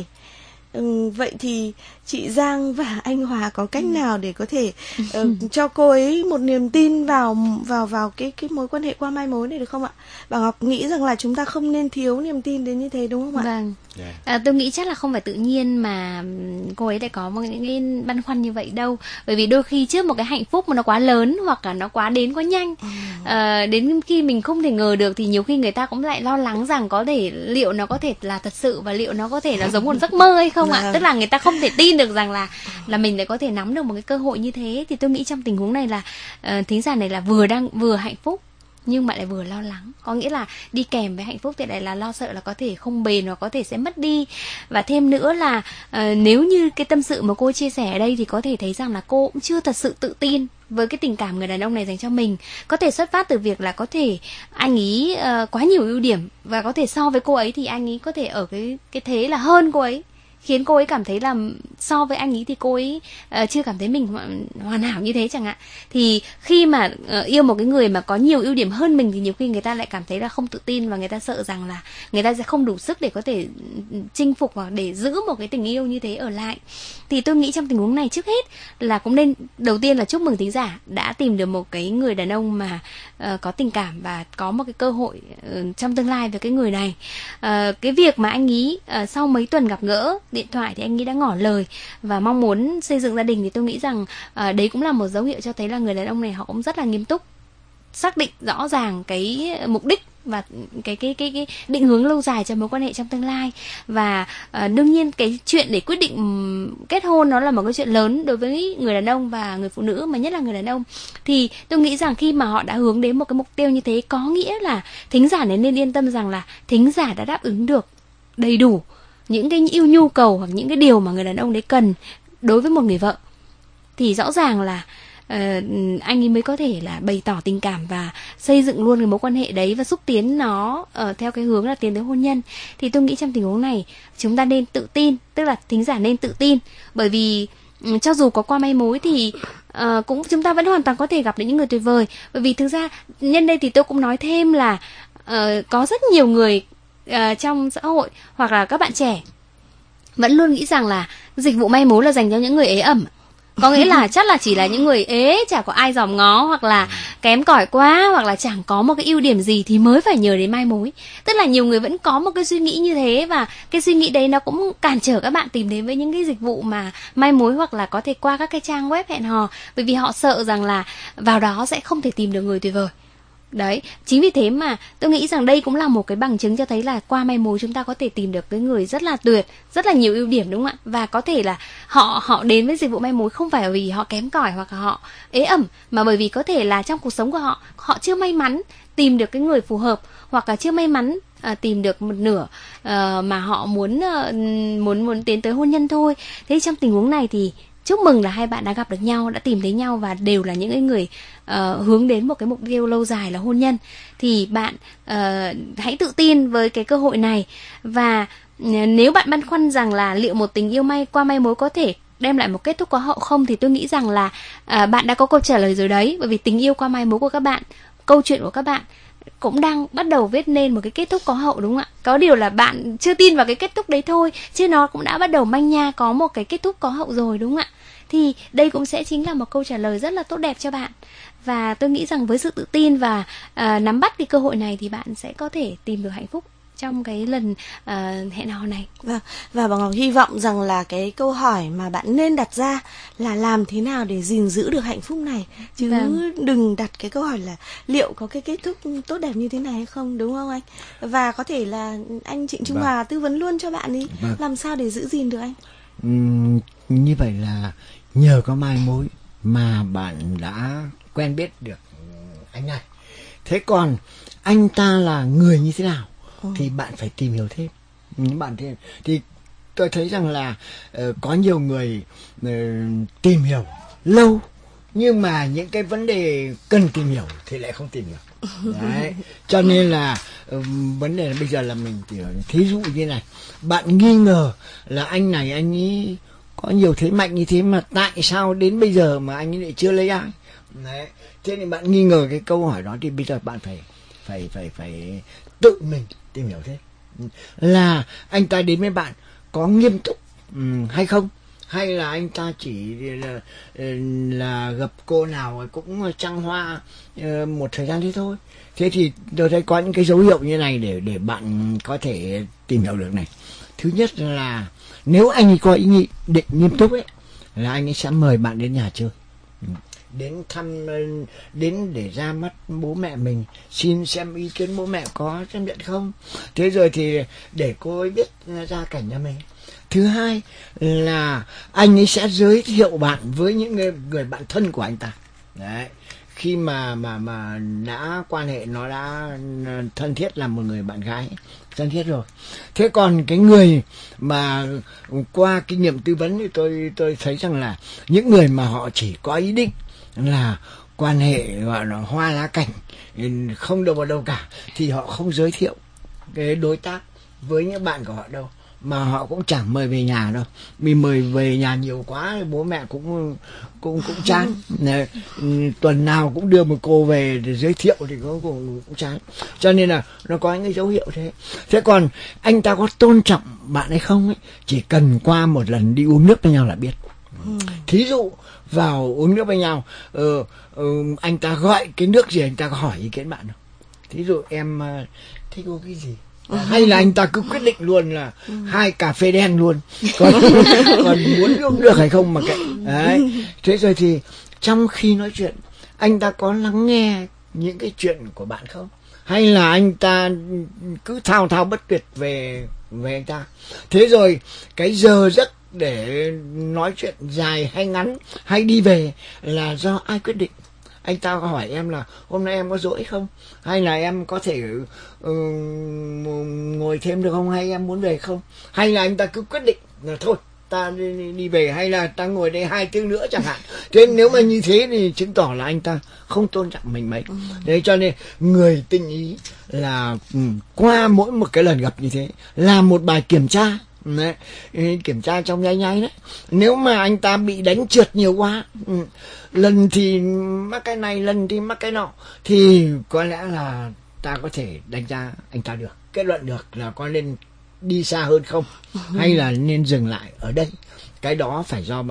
Speaker 5: Ừ, vậy thì chị Giang và anh Hòa có cách nào để có thể uh, cho cô ấy một niềm tin vào vào vào cái cái mối quan hệ qua mai mối này được không ạ? Bà Ngọc nghĩ rằng là chúng ta không nên thiếu niềm tin đến như thế, đúng không ạ?
Speaker 2: Vâng. À, tôi nghĩ chắc là không phải tự nhiên mà cô ấy lại có một những cái băn khoăn như vậy đâu. Bởi vì đôi khi trước một cái hạnh phúc mà nó quá lớn hoặc là nó quá đến quá nhanh, à, đến khi mình không thể ngờ được thì nhiều khi người ta cũng lại lo lắng rằng có thể liệu nó có thể là thật sự và liệu nó có thể là giống một giấc mơ hay không ạ? Tức là người ta không thể tin được rằng là là mình lại có thể nắm được một cái cơ hội như thế. Thì tôi nghĩ trong tình huống này là uh, thính giả này là vừa đang vừa hạnh phúc nhưng mà lại vừa lo lắng. Có nghĩa là đi kèm với hạnh phúc thì lại là lo sợ là có thể không bền và có thể sẽ mất đi. Và thêm nữa là uh, nếu như cái tâm sự mà cô chia sẻ ở đây thì có thể thấy rằng là cô cũng chưa thật sự tự tin với cái tình cảm người đàn ông này dành cho mình. Có thể xuất phát từ việc là có thể anh ấy uh, quá nhiều ưu điểm, và có thể so với cô ấy thì anh ấy có thể ở cái cái thế là hơn cô ấy, khiến cô ấy cảm thấy là so với anh ấy thì cô ấy uh, chưa cảm thấy mình hoàn, hoàn hảo như thế chẳng hạn. Thì khi mà uh, yêu một cái người mà có nhiều ưu điểm hơn mình thì nhiều khi người ta lại cảm thấy là không tự tin, và người ta sợ rằng là người ta sẽ không đủ sức để có thể chinh phục hoặc để giữ một cái tình yêu như thế ở lại. Thì tôi nghĩ trong tình huống này trước hết là cũng nên đầu tiên là chúc mừng thính giả đã tìm được một cái người đàn ông mà uh, có tình cảm và có một cái cơ hội uh, trong tương lai với cái người này. Uh, cái việc mà anh ấy uh, sau mấy tuần gặp gỡ điện thoại thì anh ấy đã ngỏ lời và mong muốn xây dựng gia đình, thì tôi nghĩ rằng uh, đấy cũng là một dấu hiệu cho thấy là người đàn ông này họ cũng rất là nghiêm túc, xác định rõ ràng cái mục đích và cái cái cái cái định hướng lâu dài cho mối quan hệ trong tương lai. Và uh, đương nhiên cái chuyện để quyết định kết hôn nó là một cái chuyện lớn đối với người đàn ông và người phụ nữ, mà nhất là người đàn ông. Thì tôi nghĩ rằng khi mà họ đã hướng đến một cái mục tiêu như thế, có nghĩa là thính giả nên yên tâm rằng là thính giả đã đáp ứng được đầy đủ những cái yêu nhu cầu hoặc những cái điều mà người đàn ông đấy cần đối với một người vợ. Thì rõ ràng là uh, anh ấy mới có thể là bày tỏ tình cảm và xây dựng luôn cái mối quan hệ đấy và xúc tiến nó uh, theo cái hướng là tiến tới hôn nhân. Thì tôi nghĩ trong tình huống này chúng ta nên tự tin, tức là thính giả nên tự tin, bởi vì um, cho dù có qua may mối thì uh, cũng chúng ta vẫn hoàn toàn có thể gặp được những người tuyệt vời. Bởi vì thực ra nhân đây thì tôi cũng nói thêm là uh, có rất nhiều người uh, trong xã hội hoặc là các bạn trẻ vẫn luôn nghĩ rằng là dịch vụ may mối là dành cho những người ế ẩm. Có nghĩa là chắc là chỉ là những người ế, chả có ai dòm ngó, hoặc là kém cỏi quá, hoặc là chẳng có một cái ưu điểm gì thì mới phải nhờ đến mai mối. Tức là nhiều người vẫn có một cái suy nghĩ như thế, và cái suy nghĩ đấy nó cũng cản trở các bạn tìm đến với những cái dịch vụ mà mai mối, hoặc là có thể qua các cái trang web hẹn hò, bởi vì họ sợ rằng là vào đó sẽ không thể tìm được người tuyệt vời. Đấy, chính vì thế mà tôi nghĩ rằng đây cũng là một cái bằng chứng cho thấy là qua mai mối chúng ta có thể tìm được cái người rất là tuyệt, rất là nhiều ưu điểm, đúng không ạ? Và có thể là họ họ đến với dịch vụ mai mối không phải vì họ kém cỏi hoặc là họ ế ẩm, mà bởi vì có thể là trong cuộc sống của họ, họ chưa may mắn tìm được cái người phù hợp, hoặc là chưa may mắn à, tìm được một nửa à, mà họ muốn à, muốn muốn tiến tới hôn nhân thôi. Thế trong tình huống này thì chúc mừng là hai bạn đã gặp được nhau, đã tìm thấy nhau, và đều là những người uh, hướng đến một cái mục tiêu lâu dài là hôn nhân. Thì bạn uh, hãy tự tin với cái cơ hội này. Và uh, nếu bạn băn khoăn rằng là liệu một tình yêu may qua mai mối có thể đem lại một kết thúc có hậu không, thì tôi nghĩ rằng là uh, bạn đã có câu trả lời rồi đấy. Bởi vì tình yêu qua mai mối của các bạn, câu chuyện của các bạn cũng đang bắt đầu viết nên một cái kết thúc có hậu, đúng không ạ? Có điều là bạn chưa tin vào cái kết thúc đấy thôi, chứ nó cũng đã bắt đầu manh nha có một cái kết thúc có hậu rồi, đúng không ạ? Thì đây cũng sẽ chính là một câu trả lời rất là tốt đẹp cho bạn. Và tôi nghĩ rằng với sự tự tin và uh, nắm bắt cái cơ hội này thì bạn sẽ có thể tìm được hạnh phúc trong cái lần uh, hẹn hò này.
Speaker 5: Vâng, và bà Ngọc hy vọng rằng là cái câu hỏi mà bạn nên đặt ra là làm thế nào để gìn giữ được hạnh phúc này, chứ vâng. đừng đặt cái câu hỏi là liệu có cái kết thúc tốt đẹp như thế này hay không, đúng không anh? Và có thể là anh Trịnh Trung vâng. Hòa tư vấn luôn cho bạn đi vâng. làm sao để giữ gìn được anh.
Speaker 6: Uhm, như vậy là nhờ có mai mối mà bạn đã quen biết được anh này. Thế còn anh ta là người như thế nào ừ. thì bạn phải tìm hiểu thêm. Những bạn thì, thì tôi thấy rằng là uh, có nhiều người uh, tìm hiểu lâu, nhưng mà những cái vấn đề cần tìm hiểu thì lại không tìm được. Đấy. Cho nên là uh, vấn đề là bây giờ là mình tìm hiểu. Thí dụ như này, bạn nghi ngờ là anh này anh ấy có nhiều thế mạnh như thế mà tại sao đến bây giờ mà anh ấy lại chưa lấy ai. Đấy. Thế nên bạn nghi ngờ cái câu hỏi đó thì bây giờ bạn phải phải phải phải tự mình tìm hiểu thêm là anh ta đến với bạn có nghiêm túc um, hay không, hay là anh ta chỉ là, là gặp cô nào cũng trăng hoa uh, một thời gian thế thôi. Thế thì tôi thấy có những cái dấu hiệu như này để để bạn có thể tìm hiểu được này. Thứ nhất là nếu anh ấy có ý nghĩ định nghiêm túc ấy, là anh ấy sẽ mời bạn đến nhà chơi, đến thăm, đến để ra mắt bố mẹ mình, xin xem ý kiến bố mẹ có chấp nhận không. Thế rồi thì để cô ấy biết gia cảnh nhà mình. Thứ hai là anh ấy sẽ giới thiệu bạn với những người, người bạn thân của anh ta. Đấy. Khi mà mà mà đã quan hệ, nó đã thân thiết, là một người bạn gái thân thiết rồi. Thế còn cái người mà qua kinh nghiệm tư vấn thì tôi tôi thấy rằng là những người mà họ chỉ có ý định là quan hệ gọi là hoa lá cảnh, không đâu vào đâu cả, thì họ không giới thiệu cái đối tác với những bạn của họ đâu, mà họ cũng chẳng mời về nhà đâu. Vì mời về nhà nhiều quá bố mẹ cũng cũng cũng chán. Tuần nào cũng đưa một cô về để giới thiệu thì cũng, cũng, cũng chán. Cho nên là nó có những cái dấu hiệu thế. Thế còn anh ta có tôn trọng bạn hay không ấy, chỉ cần qua một lần đi uống nước với nhau là biết. Thí dụ vào uống nước với nhau, ừ, ừ, anh ta gọi cái nước gì, anh ta có hỏi ý kiến bạn không? Thí dụ em uh, thích uống cái gì, hay là anh ta cứ quyết định luôn là hai cà phê đen luôn, còn, còn muốn uống được hay không mà kệ. Đấy. Thế rồi thì trong khi nói chuyện, anh ta có lắng nghe những cái chuyện của bạn không, hay là anh ta cứ thao thao bất tuyệt về về anh ta. Thế rồi cái giờ giấc để nói chuyện dài hay ngắn hay đi về là do ai quyết định. Anh ta có hỏi em là hôm nay em có rỗi không, hay là em có thể uh, ngồi thêm được không, hay em muốn về không, hay là anh ta cứ quyết định là thôi ta đi, đi về, hay là ta ngồi đây hai tiếng nữa chẳng hạn. Thế nếu mà như thế thì chứng tỏ là anh ta không tôn trọng mình mấy. Đấy, cho nên người tinh ý là um, qua mỗi một cái lần gặp như thế là một bài kiểm tra. Đấy, kiểm tra trong nháy nháy đấy. Nếu mà anh ta bị đánh trượt nhiều quá, ừ, lần thì mắc cái này, lần thì mắc cái nọ, thì có lẽ là ta có thể đánh giá anh ta được, kết luận được là có nên đi xa hơn không, hay là nên dừng lại ở đây. Cái đó phải do bạn quyết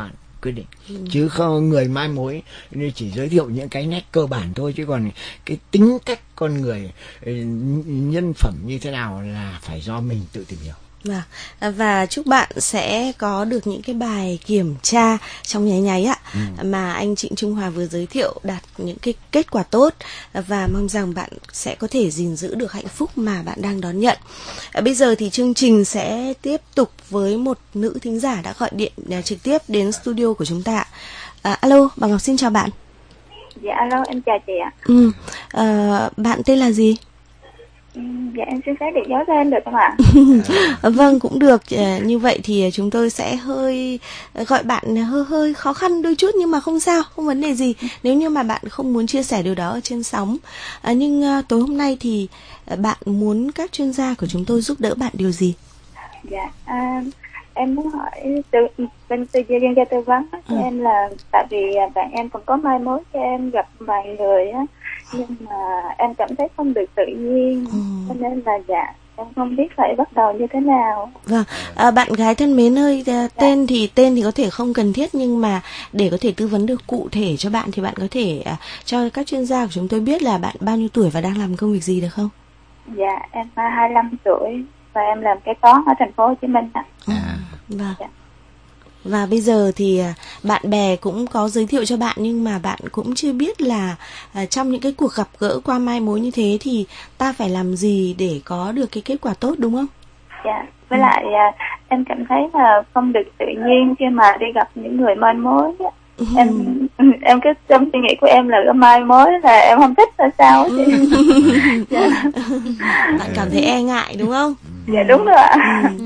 Speaker 6: quyết định. Ừ. Chứ không người mai mối nên chỉ giới thiệu những cái nét cơ bản thôi, chứ còn cái tính cách con người, nhân phẩm như thế nào là phải do mình tự tìm hiểu.
Speaker 5: Và, và chúc bạn sẽ có được những cái bài kiểm tra trong nháy nháy ạ, ừ. mà anh Trịnh Trung Hòa vừa giới thiệu, đạt những cái kết quả tốt, và mong rằng bạn sẽ có thể gìn giữ được hạnh phúc mà bạn đang đón nhận. À, bây giờ thì chương trình sẽ tiếp tục với một nữ thính giả đã gọi điện trực tiếp đến studio của chúng ta. À, alo, bà Ngọc xin chào bạn.
Speaker 8: Dạ alo, em chào chị ạ.
Speaker 5: Ừ, à, bạn tên là gì?
Speaker 8: Dạ em xin phép được giấu tên được không ạ?
Speaker 5: Vâng, cũng được. Như vậy thì chúng tôi sẽ hơi gọi bạn hơi hơi khó khăn đôi chút, nhưng mà không sao, không vấn đề gì nếu như mà bạn không muốn chia sẻ điều đó ở trên sóng. À, nhưng tối hôm nay thì bạn muốn các chuyên gia của chúng tôi giúp đỡ bạn điều gì?
Speaker 8: Dạ à, em muốn hỏi từ bên tư chuyên gia tư vấn cho ừ. em là tại vì bạn em còn có mai mối cho em gặp vài người á, nhưng mà em cảm thấy không được tự nhiên, ừ. cho nên là dạ em không biết phải bắt đầu như thế nào.
Speaker 5: Vâng, à, bạn gái thân mến ơi, dạ. tên thì tên thì có thể không cần thiết, nhưng mà để có thể tư vấn được cụ thể cho bạn thì bạn có thể à, cho các chuyên gia của chúng tôi biết là bạn bao nhiêu tuổi và đang làm công việc gì được không?
Speaker 8: Dạ em hai mươi lăm tuổi và em làm kế toán ở thành phố Hồ Chí Minh ạ.
Speaker 5: À, vâng. Dạ. Và bây giờ thì bạn bè cũng có giới thiệu cho bạn, nhưng mà bạn cũng chưa biết là à, trong những cái cuộc gặp gỡ qua mai mối như thế thì ta phải làm gì để có được cái kết quả tốt, đúng không?
Speaker 8: Dạ, với ừ. lại à, em cảm thấy là không được tự nhiên khi mà đi gặp những người mai mối. Ừ. Em em cái trong suy nghĩ của em là cái mai mối là em không thích là sao ấy chị. Ừ. Dạ.
Speaker 5: Bạn cảm thấy e ngại đúng không?
Speaker 8: Dạ đúng rồi ạ.
Speaker 5: Ừ.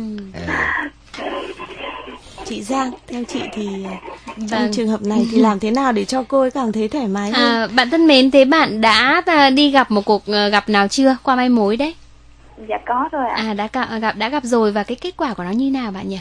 Speaker 5: Chị Giang, theo chị thì vâng. trong trường hợp này thì làm thế nào để cho cô ấy cảm thấy thoải mái hơn?
Speaker 2: À, bạn thân mến, thế bạn đã đi gặp một cuộc gặp nào chưa qua mai mối đấy?
Speaker 8: Dạ có rồi ạ.
Speaker 2: À đã gặp đã gặp rồi, và cái kết quả của nó như nào bạn nhỉ?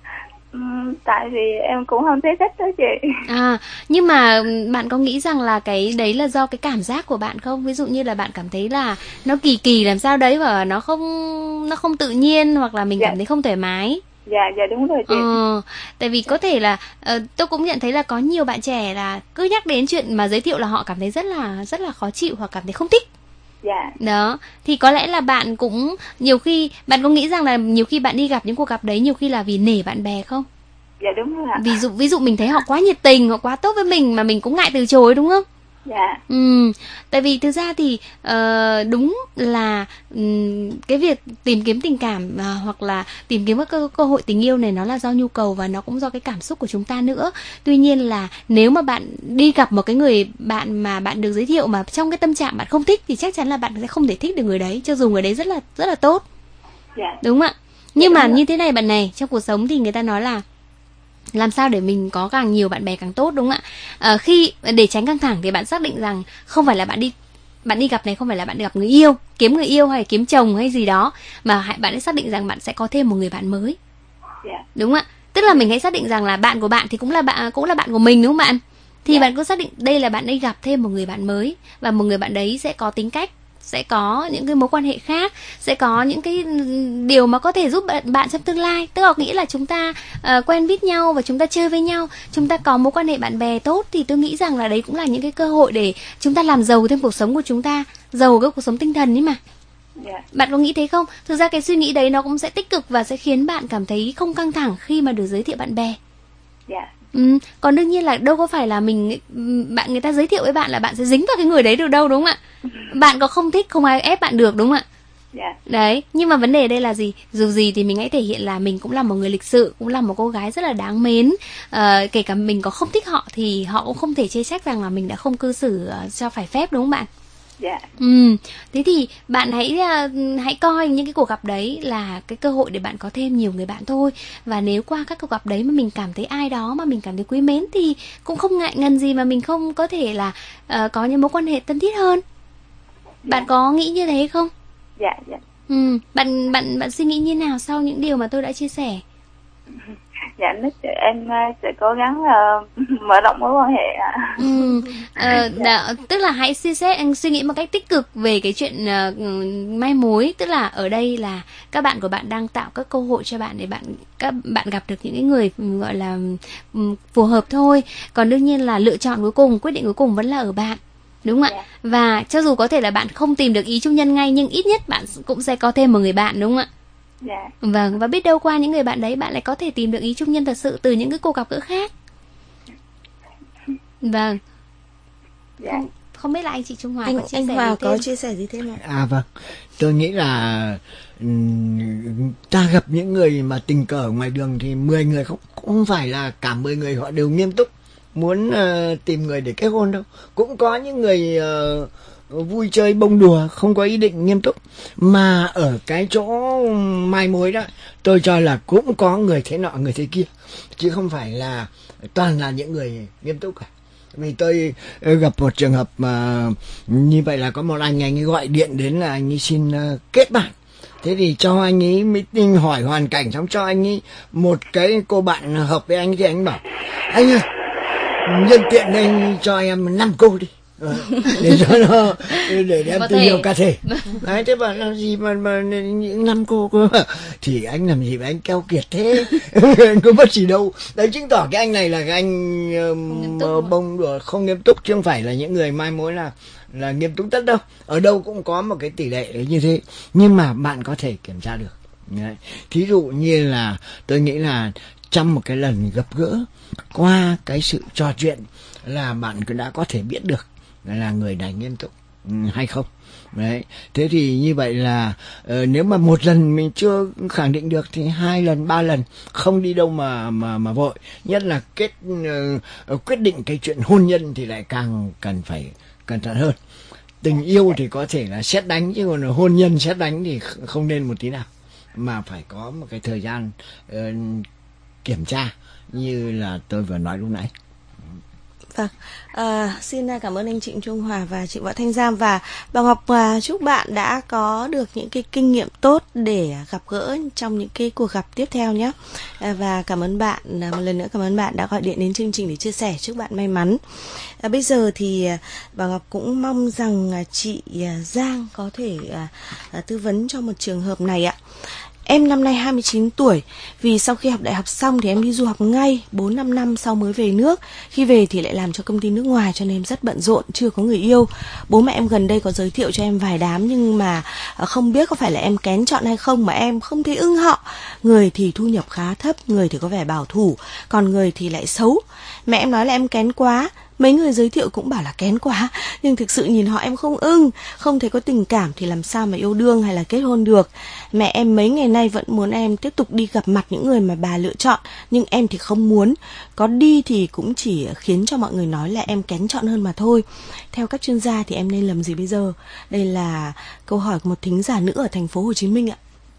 Speaker 8: Ừ, tại vì em cũng không thấy thích đó chị.
Speaker 2: À, nhưng mà bạn có nghĩ rằng là cái đấy là do cái cảm giác của bạn không? Ví dụ như là bạn cảm thấy là nó kỳ kỳ làm sao đấy và nó không nó không tự nhiên, hoặc là mình dạ. cảm thấy không thoải mái.
Speaker 8: Dạ, dạ đúng rồi chị.
Speaker 2: Ờ, tại vì có thể là uh, tôi cũng nhận thấy là có nhiều bạn trẻ là cứ nhắc đến chuyện mà giới thiệu là họ cảm thấy rất là rất là khó chịu hoặc cảm thấy không thích.
Speaker 8: Dạ.
Speaker 2: Đó, thì có lẽ là bạn cũng nhiều khi bạn có nghĩ rằng là nhiều khi bạn đi gặp những cuộc gặp đấy nhiều khi là vì nể bạn bè không?
Speaker 8: Dạ đúng rồi ạ.
Speaker 2: Ví dụ ví dụ mình thấy họ quá nhiệt tình, họ quá tốt với mình mà mình cũng ngại từ chối, đúng không?
Speaker 8: Dạ.
Speaker 2: Ừ, tại vì thực ra thì uh, đúng là um, cái việc tìm kiếm tình cảm uh, hoặc là tìm kiếm các cơ, cơ hội tình yêu này nó là do nhu cầu và nó cũng do cái cảm xúc của chúng ta nữa. Tuy nhiên là nếu mà bạn đi gặp một cái người bạn mà bạn được giới thiệu mà trong cái tâm trạng bạn không thích thì chắc chắn là bạn sẽ không thể thích được người đấy, cho dù người đấy rất là rất là tốt.
Speaker 8: Dạ.
Speaker 2: Đúng không ạ? Nhưng dạ, mà như thế này bạn này, trong cuộc sống thì người ta nói là làm sao để mình có càng nhiều bạn bè càng tốt, đúng không ạ? À, khi để tránh căng thẳng thì bạn xác định rằng không phải là bạn đi bạn đi gặp này không phải là bạn gặp người yêu, kiếm người yêu hay kiếm chồng hay gì đó, mà hãy bạn hãy xác định rằng bạn sẽ có thêm một người bạn mới.
Speaker 8: Yeah.
Speaker 2: Đúng không ạ? Tức là mình hãy xác định rằng là bạn của bạn thì cũng là bạn cũng là bạn của mình, đúng không bạn? Thì yeah. bạn cứ xác định đây là bạn đi gặp thêm một người bạn mới, và một người bạn đấy sẽ có tính cách, sẽ có những cái mối quan hệ khác, sẽ có những cái điều mà có thể giúp bạn, bạn trong tương lai. Tức là nghĩ là chúng ta uh, quen biết nhau và chúng ta chơi với nhau, chúng ta có mối quan hệ bạn bè tốt, thì tôi nghĩ rằng là đấy cũng là những cái cơ hội để chúng ta làm giàu thêm cuộc sống của chúng ta, giàu cái cuộc sống tinh thần ấy mà.
Speaker 8: Yeah.
Speaker 2: Bạn có nghĩ thế không? Thực ra cái suy nghĩ đấy nó cũng sẽ tích cực và sẽ khiến bạn cảm thấy không căng thẳng khi mà được giới thiệu bạn bè.
Speaker 8: Yeah.
Speaker 2: Ừ, còn đương nhiên là đâu có phải là mình bạn người ta giới thiệu với bạn là bạn sẽ dính vào cái người đấy được đâu, đúng không ạ? Bạn có không thích không ai ép bạn được, đúng không ạ?
Speaker 8: Yeah.
Speaker 2: Đấy, nhưng mà vấn đề ở đây là gì? Dù gì thì mình hãy thể hiện là mình cũng là một người lịch sự, cũng là một cô gái rất là đáng mến. À, kể cả mình có không thích họ thì họ cũng không thể chê trách rằng là mình đã không cư xử uh, cho phải phép, đúng không bạn?
Speaker 8: Dạ.
Speaker 2: Ừ, thế thì bạn hãy uh, hãy coi những cái cuộc gặp đấy là cái cơ hội để bạn có thêm nhiều người bạn thôi. Và nếu qua các cuộc gặp đấy mà mình cảm thấy ai đó mà mình cảm thấy quý mến thì cũng không ngại ngần gì mà mình không có thể là uh, có những mối quan hệ thân thiết hơn. Dạ. Bạn có nghĩ như thế không?
Speaker 8: Dạ, dạ.
Speaker 2: Ừ, bạn bạn bạn suy nghĩ như nào sau những điều mà tôi đã chia sẻ?
Speaker 8: Dạ, nước em sẽ cố gắng uh, mở rộng mối quan hệ ạ.
Speaker 2: Ừ, uh, đã, tức là hãy suy xét, anh suy nghĩ một cách tích cực về cái chuyện uh, mai mối. Tức là ở đây là các bạn của bạn đang tạo các cơ hội cho bạn để bạn các bạn gặp được những cái người gọi là um, phù hợp thôi. Còn đương nhiên là lựa chọn cuối cùng, quyết định cuối cùng vẫn là ở bạn. Đúng không ạ? Và cho dù có thể là bạn không tìm được ý chung nhân ngay, nhưng ít nhất bạn cũng sẽ có thêm một người bạn, đúng không ạ?
Speaker 8: Dạ.
Speaker 2: Vâng, và biết đâu qua những người bạn đấy bạn lại có thể tìm được ý chung nhân thật sự từ những cái cuộc gặp gỡ khác. Vâng.
Speaker 8: Dạ.
Speaker 2: Không, không biết là anh chị Trung Hòa
Speaker 5: anh,
Speaker 2: có chia
Speaker 5: anh
Speaker 2: sẻ
Speaker 5: Hòa
Speaker 2: gì
Speaker 5: có
Speaker 2: thêm?
Speaker 5: chia sẻ gì thêm ạ?
Speaker 6: À vâng, tôi nghĩ là um, ta gặp những người mà tình cờ ở ngoài đường thì mười người không cũng không phải là cả mười người họ đều nghiêm túc muốn uh, tìm người để kết hôn đâu. Cũng có những người uh, vui chơi bông đùa, không có ý định nghiêm túc. Mà ở cái chỗ mai mối đó, tôi cho là cũng có người thế nọ người thế kia, chứ không phải là toàn là những người nghiêm túc cả. Vì tôi gặp một trường hợp mà như vậy là có một anh anh ấy gọi điện đến là anh ấy xin uh, kết bạn. Thế thì cho anh ấy meeting hỏi hoàn cảnh, xong cho anh ấy một cái cô bạn hợp với anh, thì anh bảo anh ơi, nhân tiện đây cho em năm cô đi. Ờ, để cho nó để em tìm hiểu cá thể. Đấy, thế bảo làm gì mà mà những năm cô cơ thì anh làm gì mà anh keo kiệt thế. Có mất gì đâu. Đấy chứng tỏ cái anh này là cái anh um, bông đùa không nghiêm túc, chứ không phải là những người mai mối là là nghiêm túc tất đâu. Ở đâu cũng có một cái tỷ lệ như thế, nhưng mà bạn có thể kiểm tra được. Đấy. Thí dụ như là tôi nghĩ là trong một cái lần gặp gỡ, qua cái sự trò chuyện là bạn đã có thể biết được là người này nghiêm túc hay không. Đấy. Thế thì như vậy là uh, nếu mà một lần mình chưa khẳng định được thì hai lần, ba lần không đi đâu mà mà mà vội. Nhất là kết uh, quyết định cái chuyện hôn nhân thì lại càng cần phải cẩn thận hơn. Tình yêu thì có thể là sét đánh, chứ còn hôn nhân sét đánh thì không nên một tí nào, mà phải có một cái thời gian uh, kiểm tra như là tôi vừa nói lúc nãy.
Speaker 5: Vâng, à, xin cảm ơn anh Trịnh Trung Hòa và chị Võ Thanh Giang, và bà Ngọc à, chúc bạn đã có được những cái kinh nghiệm tốt để gặp gỡ trong những cái cuộc gặp tiếp theo nhé. À, và cảm ơn bạn, một lần nữa cảm ơn bạn đã gọi điện đến chương trình để chia sẻ, chúc bạn may mắn. À, bây giờ thì bà Ngọc cũng mong rằng chị Giang có thể à, à, tư vấn cho một trường hợp này ạ. Em năm nay hai mươi chín tuổi, vì sau khi học đại học xong thì em đi du học ngay, bốn năm năm sau mới về nước. Khi về thì lại làm cho công ty nước ngoài, cho nên em rất bận rộn, chưa có người yêu. Bố mẹ em gần đây có giới thiệu cho em vài đám, nhưng mà không biết có phải là em kén chọn hay không mà em không thấy ưng họ. Người thì thu nhập khá thấp, người thì có vẻ bảo thủ, còn người thì lại xấu. Mẹ em nói là em kén quá, mấy người giới thiệu cũng bảo là kén quá, nhưng thực sự nhìn họ em không ưng, không thấy có tình cảm thì làm sao mà yêu đương hay là kết hôn được. Mẹ em mấy ngày nay vẫn muốn em tiếp tục đi gặp mặt những người mà bà lựa chọn, nhưng em thì không muốn. Có đi thì cũng chỉ khiến cho mọi người nói là em kén chọn hơn mà thôi. Theo các chuyên gia thì em nên làm gì bây giờ? Đây là câu hỏi của một thính giả nữ ở thành phố Hồ Chí Minh ạ.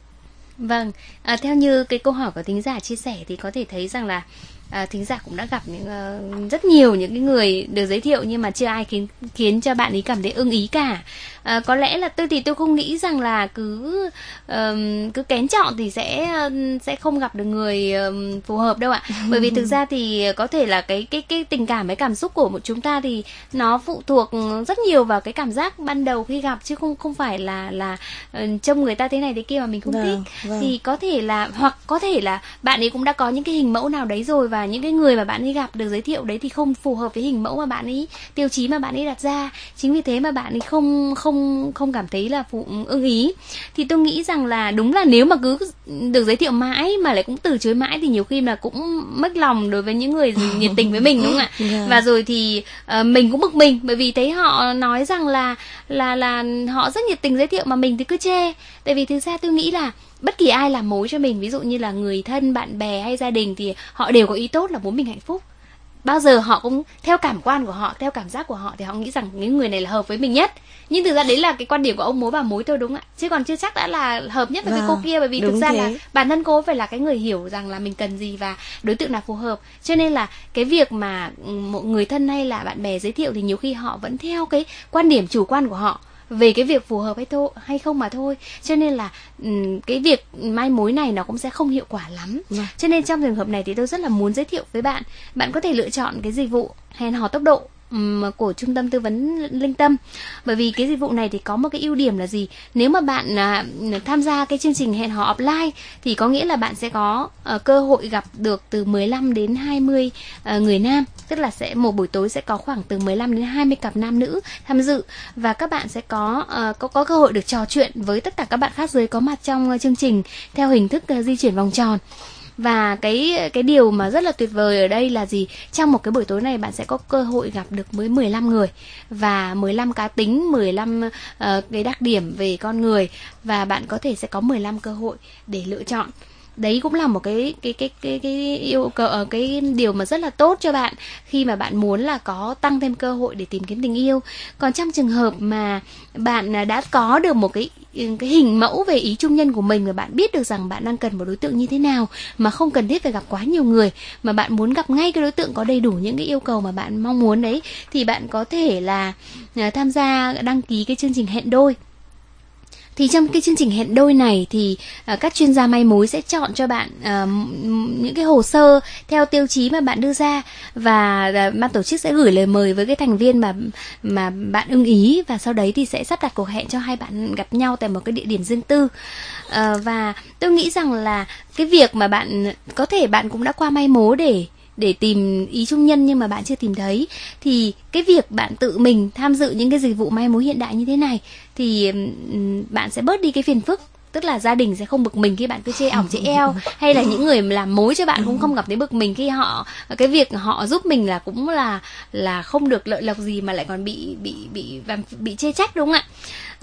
Speaker 2: Vâng, à, theo như cái câu hỏi của thính giả chia sẻ thì có thể thấy rằng là À, thính giả cũng đã gặp những uh, rất nhiều những cái người được giới thiệu, nhưng mà chưa ai khiến khiến cho bạn ấy cảm thấy ưng ý cả. À, có lẽ là tôi thì tôi không nghĩ rằng là cứ uh, cứ kén chọn thì sẽ uh, sẽ không gặp được người uh, phù hợp đâu ạ. Bởi vì thực ra thì có thể là cái cái cái tình cảm, cái cảm xúc của một chúng ta thì nó phụ thuộc rất nhiều vào cái cảm giác ban đầu khi gặp, chứ không không phải là là uh, trông người ta thế này thế kia mà mình không vâng, thích. Vâng. Thì có thể là, hoặc có thể là bạn ấy cũng đã có những cái hình mẫu nào đấy rồi, và những cái người mà bạn ấy gặp được giới thiệu đấy thì không phù hợp với hình mẫu mà bạn ấy, tiêu chí mà bạn ấy đặt ra. Chính vì thế mà bạn ấy không không không cảm thấy là phụ ưng ý. Thì tôi nghĩ rằng là đúng là nếu mà cứ được giới thiệu mãi mà lại cũng từ chối mãi thì nhiều khi là cũng mất lòng đối với những người nhiệt tình với mình, đúng không ạ? Yeah. Và rồi thì uh, mình cũng bực mình, bởi vì thấy họ nói rằng là là là họ rất nhiệt tình giới thiệu mà mình thì cứ chê. Tại vì thực ra tôi nghĩ là bất kỳ ai làm mối cho mình, ví dụ như là người thân, bạn bè hay gia đình, thì họ đều có ý tốt là muốn mình hạnh phúc. Bao giờ họ cũng theo cảm quan của họ, theo cảm giác của họ thì họ nghĩ rằng những người này là hợp với mình nhất. Nhưng thực ra đấy là cái quan điểm của ông mối bà mối thôi, đúng không ạ? Chứ còn chưa chắc đã là hợp nhất với vâng, cái cô kia. Bởi vì thực ra thế. là bản thân cô phải là cái người hiểu rằng là mình cần gì và đối tượng nào phù hợp. Cho nên là cái việc mà một người thân hay là bạn bè giới thiệu thì nhiều khi họ vẫn theo cái quan điểm chủ quan của họ. về cái việc phù hợp hay thôi hay không mà thôi. Cho nên là um, cái việc mai mối này nó cũng sẽ không hiệu quả lắm.
Speaker 5: Vâng.
Speaker 2: Cho nên trong trường hợp này thì tôi rất là muốn giới thiệu với bạn, bạn có thể lựa chọn cái dịch vụ hẹn hò tốc độ của trung tâm tư vấn Linh Tâm. Bởi vì cái dịch vụ này thì có một cái ưu điểm là gì? Nếu mà bạn à, tham gia cái chương trình hẹn hò offline thì có nghĩa là bạn sẽ có uh, cơ hội gặp được từ mười lăm đến hai mươi uh, người nam. Tức là sẽ một buổi tối sẽ có khoảng từ mười lăm đến hai mươi cặp nam nữ tham dự, và các bạn sẽ có uh, có có cơ hội được trò chuyện với tất cả các bạn khác giới có mặt trong uh, chương trình theo hình thức uh, di chuyển vòng tròn. Và cái cái điều mà rất là tuyệt vời ở đây là gì? Trong một cái buổi tối này bạn sẽ có cơ hội gặp được với mười lăm người và mười lăm cá tính, mười lăm uh, cái đặc điểm về con người, và bạn có thể sẽ có mười lăm cơ hội để lựa chọn. Đấy cũng là một cái cái cái cái cái yêu cầu, cái điều mà rất là tốt cho bạn khi mà bạn muốn là có tăng thêm cơ hội để tìm kiếm tình yêu. Còn trong trường hợp mà bạn đã có được một cái cái hình mẫu về ý chung nhân của mình, và bạn biết được rằng bạn đang cần một đối tượng như thế nào mà không cần thiết phải gặp quá nhiều người, mà bạn muốn gặp ngay cái đối tượng có đầy đủ những cái yêu cầu mà bạn mong muốn đấy, thì bạn có thể là tham gia đăng ký cái chương trình hẹn đôi. Thì trong cái chương trình hẹn đôi này thì uh, các chuyên gia mai mối sẽ chọn cho bạn uh, những cái hồ sơ theo tiêu chí mà bạn đưa ra, và uh, ban tổ chức sẽ gửi lời mời với cái thành viên mà mà bạn ưng ý, và sau đấy thì sẽ sắp đặt cuộc hẹn cho hai bạn gặp nhau tại một cái địa điểm riêng tư. Uh, và tôi nghĩ rằng là cái việc mà bạn có thể bạn cũng đã qua mai mối để để tìm ý chung nhân nhưng mà bạn chưa tìm thấy, thì cái việc bạn tự mình tham dự những cái dịch vụ mai mối hiện đại như thế này thì bạn sẽ bớt đi cái phiền phức. Tức là gia đình sẽ không bực mình khi bạn cứ chê ỏng chê eo, hay là những người làm mối cho bạn cũng không gặp thấy bực mình khi họ cái việc họ giúp mình là cũng là là không được lợi lộc gì mà lại còn bị bị bị bị, bị chê trách, đúng không ạ?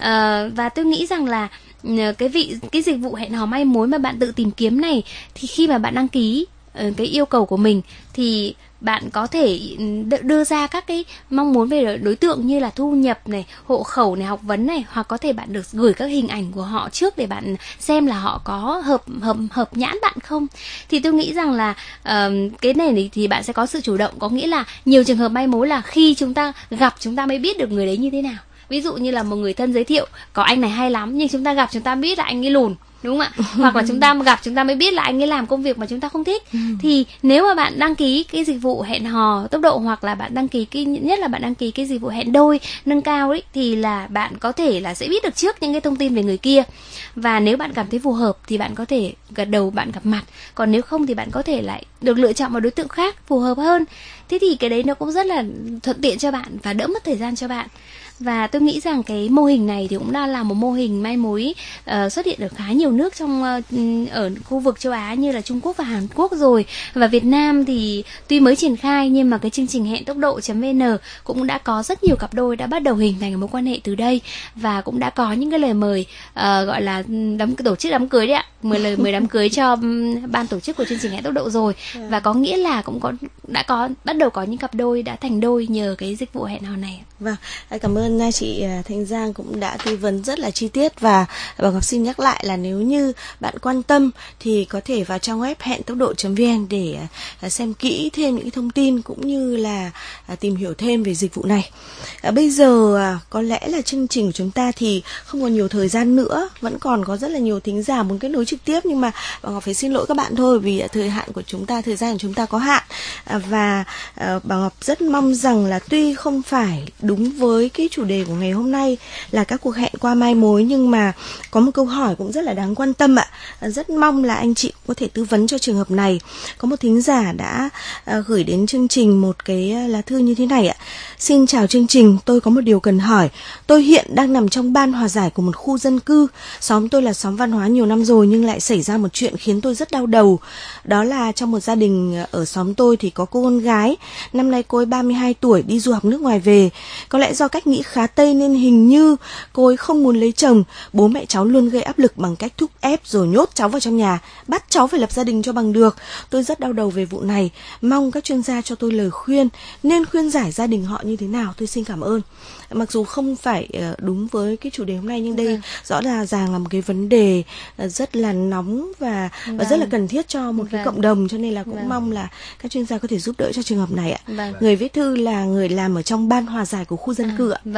Speaker 2: À, và tôi nghĩ rằng là cái vị cái dịch vụ hẹn hò mai mối mà bạn tự tìm kiếm này, thì khi mà bạn đăng ký cái yêu cầu của mình thì bạn có thể đưa ra các cái mong muốn về đối tượng như là thu nhập này, hộ khẩu này, học vấn này, hoặc có thể bạn được gửi các hình ảnh của họ trước để bạn xem là họ có hợp hợp hợp nhãn bạn không. Thì tôi nghĩ rằng là uh, cái này thì bạn sẽ có sự chủ động, có nghĩa là nhiều trường hợp mai mối là khi chúng ta gặp chúng ta mới biết được người đấy như thế nào. Ví dụ như là một người thân giới thiệu có anh này hay lắm, nhưng chúng ta gặp chúng ta biết là anh ấy lùn, đúng không ạ? Hoặc là chúng ta gặp chúng ta mới biết là anh ấy làm công việc mà chúng ta không thích. Thì nếu mà bạn đăng ký cái dịch vụ hẹn hò tốc độ, hoặc là bạn đăng ký cái nhất là bạn đăng ký cái dịch vụ hẹn đôi nâng cao ấy, thì là bạn có thể là sẽ biết được trước những cái thông tin về người kia, và nếu bạn cảm thấy phù hợp thì bạn có thể gật đầu bạn gặp mặt, còn nếu không thì bạn có thể lại được lựa chọn một đối tượng khác phù hợp hơn. Thế thì cái đấy nó cũng rất là thuận tiện cho bạn và đỡ mất thời gian cho bạn. Và tôi nghĩ rằng cái mô hình này thì cũng đang là một mô hình mai mối uh, xuất hiện ở khá nhiều nước trong uh, ở khu vực châu Á như là Trung Quốc và Hàn Quốc rồi. Và Việt Nam thì tuy mới triển khai nhưng mà cái chương trình hẹn tốc độ.vn cũng đã có rất nhiều cặp đôi đã bắt đầu hình thành mối quan hệ từ đây, và cũng đã có những cái lời mời uh, gọi là đám tổ chức đám cưới đấy ạ, mời lời mời đám cưới cho um, ban tổ chức của chương trình hẹn tốc độ rồi. Và có nghĩa là cũng có đã có bắt đầu có những cặp đôi đã thành đôi nhờ cái dịch vụ hẹn hò này.
Speaker 5: Vâng, cảm ơn chị Thanh Giang cũng đã tư vấn rất là chi tiết, và bà Ngọc xin nhắc lại là nếu như bạn quan tâm thì có thể vào trang web hẹn tốc độ.vn để xem kỹ thêm những thông tin cũng như là tìm hiểu thêm về dịch vụ này. Bây giờ có lẽ là chương trình của chúng ta thì không còn nhiều thời gian nữa, vẫn còn có rất là nhiều thính giả muốn kết nối trực tiếp, nhưng mà bà Ngọc phải xin lỗi các bạn thôi vì thời hạn của chúng ta, thời gian của chúng ta có hạn. Và bà Ngọc rất mong rằng là tuy không phải đúng với cái chủ đề của ngày hôm nay là các cuộc hẹn qua mai mối, nhưng mà có một câu hỏi cũng rất là đáng quan tâm ạ. Rất mong là anh chị có thể tư vấn cho trường hợp này. Có một thính giả đã uh, gửi đến chương trình một cái lá thư như thế này ạ. Xin chào chương trình, tôi có một điều cần hỏi. Tôi hiện đang nằm trong ban hòa giải của một khu dân cư. Xóm tôi là xóm văn hóa nhiều năm rồi, nhưng lại xảy ra một chuyện khiến tôi rất đau đầu. Đó là trong một gia đình ở xóm tôi thì có cô con gái. Năm nay cô ấy ba mươi hai tuổi, đi du học nước ngoài về. Có lẽ do cách nghĩ khá Tây nên hình như cô ấy không muốn lấy chồng. Bố mẹ cháu luôn gây áp lực bằng cách thúc ép rồi nhốt cháu vào trong nhà, bắt cháu phải lập gia đình cho bằng được. Tôi rất đau đầu về vụ này, mong các chuyên gia cho tôi lời khuyên, nên khuyên giải gia đình họ như thế nào. Tôi xin cảm ơn. Mặc dù không phải đúng với cái chủ đề hôm nay, nhưng đây vâng. rõ là ràng là một cái vấn đề rất là nóng và, vâng. và rất là cần thiết cho một vâng. cái cộng đồng, cho nên là cũng vâng. mong là các chuyên gia có thể giúp đỡ cho trường hợp này ạ. Vâng. Người viết thư là người làm ở trong ban hòa giải của khu dân cư ạ. À,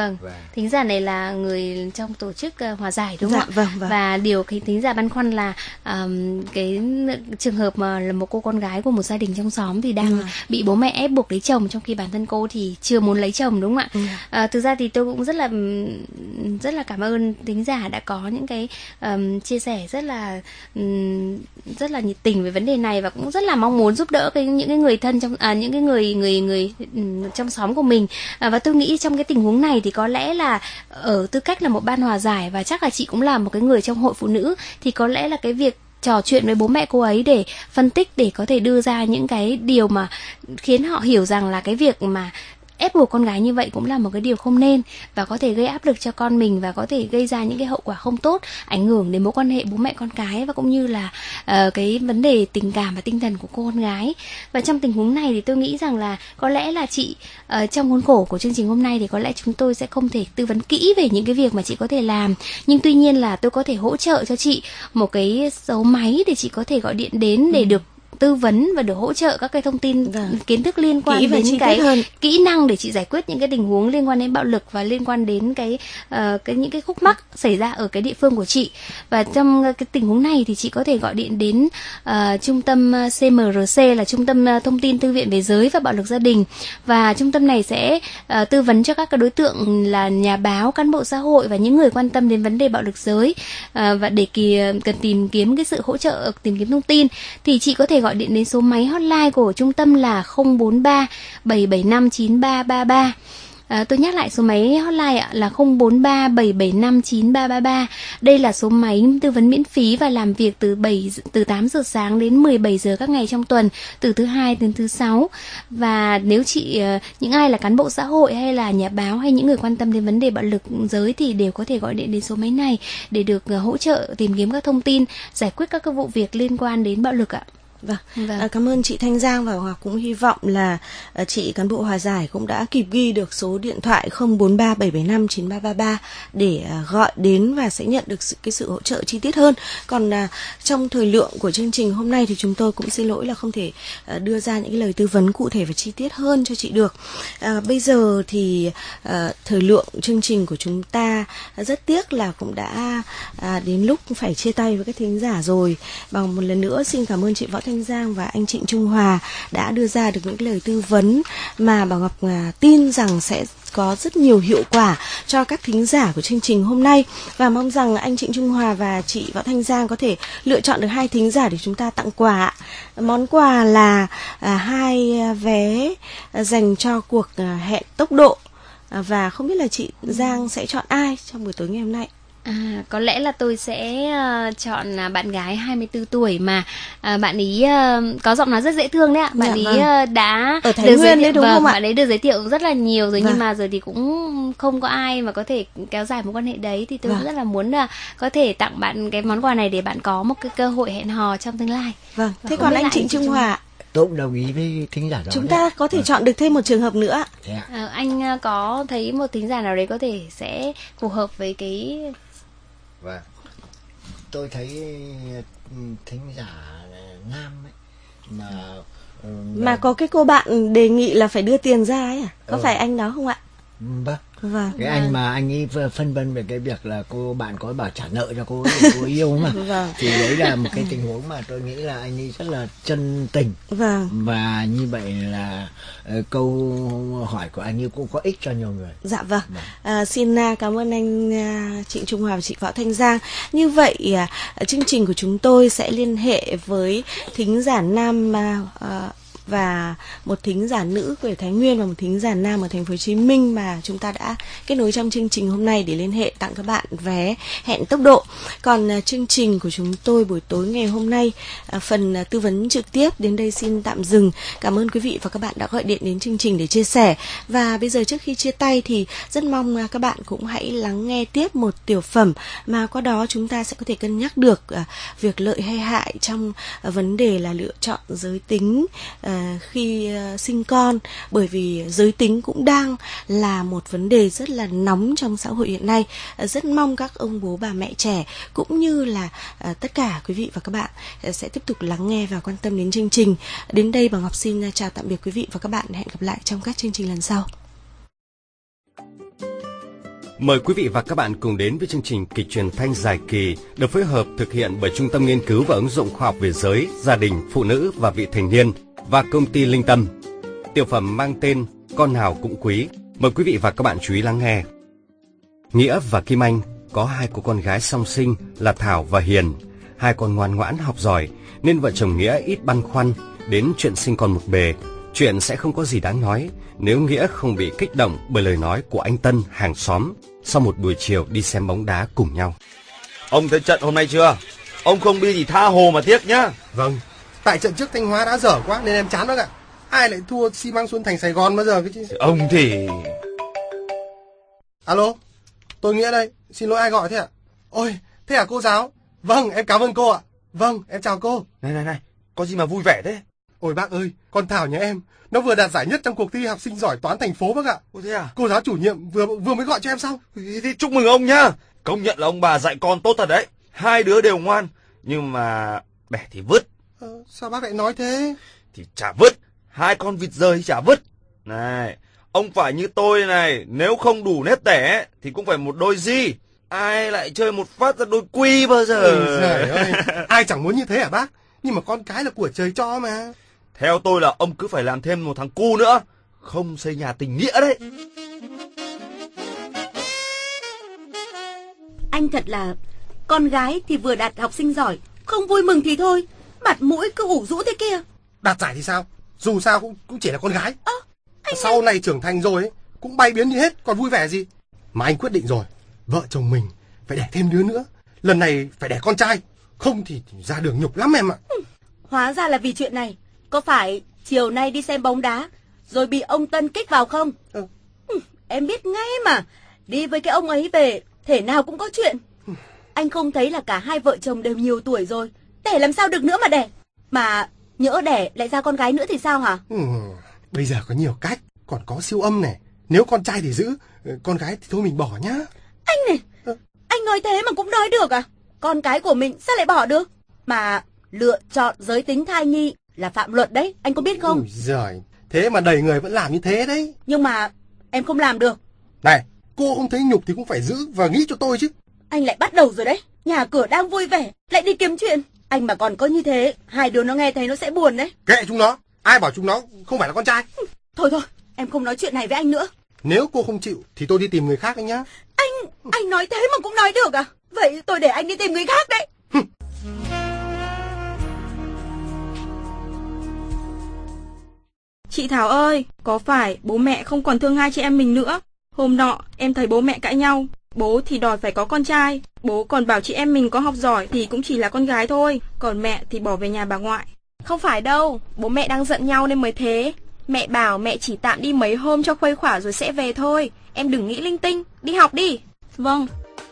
Speaker 2: Vâng. Và... thính giả này là người trong tổ chức uh, hòa giải đúng
Speaker 5: dạ,
Speaker 2: không ạ?
Speaker 5: Vâng, vâng.
Speaker 2: Và điều cái thính giả băn khoăn là um, cái trường hợp mà là một cô con gái của một gia đình trong xóm thì đang ừ. bị bố mẹ ép buộc lấy chồng, trong khi bản thân cô thì chưa muốn lấy chồng đúng không ạ? Ừ. Uh, thực ra thì tôi cũng rất là rất là cảm ơn thính giả đã có những cái um, chia sẻ rất là um, rất là nhiệt tình về vấn đề này, và cũng rất là mong muốn giúp đỡ cái những cái người thân trong à, những cái người người người um, trong xóm của mình. À, và tôi nghĩ trong cái tình huống này thì có lẽ là ở tư cách là một ban hòa giải, và chắc là chị cũng là một cái người trong hội phụ nữ, thì có lẽ là cái việc trò chuyện với bố mẹ cô ấy để phân tích, để có thể đưa ra những cái điều mà khiến họ hiểu rằng là cái việc mà ép buộc con gái như vậy cũng là một cái điều không nên, và có thể gây áp lực cho con mình, và có thể gây ra những cái hậu quả không tốt, ảnh hưởng đến mối quan hệ bố mẹ con cái, và cũng như là uh, cái vấn đề tình cảm và tinh thần của cô con gái. Và trong tình huống này thì tôi nghĩ rằng là có lẽ là chị uh, trong khuôn khổ của chương trình hôm nay thì có lẽ chúng tôi sẽ không thể tư vấn kỹ về những cái việc mà chị có thể làm, nhưng tuy nhiên là tôi có thể hỗ trợ cho chị một cái số máy để chị có thể gọi điện đến để ừ. được tư vấn và được hỗ trợ các cái thông tin, vâng. kiến thức liên quan đến cái hơn. kỹ năng để chị giải quyết những cái tình huống liên quan đến bạo lực và liên quan đến cái uh, cái những cái khúc mắc xảy ra ở cái địa phương của chị. Và trong cái tình huống này thì chị có thể gọi điện đến uh, trung tâm xê em rờ xê, là trung tâm uh, thông tin thư viện về giới và bạo lực gia đình, và trung tâm này sẽ uh, tư vấn cho các cái đối tượng là nhà báo, cán bộ xã hội và những người quan tâm đến vấn đề bạo lực giới, uh, và để kỳ cần tìm kiếm cái sự hỗ trợ, tìm kiếm thông tin thì chị có thể gọi điện đến số máy hotline của trung tâm là không bốn ba bảy bảy năm chín ba ba ba. À, tôi nhắc lại số máy hotline ạ, là không bốn ba bảy bảy năm chín ba ba ba. Đây là số máy tư vấn miễn phí và làm việc từ bảy từ tám giờ sáng đến mười bảy giờ các ngày trong tuần, từ thứ hai đến thứ sáu. Và nếu chị những ai là cán bộ xã hội hay là nhà báo hay những người quan tâm đến vấn đề bạo lực giới thì đều có thể gọi điện đến số máy này để được hỗ trợ tìm kiếm các thông tin, giải quyết các cái vụ việc liên quan đến bạo lực ạ.
Speaker 5: Vâng, vâng. À, cảm ơn chị Thanh Giang, và cũng hy vọng là à, chị cán bộ hòa giải cũng đã kịp ghi được số điện thoại không bốn ba bảy bảy năm chín ba ba ba để à, gọi đến và sẽ nhận được sự, cái sự hỗ trợ chi tiết hơn. Còn à, trong thời lượng của chương trình hôm nay thì chúng tôi cũng xin lỗi là không thể à, đưa ra những cái lời tư vấn cụ thể và chi tiết hơn cho chị được. À, bây giờ thì à, thời lượng chương trình của chúng ta rất tiếc là cũng đã à, đến lúc phải chia tay với các thính giả rồi. Bằng một lần nữa xin cảm ơn chị Võ Thanh Thanh Giang và anh Trịnh Trung Hòa đã đưa ra được những lời tư vấn mà Bảo Ngọc tin rằng sẽ có rất nhiều hiệu quả cho các thính giả của chương trình hôm nay, và mong rằng anh Trịnh Trung Hòa và chị Võ Thanh Giang có thể lựa chọn được hai thính giả để chúng ta tặng quà. Món quà là à, hai vé dành cho cuộc à, hẹn tốc độ, à, và không biết là chị Giang sẽ chọn ai trong buổi tối ngày hôm nay.
Speaker 2: À, có lẽ là tôi sẽ uh, chọn uh, bạn gái hai mươi tư tuổi mà uh, bạn ấy uh, có giọng nói rất dễ thương đấy ạ. Bạn dạ, ấy vâng. uh, đã
Speaker 5: ở Thái Nguyên đấy đúng
Speaker 2: vâng,
Speaker 5: không ạ?
Speaker 2: Bạn ấy được giới thiệu rất là nhiều rồi, vâng. nhưng mà giờ thì cũng không có ai mà có thể kéo dài mối quan hệ đấy, thì tôi vâng. rất là muốn uh, có thể tặng bạn cái món quà này để bạn có một cái cơ hội hẹn hò trong tương lai.
Speaker 5: Vâng. Thế còn anh Trịnh Trung Hòa,
Speaker 6: tôi cũng đồng ý với thính giả đó.
Speaker 5: Chúng ta có thể vâng. chọn được thêm một trường hợp nữa.
Speaker 2: À. À, anh uh, có thấy một thính giả nào đấy có thể sẽ phù hợp với cái.
Speaker 6: Vâng, tôi thấy thính giả nam ấy mà
Speaker 5: mà có cái cô bạn đề nghị là phải đưa tiền ra ấy à? Có ừ. phải anh đó không ạ?
Speaker 6: Vâng.
Speaker 5: Vâng.
Speaker 6: Cái anh mà anh ấy phân vân về cái việc là cô bạn có bảo trả nợ cho cô, cô yêu mà.
Speaker 5: Vâng.
Speaker 6: Thì đấy là một cái tình huống mà tôi nghĩ là anh ấy rất là chân tình.
Speaker 5: Vâng.
Speaker 6: Và như vậy là uh, câu hỏi của anh ấy cũng có ích cho nhiều người.
Speaker 5: Dạ vâng. vâng. À, xin uh, cảm ơn anh uh, Trịnh Trung Hòa và chị Võ Thanh Giang. Như vậy uh, chương trình của chúng tôi sẽ liên hệ với thính giả nam uh, uh, và một thính giả nữ của Thái Nguyên và một thính giả nam ở thành phố Hồ Chí Minh mà chúng ta đã kết nối trong chương trình hôm nay để liên hệ tặng các bạn vé hẹn tốc độ. Còn uh, chương trình của chúng tôi buổi tối ngày hôm nay, uh, phần uh, tư vấn trực tiếp đến đây xin tạm dừng. Cảm ơn quý vị và các bạn đã gọi điện đến chương trình để chia sẻ. Và bây giờ trước khi chia tay thì rất mong uh, các bạn cũng hãy lắng nghe tiếp một tiểu phẩm mà qua đó chúng ta sẽ có thể cân nhắc được uh, việc lợi hay hại trong uh, vấn đề là lựa chọn giới tính uh, khi uh, sinh con, bởi vì giới tính cũng đang là một vấn đề rất là nóng trong xã hội hiện nay. Uh, rất mong các ông bố bà mẹ trẻ cũng như là uh, tất cả quý vị và các bạn uh, sẽ tiếp tục lắng nghe và quan tâm đến chương trình. Đến đây bà Ngọc xin uh, chào tạm biệt quý vị và các bạn, hẹn gặp lại trong các chương trình lần sau.
Speaker 4: Mời quý vị và các bạn cùng đến với chương trình kịch truyền thanh dài kỳ được phối hợp thực hiện bởi Trung tâm Nghiên cứu và Ứng dụng Khoa học về giới, gia đình, phụ nữ và vị thành niên và công ty Linh Tâm. Tiểu phẩm mang tên Con nào cũng quý. Mời quý vị và các bạn chú ý lắng nghe. Nghĩa và Kim Anh có hai cô con gái song sinh là Thảo và Hiền. Hai con ngoan ngoãn học giỏi nên vợ chồng Nghĩa ít băn khoăn đến chuyện sinh con một bề. Chuyện sẽ không có gì đáng nói nếu Nghĩa không bị kích động bởi lời nói của anh Tân hàng xóm sau một buổi chiều đi xem bóng đá cùng nhau.
Speaker 13: Ông thấy trận hôm nay chưa? Ông không đi thì tha hồ mà tiếc nhá.
Speaker 14: Vâng, tại trận trước Thanh Hóa đã dở quá nên em chán bác ạ. Ai lại thua xi măng Xuân Thành Sài Gòn bao giờ cái chứ?
Speaker 13: Ông thì...
Speaker 14: Alo, tôi Nghĩa đây, xin lỗi ai gọi thế ạ? Ôi, thế à cô giáo? Vâng, em cảm ơn cô ạ. Vâng, em chào cô.
Speaker 13: Này này này, có gì mà vui vẻ thế?
Speaker 14: Ôi bác ơi, con Thảo nhà em, nó vừa đạt giải nhất trong cuộc thi học sinh giỏi toán thành phố bác ạ.
Speaker 13: Ôi thế à?
Speaker 14: Cô giáo chủ nhiệm vừa vừa mới gọi cho em xong.
Speaker 13: Thì chúc mừng ông nhá. Công nhận là ông bà dạy con tốt thật đấy. Hai đứa đều ngoan, nhưng mà bẻ thì vứt.
Speaker 14: Ờ, sao bác lại nói thế?
Speaker 13: Thì chả vứt, hai con vịt rơi thì chả vứt. Này, ông phải như tôi này, nếu không đủ nếp tẻ thì cũng phải một đôi gì. Ai lại chơi một phát ra đôi quy bao giờ?
Speaker 14: Ôi giời ơi, ai chẳng muốn như thế hả bác? Nhưng mà con cái là của trời cho mà.
Speaker 13: Theo tôi là ông cứ phải làm thêm một thằng cu nữa, không xây nhà tình nghĩa đấy.
Speaker 3: Anh thật là con gái thì vừa đạt học sinh giỏi, không vui mừng thì thôi, mặt mũi cứ ủ rũ thế kia.
Speaker 14: Đạt giải thì sao? Dù sao cũng cũng chỉ là con gái.
Speaker 3: Ơ, anh
Speaker 14: sau anh... này trưởng thành rồi ấy, cũng bay biến đi hết, còn vui vẻ gì? Mà anh quyết định rồi, vợ chồng mình phải đẻ thêm đứa nữa. Lần này phải đẻ con trai, không thì, thì ra đường nhục lắm em ạ.
Speaker 3: Ừ, hóa ra là vì chuyện này. Có phải chiều nay đi xem bóng đá rồi bị ông Tân kích vào không?
Speaker 14: Ừ.
Speaker 3: Ừ, em biết ngay mà, đi với cái ông ấy về thể nào cũng có chuyện. Ừ. Anh không thấy là cả hai vợ chồng đều nhiều tuổi rồi, đẻ làm sao được nữa mà đẻ. Mà nhỡ đẻ lại ra con gái nữa thì sao hả?
Speaker 14: Ừ, bây giờ có nhiều cách, còn có siêu âm này. Nếu con trai thì giữ, con gái thì thôi mình bỏ nhá.
Speaker 3: Anh này, ừ. anh nói thế mà cũng nói được à? Con cái của mình sao lại bỏ được? Mà lựa chọn giới tính thai nhi là phạm luật đấy, anh có biết không?
Speaker 14: Ôi giời, thế mà đầy người vẫn làm như thế đấy.
Speaker 3: Nhưng mà em không làm được.
Speaker 14: Này, cô không thấy nhục thì cũng phải giữ và nghĩ cho tôi chứ.
Speaker 3: Anh lại bắt đầu rồi đấy, nhà cửa đang vui vẻ, lại đi kiếm chuyện. Anh mà còn có như thế, hai đứa nó nghe thấy nó sẽ buồn đấy.
Speaker 14: Kệ chúng nó, ai bảo chúng nó không phải là con trai.
Speaker 3: Thôi thôi, em không nói chuyện này với anh nữa.
Speaker 14: Nếu cô không chịu thì tôi đi tìm người khác anh nhá.
Speaker 3: Anh, anh nói thế mà cũng nói được à? Vậy tôi để anh đi tìm người khác đấy.
Speaker 15: Chị Thảo ơi, có phải bố mẹ không còn thương hai chị em mình nữa? Hôm nọ em thấy bố mẹ cãi nhau, bố thì đòi phải có con trai, bố còn bảo chị em mình có học giỏi thì cũng chỉ là con gái thôi, còn mẹ thì bỏ về nhà bà ngoại.
Speaker 16: Không phải đâu, bố mẹ đang giận nhau nên mới thế. Mẹ bảo mẹ chỉ tạm đi mấy hôm cho khuây khỏa rồi sẽ về thôi. Em đừng nghĩ linh tinh, đi học đi.
Speaker 15: Vâng.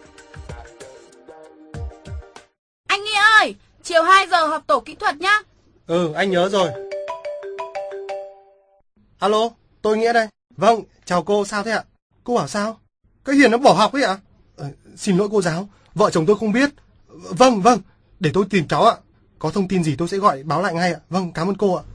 Speaker 17: Anh Nghi ơi, chiều hai giờ họp tổ kỹ thuật nhá.
Speaker 14: Ừ, anh nhớ rồi. Alo, tôi Nghĩa đây. Vâng, chào cô, sao thế ạ? Cô bảo sao? Cái Hiền nó bỏ học ấy ạ? À, xin lỗi cô giáo, vợ chồng tôi không biết. Vâng, vâng, để tôi tìm cháu ạ. Có thông tin gì tôi sẽ gọi báo lại ngay ạ. Vâng, cảm ơn cô ạ.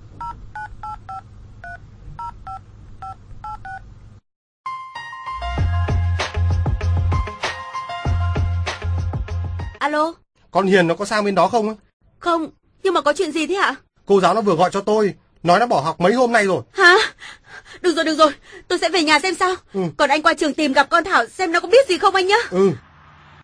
Speaker 3: Alo.
Speaker 14: Con Hiền nó có sang bên đó không?
Speaker 3: Không, nhưng mà có chuyện gì thế ạ?
Speaker 14: Cô giáo nó vừa gọi cho tôi, nói nó bỏ học mấy hôm nay rồi.
Speaker 3: Hả? Được rồi, được rồi, tôi sẽ về nhà xem sao. Ừ. Còn anh qua trường tìm gặp con Thảo xem nó có biết gì không anh nhá.
Speaker 14: Ừ.